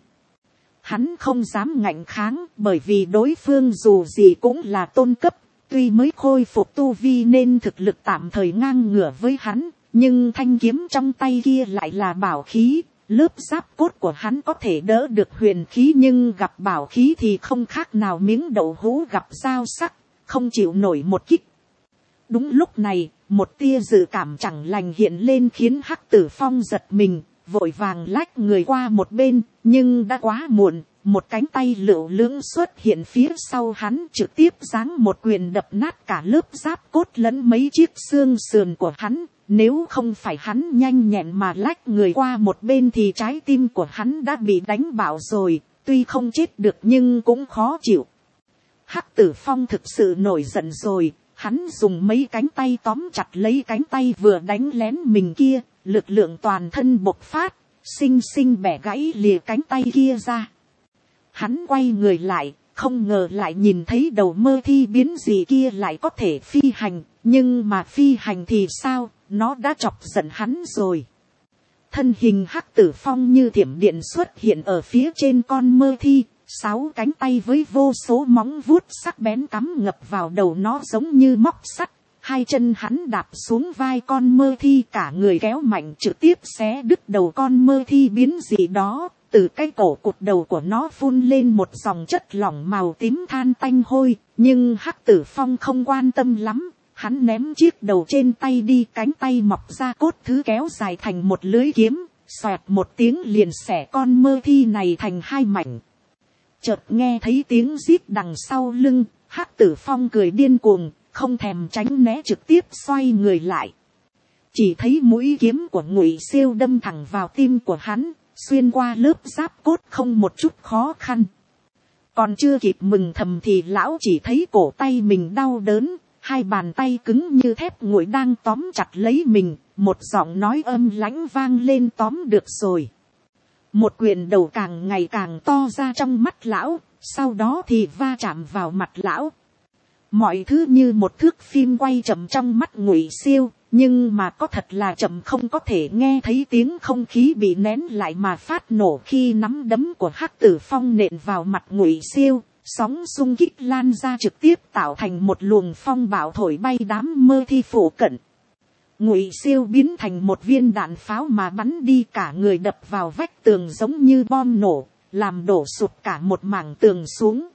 Speaker 1: Hắn không dám ngạnh kháng, bởi vì đối phương dù gì cũng là tôn cấp, tuy mới khôi phục tu vi nên thực lực tạm thời ngang ngửa với hắn, nhưng thanh kiếm trong tay kia lại là bảo khí. Lớp giáp cốt của hắn có thể đỡ được huyền khí, nhưng gặp bảo khí thì không khác nào miếng đậu hũ gặp dao sắc, không chịu nổi một kích. Đúng lúc này, một tia dự cảm chẳng lành hiện lên khiến Hắc Tử Phong giật mình, vội vàng lách người qua một bên, nhưng đã quá muộn, một cánh tay lựu lưỡng xuất hiện phía sau hắn, trực tiếp giáng một quyền đập nát cả lớp giáp cốt lẫn mấy chiếc xương sườn của hắn. Nếu không phải hắn nhanh nhẹn mà lách người qua một bên thì trái tim của hắn đã bị đánh bạo rồi, tuy không chết được nhưng cũng khó chịu. Hắc Tử Phong thực sự nổi giận rồi, hắn dùng mấy cánh tay tóm chặt lấy cánh tay vừa đánh lén mình kia, lực lượng toàn thân bộc phát, xinh xinh bẻ gãy lìa cánh tay kia ra. Hắn quay người lại, không ngờ lại nhìn thấy đầu mơ thi biến gì kia lại có thể phi hành, nhưng mà phi hành thì sao? nó đã chọc giận hắn rồi. Thân hình hắc tử phong như thiểm điện xuất hiện ở phía trên con mơ thi, sáu cánh tay với vô số móng vuốt sắc bén cắm ngập vào đầu nó giống như móc sắt. Hai chân hắn đạp xuống vai con mơ thi, cả người kéo mạnh trực tiếp xé đứt đầu con mơ thi biến dị đó. Từ cái cổ cụt đầu của nó phun lên một dòng chất lỏng màu tím than tanh hôi, nhưng hắc tử phong không quan tâm lắm. Hắn ném chiếc đầu trên tay đi, cánh tay mọc ra cốt thứ kéo dài thành một lưới kiếm, xoẹt một tiếng liền xẻ con mơ thi này thành hai mảnh. Chợt nghe thấy tiếng rít đằng sau lưng, hắc tử phong cười điên cuồng, không thèm tránh né trực tiếp xoay người lại. Chỉ thấy mũi kiếm của Ngụy Siêu đâm thẳng vào tim của hắn, xuyên qua lớp giáp cốt không một chút khó khăn. Còn chưa kịp mừng thầm thì lão chỉ thấy cổ tay mình đau đớn, hai bàn tay cứng như thép nguội đang tóm chặt lấy mình, một giọng nói âm lãnh vang lên: tóm được rồi. Một quyền đầu càng ngày càng to ra trong mắt lão, sau đó thì va chạm vào mặt lão. Mọi thứ như một thước phim quay chậm trong mắt Ngụy Siêu, nhưng mà có thật là chậm, không có thể nghe thấy tiếng không khí bị nén lại mà phát nổ khi nắm đấm của hắc tử phong nện vào mặt Ngụy Siêu. Sóng xung kích lan ra trực tiếp tạo thành một luồng phong bạo thổi bay đám mơ thi phủ cận. Ngụy Siêu biến thành một viên đạn pháo mà bắn đi, cả người đập vào vách tường giống như bom nổ, làm đổ sụp cả một mảng tường xuống.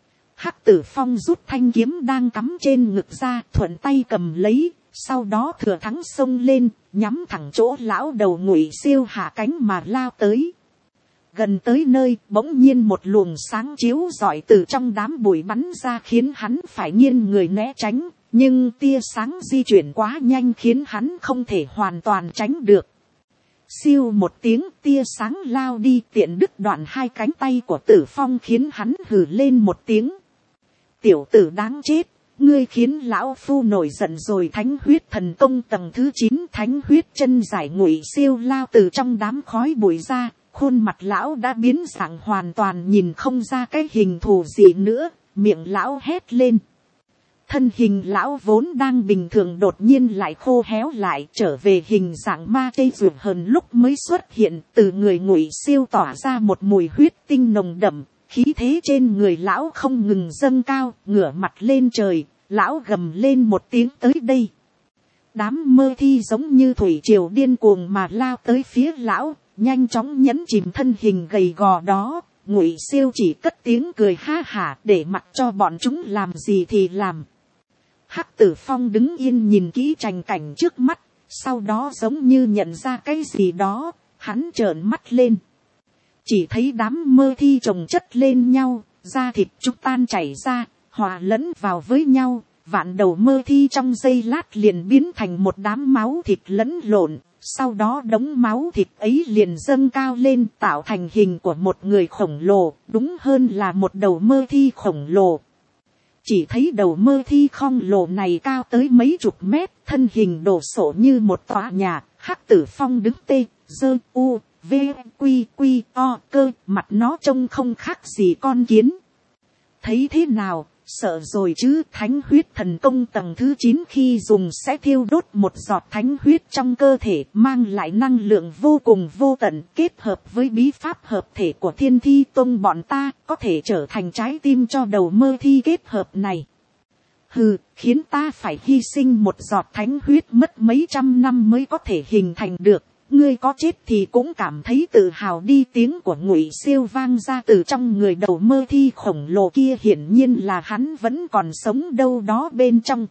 Speaker 1: Hắc tử phong rút thanh kiếm đang cắm trên ngực ra, thuận tay cầm lấy, sau đó thừa thắng xông lên, nhắm thẳng chỗ lão đầu Ngụy Siêu hạ cánh mà lao tới. Gần tới nơi, bỗng nhiên một luồng sáng chiếu rọi từ trong đám bụi bắn ra khiến hắn phải nghiêng người né tránh, nhưng tia sáng di chuyển quá nhanh khiến hắn không thể hoàn toàn tránh được. Siêu một tiếng, tia sáng lao đi tiện đứt đoạn hai cánh tay của Tử Phong khiến hắn hừ lên một tiếng. Tiểu tử đáng chết, ngươi khiến lão phu nổi giận rồi. Thánh huyết thần công tầng thứ chín, thánh huyết chân giải. Ngụy Siêu lao từ trong đám khói bụi ra, khuôn mặt lão đã biến dạng hoàn toàn, nhìn không ra cái hình thù gì nữa, miệng lão hét lên. Thân hình lão vốn đang bình thường đột nhiên lại khô héo lại, trở về hình dạng ma chây ruột hơn lúc mới xuất hiện. Từ người Ngụy Siêu tỏa ra một mùi huyết tinh nồng đậm, khí thế trên người lão không ngừng dâng cao, ngửa mặt lên trời, lão gầm lên một tiếng: tới đây. Đám mơ thi giống như thủy triều điên cuồng mà lao tới phía lão, nhanh chóng nhấn chìm thân hình gầy gò đó. Ngụy Siêu chỉ cất tiếng cười ha hả, để mặc cho bọn chúng làm gì thì làm. Hắc tử phong đứng yên nhìn kỹ trành cảnh trước mắt, sau đó giống như nhận ra cái gì đó, hắn trợn mắt lên. Chỉ thấy đám mơ thi chồng chất lên nhau, da thịt chúng tan chảy ra, hòa lẫn vào với nhau. Vạn đầu mơ thi trong giây lát liền biến thành một đám máu thịt lẫn lộn, sau đó đống máu thịt ấy liền dâng cao lên, tạo thành hình của một người khổng lồ, đúng hơn là một đầu mơ thi khổng lồ. Chỉ thấy đầu mơ thi khổng lồ này cao tới mấy chục mét, thân hình đổ sộ như một tòa nhà. Hắc tử phong đứng tê, dơ, u, v, quy, quy, o, cơ, mặt nó trông không khác gì con kiến. Thấy thế nào, sợ rồi chứ. Thánh huyết thần công tầng thứ chín khi dùng sẽ thiêu đốt một giọt thánh huyết trong cơ thể, mang lại năng lượng vô cùng vô tận, kết hợp với bí pháp hợp thể của Thiên Thi Tông bọn ta, có thể trở thành trái tim cho đầu mơ thi kết hợp này. Hừ, khiến ta phải hy sinh một giọt thánh huyết mất mấy trăm năm mới có thể hình thành được. Ngươi có chết thì cũng cảm thấy tự hào đi. Tiếng của Ngụy Siêu vang ra từ trong người đầu mơ thi khổng lồ kia, hiển nhiên là hắn vẫn còn sống đâu đó bên trong.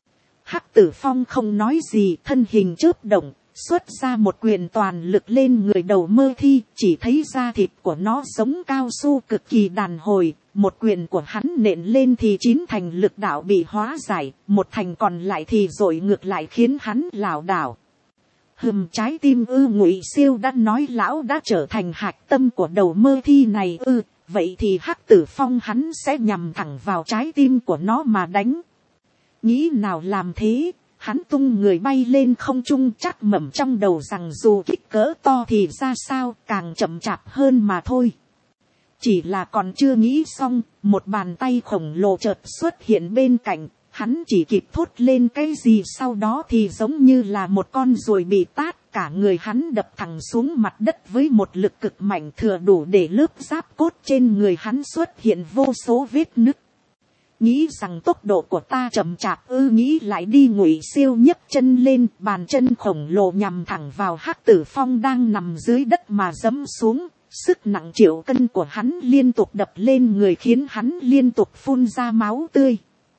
Speaker 1: Hắc tử phong không nói gì, thân hình chớp động, xuất ra một quyền toàn lực lên người đầu mơ thi. Chỉ thấy da thịt của nó giống cao su cực kỳ đàn hồi, một quyền của hắn nện lên thì chín thành lực đạo bị hóa giải, một thành còn lại thì dội ngược lại khiến hắn lảo đảo. Hừm, trái tim ư? Ngụy Siêu đã nói lão đã trở thành hạch tâm của đầu mơ thi này ư? Vậy thì hắc tử phong hắn sẽ nhằm thẳng vào trái tim của nó mà đánh. Nghĩ nào làm thế, hắn tung người bay lên không trung, chắc mẩm trong đầu rằng dù kích cỡ to thì ra sao, càng chậm chạp hơn mà thôi. Chỉ là còn chưa nghĩ xong, một bàn tay khổng lồ chợt xuất hiện bên cạnh, hắn chỉ kịp thốt lên cái gì sau đó thì giống như là một con ruồi bị tát, cả người hắn đập thẳng xuống mặt đất với một lực cực mạnh thừa đủ để lớp giáp cốt trên người hắn xuất hiện vô số vết nứt. Nghĩ rằng tốc độ của ta chậm chạp ư? Nghĩ lại đi, Ngụy Siêu nhấc chân lên, bàn chân khổng lồ nhằm thẳng vào Hắc Tử Phong đang nằm dưới đất mà giẫm xuống. Sức nặng triệu cân của hắn liên tục đập lên người khiến hắn liên tục phun ra máu tươi.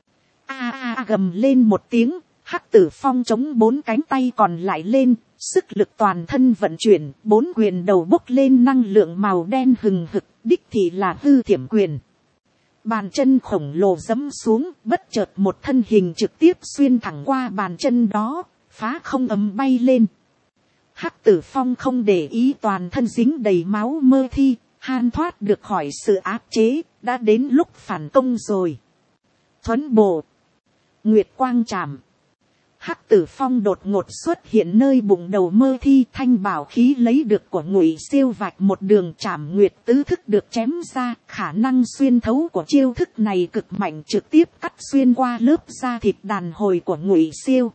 Speaker 1: A a a gầm lên một tiếng, Hắc Tử Phong chống bốn cánh tay còn lại lên, sức lực toàn thân vận chuyển, bốn quyền đầu bốc lên năng lượng màu đen hừng hực, đích thị là hư thiểm quyền. Bàn chân khổng lồ giẫm xuống, bất chợt một thân hình trực tiếp xuyên thẳng qua bàn chân đó, phá không ấm bay lên. Hắc Tử Phong không để ý toàn thân dính đầy máu mơ thi, han thoát được khỏi sự áp chế, đã đến lúc phản công rồi. Thuấn bộ, Nguyệt Quang Trảm. Hắc Tử Phong đột ngột xuất hiện nơi bụng đầu mơ thi, thanh bảo khí lấy được của Ngụy Siêu vạch một đường trảm nguyệt tứ thức được chém ra, khả năng xuyên thấu của chiêu thức này cực mạnh, trực tiếp cắt xuyên qua lớp da thịt đàn hồi của Ngụy Siêu.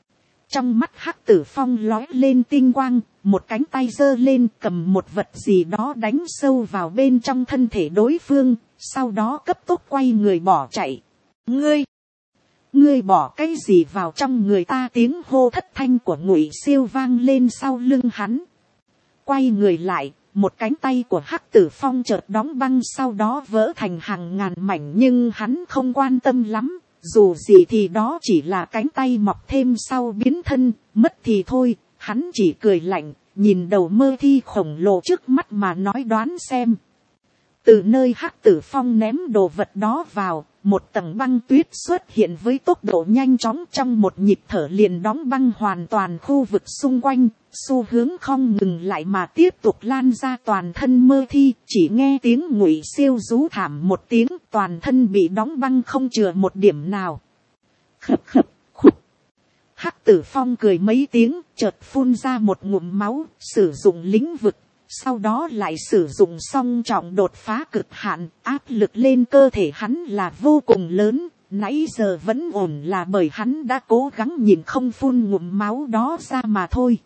Speaker 1: Trong mắt Hắc Tử Phong lóe lên tinh quang, một cánh tay giơ lên cầm một vật gì đó đánh sâu vào bên trong thân thể đối phương, sau đó cấp tốc quay người bỏ chạy. Ngươi! Ngươi bỏ cái gì vào trong người ta? Tiếng hô thất thanh của Ngụy Siêu vang lên sau lưng hắn. Quay người lại, một cánh tay của Hắc Tử Phong chợt đóng băng, sau đó vỡ thành hàng ngàn mảnh, nhưng hắn không quan tâm lắm. Dù gì thì đó chỉ là cánh tay mọc thêm sau biến thân, mất thì thôi, hắn chỉ cười lạnh, nhìn đầu mơ thi khổng lồ trước mắt mà nói đoán xem. Từ nơi Hắc Tử Phong ném đồ vật đó vào, một tầng băng tuyết xuất hiện với tốc độ nhanh chóng, trong một nhịp thở liền đóng băng hoàn toàn khu vực xung quanh, xu hướng không ngừng lại mà tiếp tục lan ra toàn thân mơ thi. Chỉ nghe tiếng Ngụy Siêu rú thảm một tiếng, toàn thân bị đóng băng không chừa một điểm nào. Khập khập khục. Hắc Tử Phong cười mấy tiếng, chợt phun ra một ngụm máu, sử dụng lĩnh vực. Sau đó lại sử dụng song trọng đột phá cực hạn, áp lực lên cơ thể hắn là vô cùng lớn, nãy giờ vẫn ổn là bởi hắn đã cố gắng nhìn không phun ngụm máu đó ra mà thôi.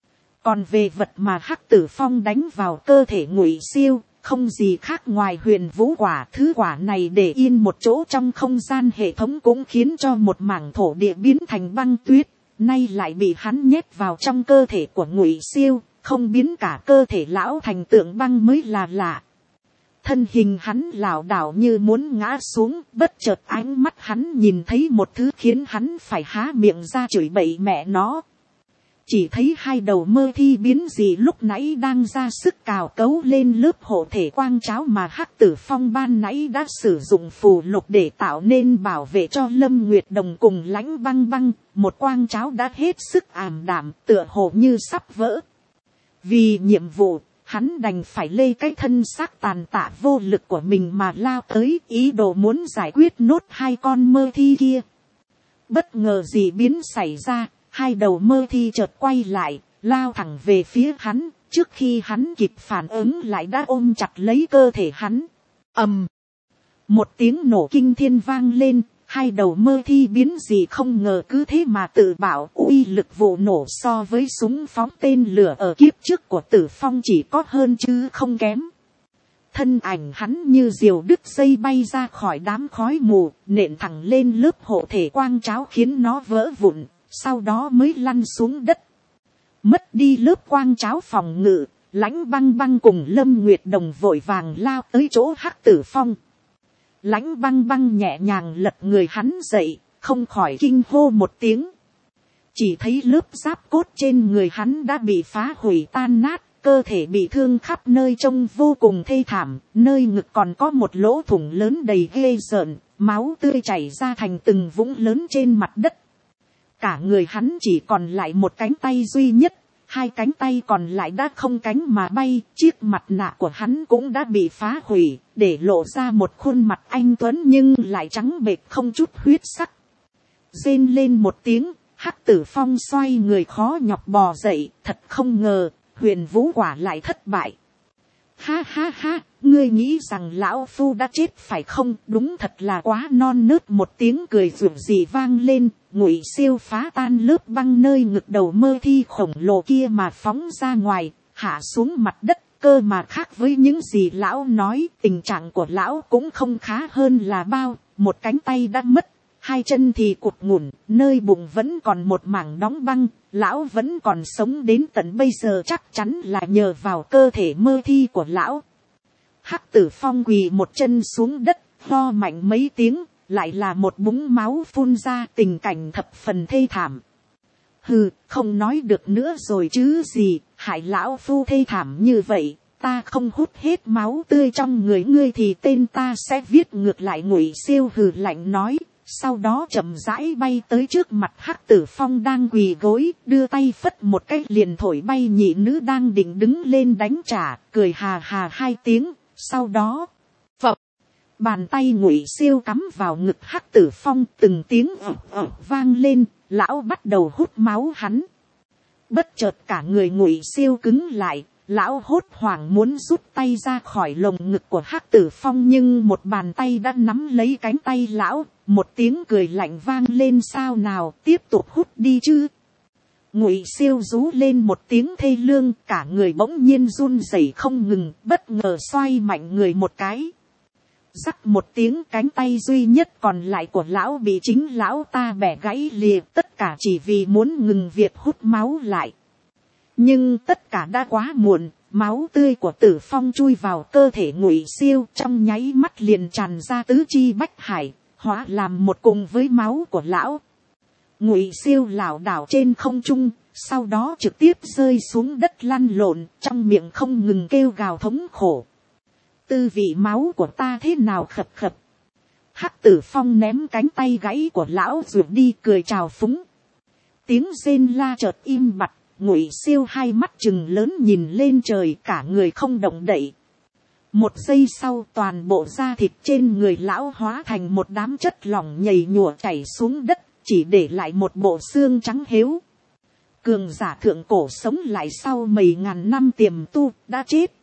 Speaker 1: Còn về vật mà Hắc Tử Phong đánh vào cơ thể Ngụy Siêu, không gì khác ngoài huyền vũ quả. Thứ quả này để yên một chỗ trong không gian hệ thống cũng khiến cho một mảng thổ địa biến thành băng tuyết, nay lại bị hắn nhét vào trong cơ thể của Ngụy Siêu. Không biến cả cơ thể lão thành tượng băng mới là lạ. Thân hình hắn lảo đảo như muốn ngã xuống, bất chợt ánh mắt hắn nhìn thấy một thứ khiến hắn phải há miệng ra chửi bậy mẹ nó. Chỉ thấy hai đầu mơ thi biến dị lúc nãy đang ra sức cào cấu lên lớp hộ thể quang cháo mà Hắc Tử Phong ban nãy đã sử dụng phù lục để tạo nên bảo vệ cho Lâm Nguyệt Đồng cùng Lãnh Băng Băng. Một quang cháo đã hết sức ảm đạm, tựa hồ như sắp vỡ. Vì nhiệm vụ, hắn đành phải lê cái thân xác tàn tạ vô lực của mình mà lao tới, ý đồ muốn giải quyết nốt hai con mơ thi kia. Bất ngờ gì biến xảy ra, hai đầu mơ thi chợt quay lại, lao thẳng về phía hắn, trước khi hắn kịp phản ứng lại đã ôm chặt lấy cơ thể hắn. Ầm! Một tiếng nổ kinh thiên vang lên. Hai đầu mơ thi biến gì không ngờ cứ thế mà tự bảo uy lực vụ nổ so với súng phóng tên lửa ở kiếp trước của Tử Phong chỉ có hơn chứ không kém. Thân ảnh hắn như diều đứt dây bay ra khỏi đám khói mù, nện thẳng lên lớp hộ thể quang cháo khiến nó vỡ vụn, sau đó mới lăn xuống đất. Mất đi lớp quang cháo phòng ngự, Lãnh Băng Băng cùng Lâm Nguyệt Đồng vội vàng lao tới chỗ Hắc Tử Phong. Lãnh Băng Băng nhẹ nhàng lật người hắn dậy, không khỏi kinh hô một tiếng. Chỉ thấy lớp giáp cốt trên người hắn đã bị phá hủy tan nát, cơ thể bị thương khắp nơi trông vô cùng thê thảm, nơi ngực còn có một lỗ thủng lớn đầy ghê rợn, máu tươi chảy ra thành từng vũng lớn trên mặt đất. Cả người hắn chỉ còn lại một cánh tay duy nhất, hai cánh tay còn lại đã không cánh mà bay, chiếc mặt nạ của hắn cũng đã bị phá hủy, để lộ ra một khuôn mặt anh tuấn nhưng lại trắng bệch không chút huyết sắc. Rên lên một tiếng, Hắc Tử Phong xoay người khó nhọc bò dậy, thật không ngờ, huyền vũ quả lại thất bại. Ha ha ha, ngươi nghĩ rằng lão phu đã chết phải không? Đúng thật là quá non nớt. Một tiếng cười rủa rỉ vang lên, Ngụy Siêu phá tan lớp băng nơi ngực đầu mơ thi khổng lồ kia mà phóng ra ngoài, hạ xuống mặt đất. Cơ mà khác với những gì lão nói, tình trạng của lão cũng không khá hơn là bao. Một cánh tay đã mất, hai chân thì cụt ngủn, nơi bụng vẫn còn một mảng đóng băng. Lão vẫn còn sống đến tận bây giờ chắc chắn là nhờ vào cơ thể mơ thi của lão. Hắc Tử Phong quỳ một chân xuống đất, ho mạnh mấy tiếng, lại là một búng máu phun ra, tình cảnh thập phần thê thảm. Hừ, không nói được nữa rồi chứ gì, hại lão phu thê thảm như vậy, ta không hút hết máu tươi trong người ngươi thì tên ta sẽ viết ngược lại. Ngụy Siêu hừ lạnh nói, sau đó chậm rãi bay tới trước mặt Hắc Tử Phong đang quỳ gối, đưa tay phất một cái liền thổi bay nhị nữ đang định đứng lên đánh trả, cười hà hà hai tiếng, sau đó phập, bàn tay Ngụy Siêu cắm vào ngực Hắc Tử Phong, từng tiếng ọc ọc vang lên. Lão bắt đầu hút máu hắn. Bất chợt cả người Ngụy Siêu cứng lại, lão hốt hoảng muốn rút tay ra khỏi lồng ngực của Hắc Tử Phong, nhưng một bàn tay đã nắm lấy cánh tay lão. Một tiếng cười lạnh vang lên, sao nào, tiếp tục hút đi chứ. Ngụy Siêu rú lên một tiếng thê lương, cả người bỗng nhiên run rẩy không ngừng, bất ngờ xoay mạnh người một cái. Rắc một tiếng, cánh tay duy nhất còn lại của lão bị chính lão ta bẻ gãy lìa, tất cả chỉ vì muốn ngừng việc hút máu lại. Nhưng tất cả đã quá muộn, máu tươi của Tử Phong chui vào cơ thể Ngụy Siêu, trong nháy mắt liền tràn ra tứ chi bách hải, hóa làm một cùng với máu của lão. Ngụy Siêu lảo đảo trên không trung, sau đó trực tiếp rơi xuống đất lăn lộn, trong miệng không ngừng kêu gào thống khổ. Tư vị máu của ta thế nào khập khập. Hắc Tử Phong ném cánh tay gãy của lão ruột đi, cười chào phúng. Tiếng rên la chợt im bặt, Ngụy Siêu hai mắt trừng lớn nhìn lên trời, cả người không động đậy. Một giây sau, toàn bộ da thịt trên người lão hóa thành một đám chất lỏng nhầy nhụa chảy xuống đất, chỉ để lại một bộ xương trắng héo. Cường giả thượng cổ sống lại sau mấy ngàn năm tiềm tu, đã chết.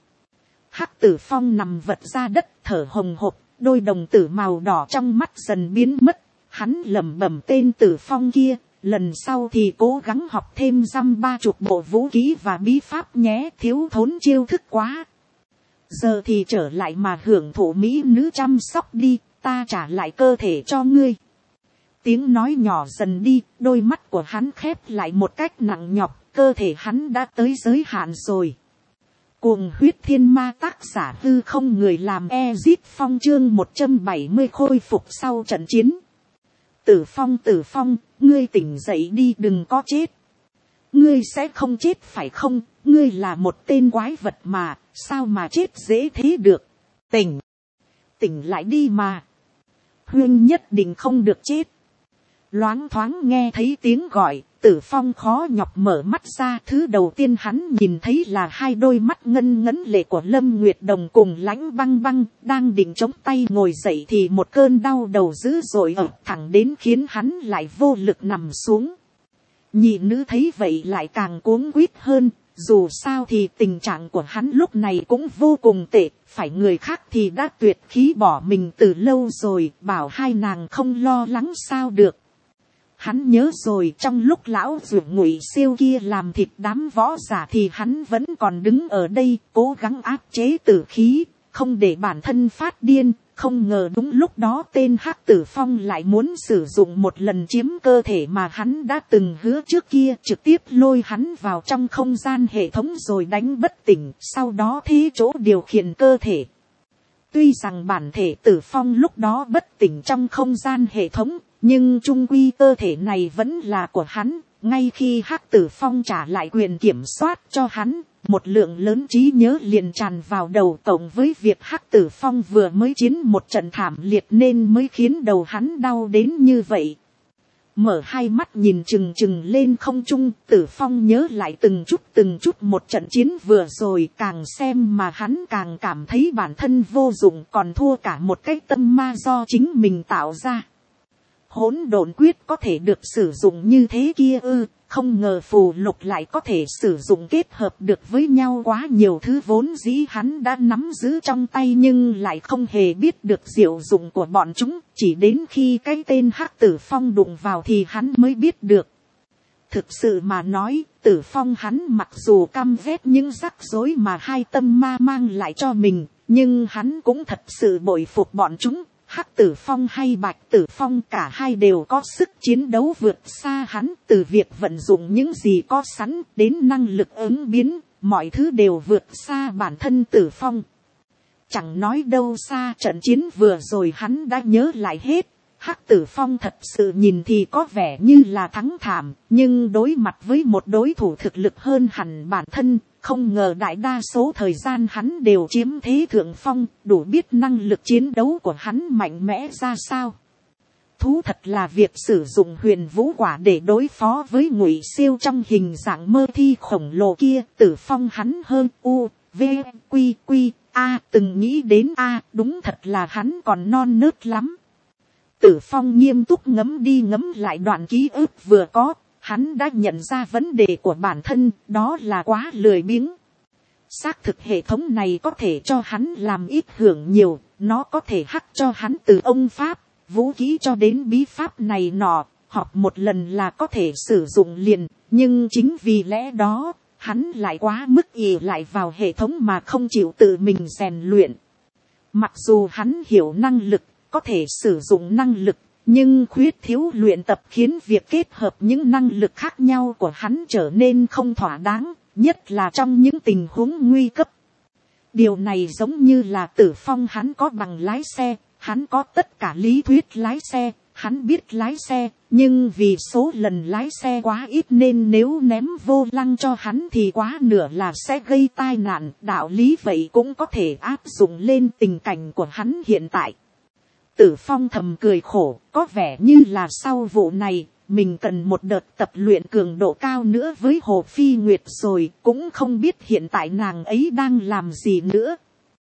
Speaker 1: Hắc Tử Phong nằm vật ra đất, thở hồng hộc, đôi đồng tử màu đỏ trong mắt dần biến mất. Hắn lẩm bẩm tên Tử Phong kia, lần sau thì cố gắng học thêm dăm ba chục bộ vũ khí và bí pháp nhé, thiếu thốn chiêu thức quá. Giờ thì trở lại mà hưởng thụ mỹ nữ chăm sóc đi, ta trả lại cơ thể cho ngươi. Tiếng nói nhỏ dần đi, đôi mắt của hắn khép lại một cách nặng nhọc, cơ thể hắn đã tới giới hạn rồi. Cuồng huyết thiên ma, tác giả Hư Không, người làm Ezit Phong, chương một trăm bảy mươi khôi phục sau trận chiến. Tử Phong, Tử Phong, ngươi tỉnh dậy đi, đừng có chết. Ngươi sẽ không chết phải không, ngươi là một tên quái vật mà, sao mà chết dễ thế được. Tỉnh, tỉnh lại đi mà. Huynh nhất định không được chết. Loáng thoáng nghe thấy tiếng gọi, Tử Phong khó nhọc mở mắt ra, thứ đầu tiên hắn nhìn thấy là hai đôi mắt ngân ngấn lệ của Lâm Nguyệt Đồng cùng Lãnh Băng Băng, đang định chống tay ngồi dậy thì một cơn đau đầu dữ dội ập thẳng đến khiến hắn lại vô lực nằm xuống. Nhị nữ thấy vậy lại càng cuống quýt hơn, dù sao thì tình trạng của hắn lúc này cũng vô cùng tệ, phải người khác thì đã tuyệt khí bỏ mình từ lâu rồi, bảo hai nàng không lo lắng sao được. Hắn nhớ rồi, trong lúc lão ruột Ngụy Siêu kia làm thịt đám võ giả thì hắn vẫn còn đứng ở đây cố gắng áp chế tử khí, không để bản thân phát điên. Không ngờ đúng lúc đó tên Hắc Tử Phong lại muốn sử dụng một lần chiếm cơ thể mà hắn đã từng hứa trước kia, trực tiếp lôi hắn vào trong không gian hệ thống rồi đánh bất tỉnh, sau đó thế chỗ điều khiển cơ thể. Tuy rằng bản thể Tử Phong lúc đó bất tỉnh trong không gian hệ thống, nhưng chung quy cơ thể này vẫn là của hắn. Ngay khi Hắc Tử Phong trả lại quyền kiểm soát cho hắn, một lượng lớn trí nhớ liền tràn vào đầu, cộng với việc Hắc Tử Phong vừa mới chiến một trận thảm liệt nên mới khiến đầu hắn đau đến như vậy. Mở hai mắt nhìn chừng chừng lên không trung, Tử Phong nhớ lại từng chút từng chút một trận chiến vừa rồi, càng xem mà hắn càng cảm thấy bản thân vô dụng, còn thua cả một cái tâm ma do chính mình tạo ra. hỗn độn quyết có thể được sử dụng như thế kia ư, không ngờ phù lục lại có thể sử dụng kết hợp được với nhau quá nhiều thứ vốn dĩ hắn đã nắm giữ trong tay nhưng lại không hề biết được diệu dụng của bọn chúng, chỉ đến khi cái tên Hắc Tử Phong đụng vào thì hắn mới biết được. Thực sự mà nói, Tử Phong hắn mặc dù căm ghét những rắc rối mà hai tâm ma mang lại cho mình, nhưng hắn cũng thật sự bội phục bọn chúng. Hắc Tử Phong hay Bạch Tử Phong cả hai đều có sức chiến đấu vượt xa hắn, từ việc vận dụng những gì có sẵn đến năng lực ứng biến, mọi thứ đều vượt xa bản thân Tử Phong. Chẳng nói đâu xa trận chiến vừa rồi hắn đã nhớ lại hết. Hắc Tử Phong thật sự nhìn thì có vẻ như là thắng thảm, nhưng đối mặt với một đối thủ thực lực hơn hẳn bản thân, không ngờ đại đa số thời gian hắn đều chiếm thế thượng phong, đủ biết năng lực chiến đấu của hắn mạnh mẽ ra sao. Thú thật là việc sử dụng huyền vũ quả để đối phó với Ngụy Siêu trong hình dạng mơ thi khổng lồ kia, Tử Phong hắn hơn u, v, quy, quy, a, từng nghĩ đến a, đúng thật là hắn còn non nớt lắm. Tử Phong nghiêm túc ngẫm đi ngẫm lại đoạn ký ức vừa có, hắn đã nhận ra vấn đề của bản thân, đó là quá lười biếng. Xác thực hệ thống này có thể cho hắn làm ít hưởng nhiều, nó có thể hắc cho hắn từ ông pháp, vũ khí cho đến bí pháp này nọ, học một lần là có thể sử dụng liền, nhưng chính vì lẽ đó, hắn lại quá mức ỷ lại vào hệ thống mà không chịu tự mình rèn luyện. Mặc dù hắn hiểu năng lực, có thể sử dụng năng lực, nhưng khuyết thiếu luyện tập khiến việc kết hợp những năng lực khác nhau của hắn trở nên không thỏa đáng, nhất là trong những tình huống nguy cấp. Điều này giống như là Tử Phong hắn có bằng lái xe, hắn có tất cả lý thuyết lái xe, hắn biết lái xe, nhưng vì số lần lái xe quá ít nên nếu ném vô lăng cho hắn thì quá nửa là sẽ gây tai nạn. Đạo lý vậy cũng có thể áp dụng lên tình cảnh của hắn hiện tại. Tử Phong thầm cười khổ, có vẻ như là sau vụ này, mình cần một đợt tập luyện cường độ cao nữa với Hồ Phi Nguyệt rồi, cũng không biết hiện tại nàng ấy đang làm gì nữa.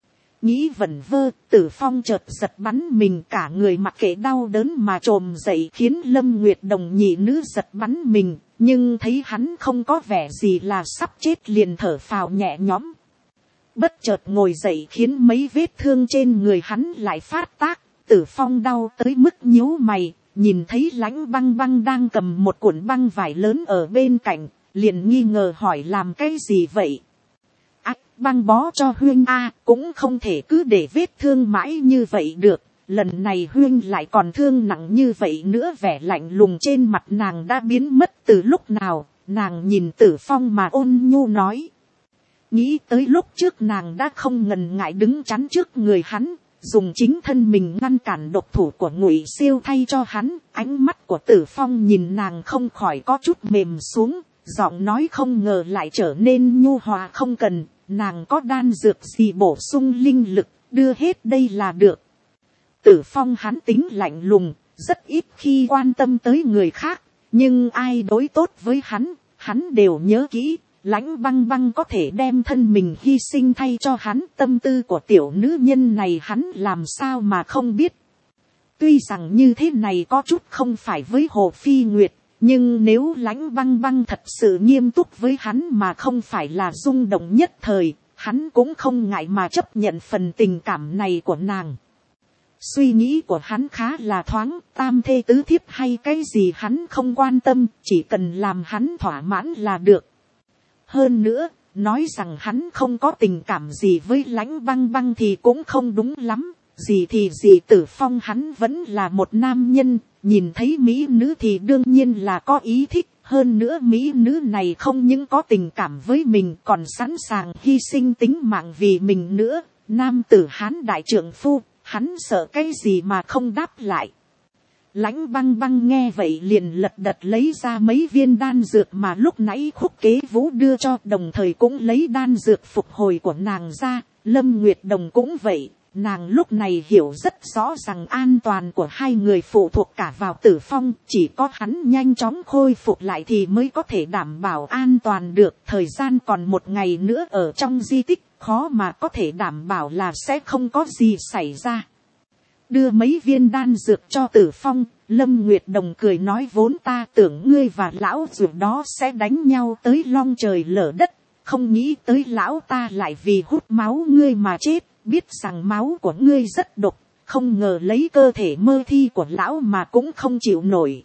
Speaker 1: Nghĩ vẩn vơ, Tử Phong chợt giật bắn mình, cả người mặc kệ đau đớn mà trồm dậy, khiến Lâm Nguyệt Đồng nhị nữ giật bắn mình, nhưng thấy hắn không có vẻ gì là sắp chết liền thở phào nhẹ nhõm. Bất chợt ngồi dậy khiến mấy vết thương trên người hắn lại phát tác. Tử Phong đau tới mức nhíu mày, nhìn thấy Lãnh Băng Băng đang cầm một cuộn băng vải lớn ở bên cạnh, liền nghi ngờ hỏi làm cái gì vậy. Ách, băng bó cho Huyên a, cũng không thể cứ để vết thương mãi như vậy được, lần này Huyên lại còn thương nặng như vậy nữa. Vẻ lạnh lùng trên mặt nàng đã biến mất từ lúc nào, nàng nhìn Tử Phong mà ôn nhu nói. Nghĩ tới lúc trước nàng đã không ngần ngại đứng chắn trước người hắn, dùng chính thân mình ngăn cản độc thủ của Ngụy Siêu thay cho hắn, ánh mắt của Tử Phong nhìn nàng không khỏi có chút mềm xuống, giọng nói không ngờ lại trở nên nhu hòa. Không cần, nàng có đan dược gì bổ sung linh lực, đưa hết đây là được. Tử Phong hắn tính lạnh lùng, rất ít khi quan tâm tới người khác, nhưng ai đối tốt với hắn, hắn đều nhớ kỹ. Lãnh Băng Băng có thể đem thân mình hy sinh thay cho hắn, tâm tư của tiểu nữ nhân này hắn làm sao mà không biết. Tuy rằng như thế này có chút không phải với Hồ Phi Nguyệt, nhưng nếu Lãnh Băng Băng thật sự nghiêm túc với hắn mà không phải là rung động nhất thời, hắn cũng không ngại mà chấp nhận phần tình cảm này của nàng. Suy nghĩ của hắn khá là thoáng, tam thê tứ thiếp hay cái gì hắn không quan tâm, chỉ cần làm hắn thỏa mãn là được. Hơn nữa, nói rằng hắn không có tình cảm gì với Lãnh Băng Băng thì cũng không đúng lắm. Gì thì gì, Tử Phong hắn vẫn là một nam nhân, nhìn thấy mỹ nữ thì đương nhiên là có ý thích. Hơn nữa mỹ nữ này không những có tình cảm với mình còn sẵn sàng hy sinh tính mạng vì mình nữa. Nam tử hán đại trượng phu, hắn sợ cái gì mà không đáp lại. Lãnh Băng Băng nghe vậy liền lật đật lấy ra mấy viên đan dược mà lúc nãy Khúc Kế Vũ đưa cho, đồng thời cũng lấy đan dược phục hồi của nàng ra. Lâm Nguyệt Đồng cũng vậy, nàng lúc này hiểu rất rõ rằng an toàn của hai người phụ thuộc cả vào Tử Phong, chỉ có hắn nhanh chóng khôi phục lại thì mới có thể đảm bảo an toàn được. Thời gian còn một ngày nữa ở trong di tích, khó mà có thể đảm bảo là sẽ không có gì xảy ra. đưa mấy viên đan dược cho Tử Phong. Lâm Nguyệt Đồng cười nói vốn ta tưởng ngươi và lão ruột đó sẽ đánh nhau tới long trời lở đất, không nghĩ tới lão ta lại vì hút máu ngươi mà chết, biết rằng máu của ngươi rất độc, không ngờ lấy cơ thể mơ thi của lão mà cũng không chịu nổi.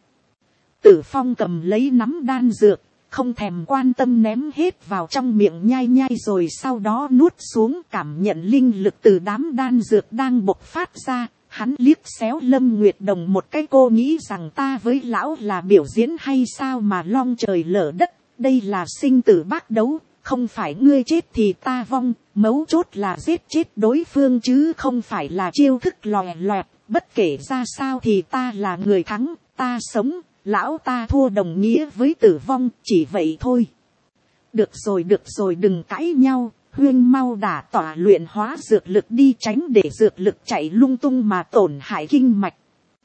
Speaker 1: Tử Phong cầm lấy nắm đan dược, không thèm quan tâm ném hết vào trong miệng nhai nhai rồi sau đó nuốt xuống, cảm nhận linh lực từ đám đan dược đang bộc phát ra. Hắn liếc xéo Lâm Nguyệt Đồng một cái, cô nghĩ rằng ta với lão là biểu diễn hay sao mà long trời lở đất, đây là sinh tử bác đấu, không phải ngươi chết thì ta vong, mấu chốt là giết chết đối phương chứ không phải là chiêu thức lòe loẹt, bất kể ra sao thì ta là người thắng, ta sống, lão ta thua đồng nghĩa với tử vong, chỉ vậy thôi. Được rồi được rồi đừng cãi nhau. Huyên mau đả tỏa luyện hóa dược lực đi, tránh để dược lực chạy lung tung mà tổn hại kinh mạch.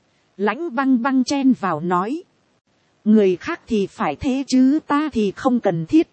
Speaker 1: Lãnh Băng Băng chen vào nói. Người khác thì phải thế chứ ta thì không cần thiết.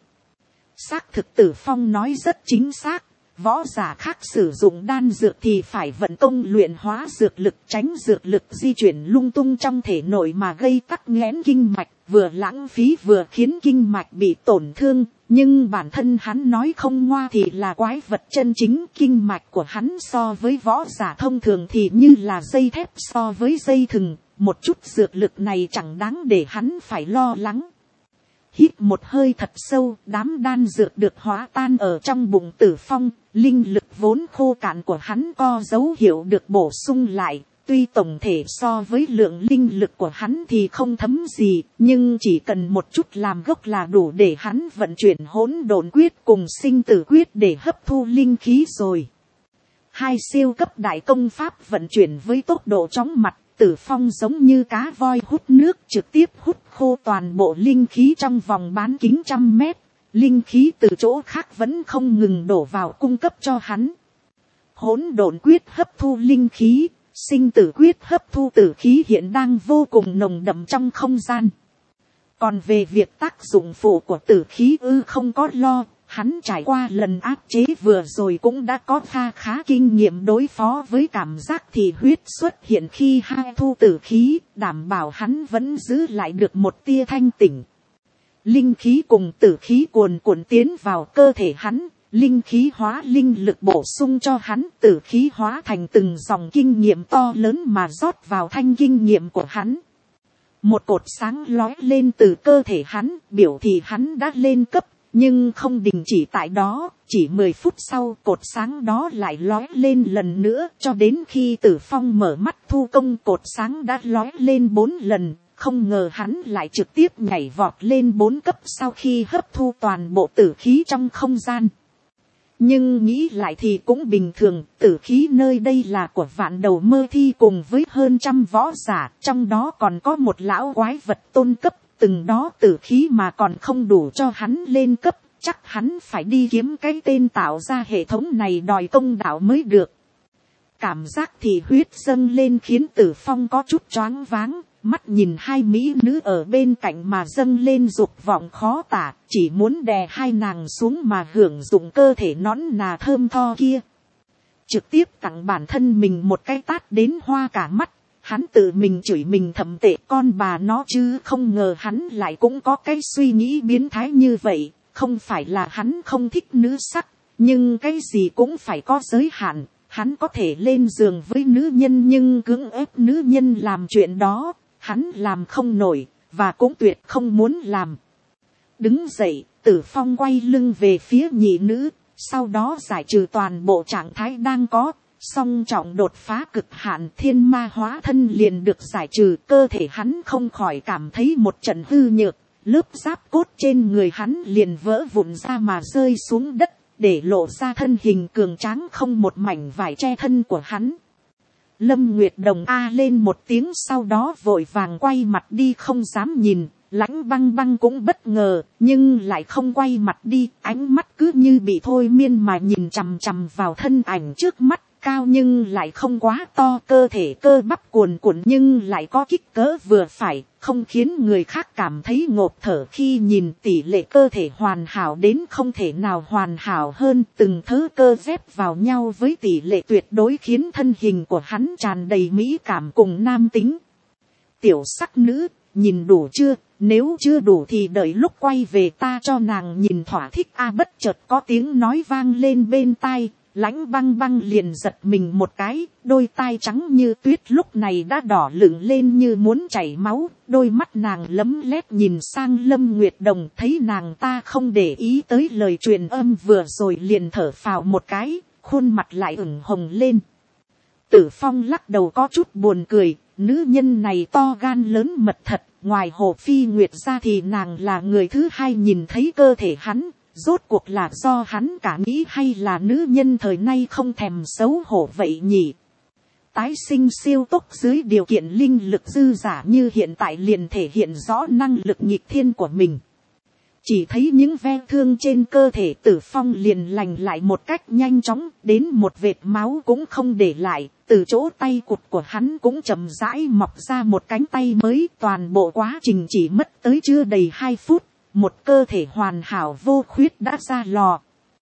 Speaker 1: Xác thực Tử Phong nói rất chính xác. Võ giả khác sử dụng đan dược thì phải vận công luyện hóa dược lực, tránh dược lực di chuyển lung tung trong thể nội mà gây tắc nghẽn kinh mạch, vừa lãng phí vừa khiến kinh mạch bị tổn thương. Nhưng bản thân hắn nói không ngoa thì là quái vật chân chính, kinh mạch của hắn so với võ giả thông thường thì như là dây thép so với dây thừng, một chút dược lực này chẳng đáng để hắn phải lo lắng. Hít một hơi thật sâu, đám đan dược được hóa tan ở trong bụng Tử Phong, linh lực vốn khô cạn của hắn có dấu hiệu được bổ sung lại. Tuy tổng thể so với lượng linh lực của hắn thì không thấm gì, nhưng chỉ cần một chút làm gốc là đủ để hắn vận chuyển hỗn độn quyết cùng sinh tử quyết để hấp thu linh khí rồi. Hai siêu cấp đại công pháp vận chuyển với tốc độ chóng mặt, Tử Phong giống như cá voi hút nước, trực tiếp hút khô toàn bộ linh khí trong vòng bán kính trăm mét. Linh khí từ chỗ khác vẫn không ngừng đổ vào cung cấp cho hắn. Hỗn độn quyết hấp thu linh khí, sinh tử quyết hấp thu tử khí hiện đang vô cùng nồng đậm trong không gian. Còn về việc tác dụng phụ của tử khí ư không có lo, hắn trải qua lần áp chế vừa rồi cũng đã có kha khá kinh nghiệm đối phó với cảm giác thì huyết xuất hiện khi hai thu tử khí, đảm bảo hắn vẫn giữ lại được một tia thanh tỉnh. Linh khí cùng tử khí cuồn cuộn tiến vào cơ thể hắn. Linh khí hóa linh lực bổ sung cho hắn, tử khí hóa thành từng dòng kinh nghiệm to lớn mà rót vào thanh kinh nghiệm của hắn. Một cột sáng lóe lên từ cơ thể hắn, biểu thị hắn đã lên cấp, nhưng không đình chỉ tại đó, chỉ mười phút sau cột sáng đó lại lóe lên lần nữa, cho đến khi Tử Phong mở mắt thu công cột sáng đã lóe lên bốn lần. Không ngờ hắn lại trực tiếp nhảy vọt lên bốn cấp sau khi hấp thu toàn bộ tử khí trong không gian. Nhưng nghĩ lại thì cũng bình thường, tử khí nơi đây là của vạn đầu mơ thi cùng với hơn trăm võ giả, trong đó còn có một lão quái vật tôn cấp, từng đó tử khí mà còn không đủ cho hắn lên cấp, chắc hắn phải đi kiếm cái tên tạo ra hệ thống này đòi công đạo mới được. Cảm giác thì huyết dâng lên khiến Tử Phong có chút choáng váng, mắt nhìn hai mỹ nữ ở bên cạnh mà dâng lên dục vọng khó tả, chỉ muốn đè hai nàng xuống mà hưởng dụng cơ thể nõn nà thơm tho kia. Trực tiếp tặng bản thân mình một cái tát đến hoa cả mắt, hắn tự mình chửi mình thầm tệ con bà nó chứ không ngờ hắn lại cũng có cái suy nghĩ biến thái như vậy. Không phải là hắn không thích nữ sắc, nhưng cái gì cũng phải có giới hạn. Hắn có thể lên giường với nữ nhân nhưng cưỡng ép nữ nhân làm chuyện đó, hắn làm không nổi, và cũng tuyệt không muốn làm. Đứng dậy, Tử Phong quay lưng về phía nhị nữ, sau đó giải trừ toàn bộ trạng thái đang có, song trọng đột phá cực hạn thiên ma hóa thân liền được giải trừ, cơ thể hắn không khỏi cảm thấy một trận hư nhược, lớp giáp cốt trên người hắn liền vỡ vụn ra mà rơi xuống đất, để lộ ra thân hình cường tráng không một mảnh vải che thân của hắn. Lâm Nguyệt Đồng a lên một tiếng sau đó vội vàng quay mặt đi không dám nhìn, Lãnh Băng Băng cũng bất ngờ, nhưng lại không quay mặt đi, ánh mắt cứ như bị thôi miên mà nhìn chằm chằm vào thân ảnh trước mắt, cao nhưng lại không quá to, cơ thể cơ bắp cuồn cuộn nhưng lại có kích cỡ vừa phải, không khiến người khác cảm thấy ngộp thở khi nhìn tỷ lệ cơ thể hoàn hảo đến không thể nào hoàn hảo hơn, từng thớ cơ ghép vào nhau với tỷ lệ tuyệt đối khiến thân hình của hắn tràn đầy mỹ cảm cùng nam tính. Tiểu sắc nữ, nhìn đủ chưa, nếu chưa đủ thì đợi lúc quay về ta cho nàng nhìn thỏa thích. A bất chợt có tiếng nói vang lên bên tai. Lãnh Băng Băng liền giật mình một cái, đôi tai trắng như tuyết lúc này đã đỏ lửng lên như muốn chảy máu, đôi mắt nàng lấm lét nhìn sang Lâm Nguyệt Đồng, thấy nàng ta không để ý tới lời truyền âm vừa rồi liền thở phào một cái, khuôn mặt lại ửng hồng lên. Tử Phong lắc đầu có chút buồn cười, nữ nhân này to gan lớn mật thật, ngoài Hồ Phi Nguyệt ra thì nàng là người thứ hai nhìn thấy cơ thể hắn. Rốt cuộc là do hắn cả nghĩ hay là nữ nhân thời nay không thèm xấu hổ vậy nhỉ? Tái sinh siêu tốc dưới điều kiện linh lực dư giả như hiện tại liền thể hiện rõ năng lực nghịch thiên của mình. Chỉ thấy những ve thương trên cơ thể Tử Phong liền lành lại một cách nhanh chóng, đến một vệt máu cũng không để lại, từ chỗ tay cụt của hắn cũng chậm rãi mọc ra một cánh tay mới, toàn bộ quá trình chỉ mất tới chưa đầy hai phút. Một cơ thể hoàn hảo vô khuyết đã ra lò.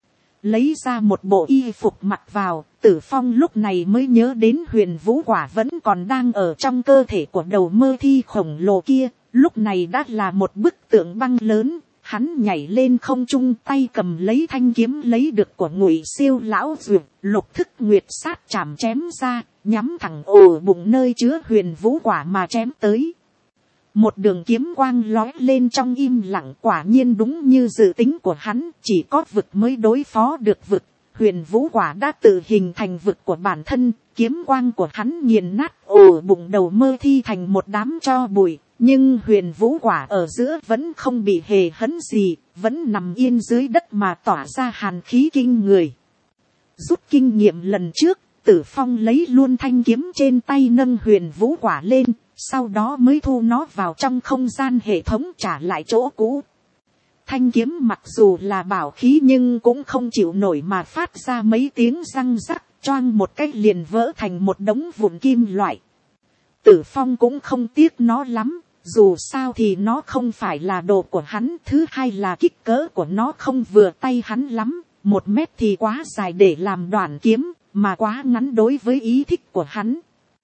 Speaker 1: Lấy ra một bộ y phục mặc vào, Tử Phong lúc này mới nhớ đến huyền vũ quả vẫn còn đang ở trong cơ thể của đầu mơ thi khổng lồ kia. Lúc này đã là một bức tượng băng lớn, hắn nhảy lên không trung tay cầm lấy thanh kiếm lấy được của Ngụy Siêu lão duyệt, lục thức nguyệt sát chảm chém ra, nhắm thẳng ổ bụng nơi chứa huyền vũ quả mà chém tới. Một đường kiếm quang lói lên trong im lặng, quả nhiên đúng như dự tính của hắn, chỉ có vực mới đối phó được vực. Huyền vũ quả đã tự hình thành vực của bản thân, kiếm quang của hắn nghiền nát ổ bụng đầu mơ thi thành một đám tro bụi. Nhưng huyền vũ quả ở giữa vẫn không bị hề hấn gì, vẫn nằm yên dưới đất mà tỏa ra hàn khí kinh người. Rút kinh nghiệm lần trước, Tử Phong lấy luôn thanh kiếm trên tay nâng huyền vũ quả lên. Sau đó mới thu nó vào trong không gian hệ thống trả lại chỗ cũ. Thanh kiếm mặc dù là bảo khí nhưng cũng không chịu nổi mà phát ra mấy tiếng răng rắc, choang một cách liền vỡ thành một đống vụn kim loại. Tử Phong cũng không tiếc nó lắm, dù sao thì nó không phải là đồ của hắn, thứ hai là kích cỡ của nó không vừa tay hắn lắm, một mét thì quá dài để làm đoạn kiếm, mà quá ngắn đối với ý thích của hắn.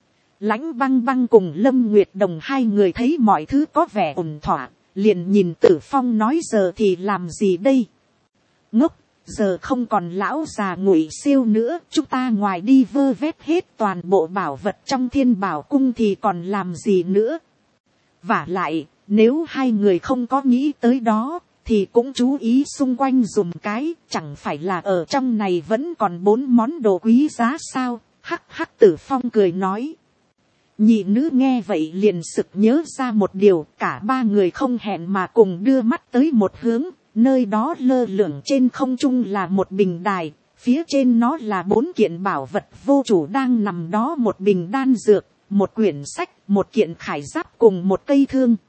Speaker 1: Lãnh Băng Băng cùng Lâm Nguyệt Đồng hai người thấy mọi thứ có vẻ ổn thỏa, liền nhìn Tử Phong nói giờ thì làm gì đây? Ngốc, giờ không còn lão già Ngụy Siêu nữa, chúng ta ngoài đi vơ vét hết toàn bộ bảo vật trong Thiên Bảo Cung thì còn làm gì nữa? Vả lại, nếu hai người không có nghĩ tới đó, thì cũng chú ý xung quanh dùm cái, chẳng phải là ở trong này vẫn còn bốn món đồ quý giá sao? Hắc hắc, Tử Phong cười nói. Nhị nữ nghe vậy liền sực nhớ ra một điều, cả ba người không hẹn mà cùng đưa mắt tới một hướng, nơi đó lơ lửng trên không trung là một bình đài, phía trên nó là bốn kiện bảo vật vô chủ đang nằm đó, một bình đan dược, một quyển sách, một kiện khải giáp cùng một cây thương.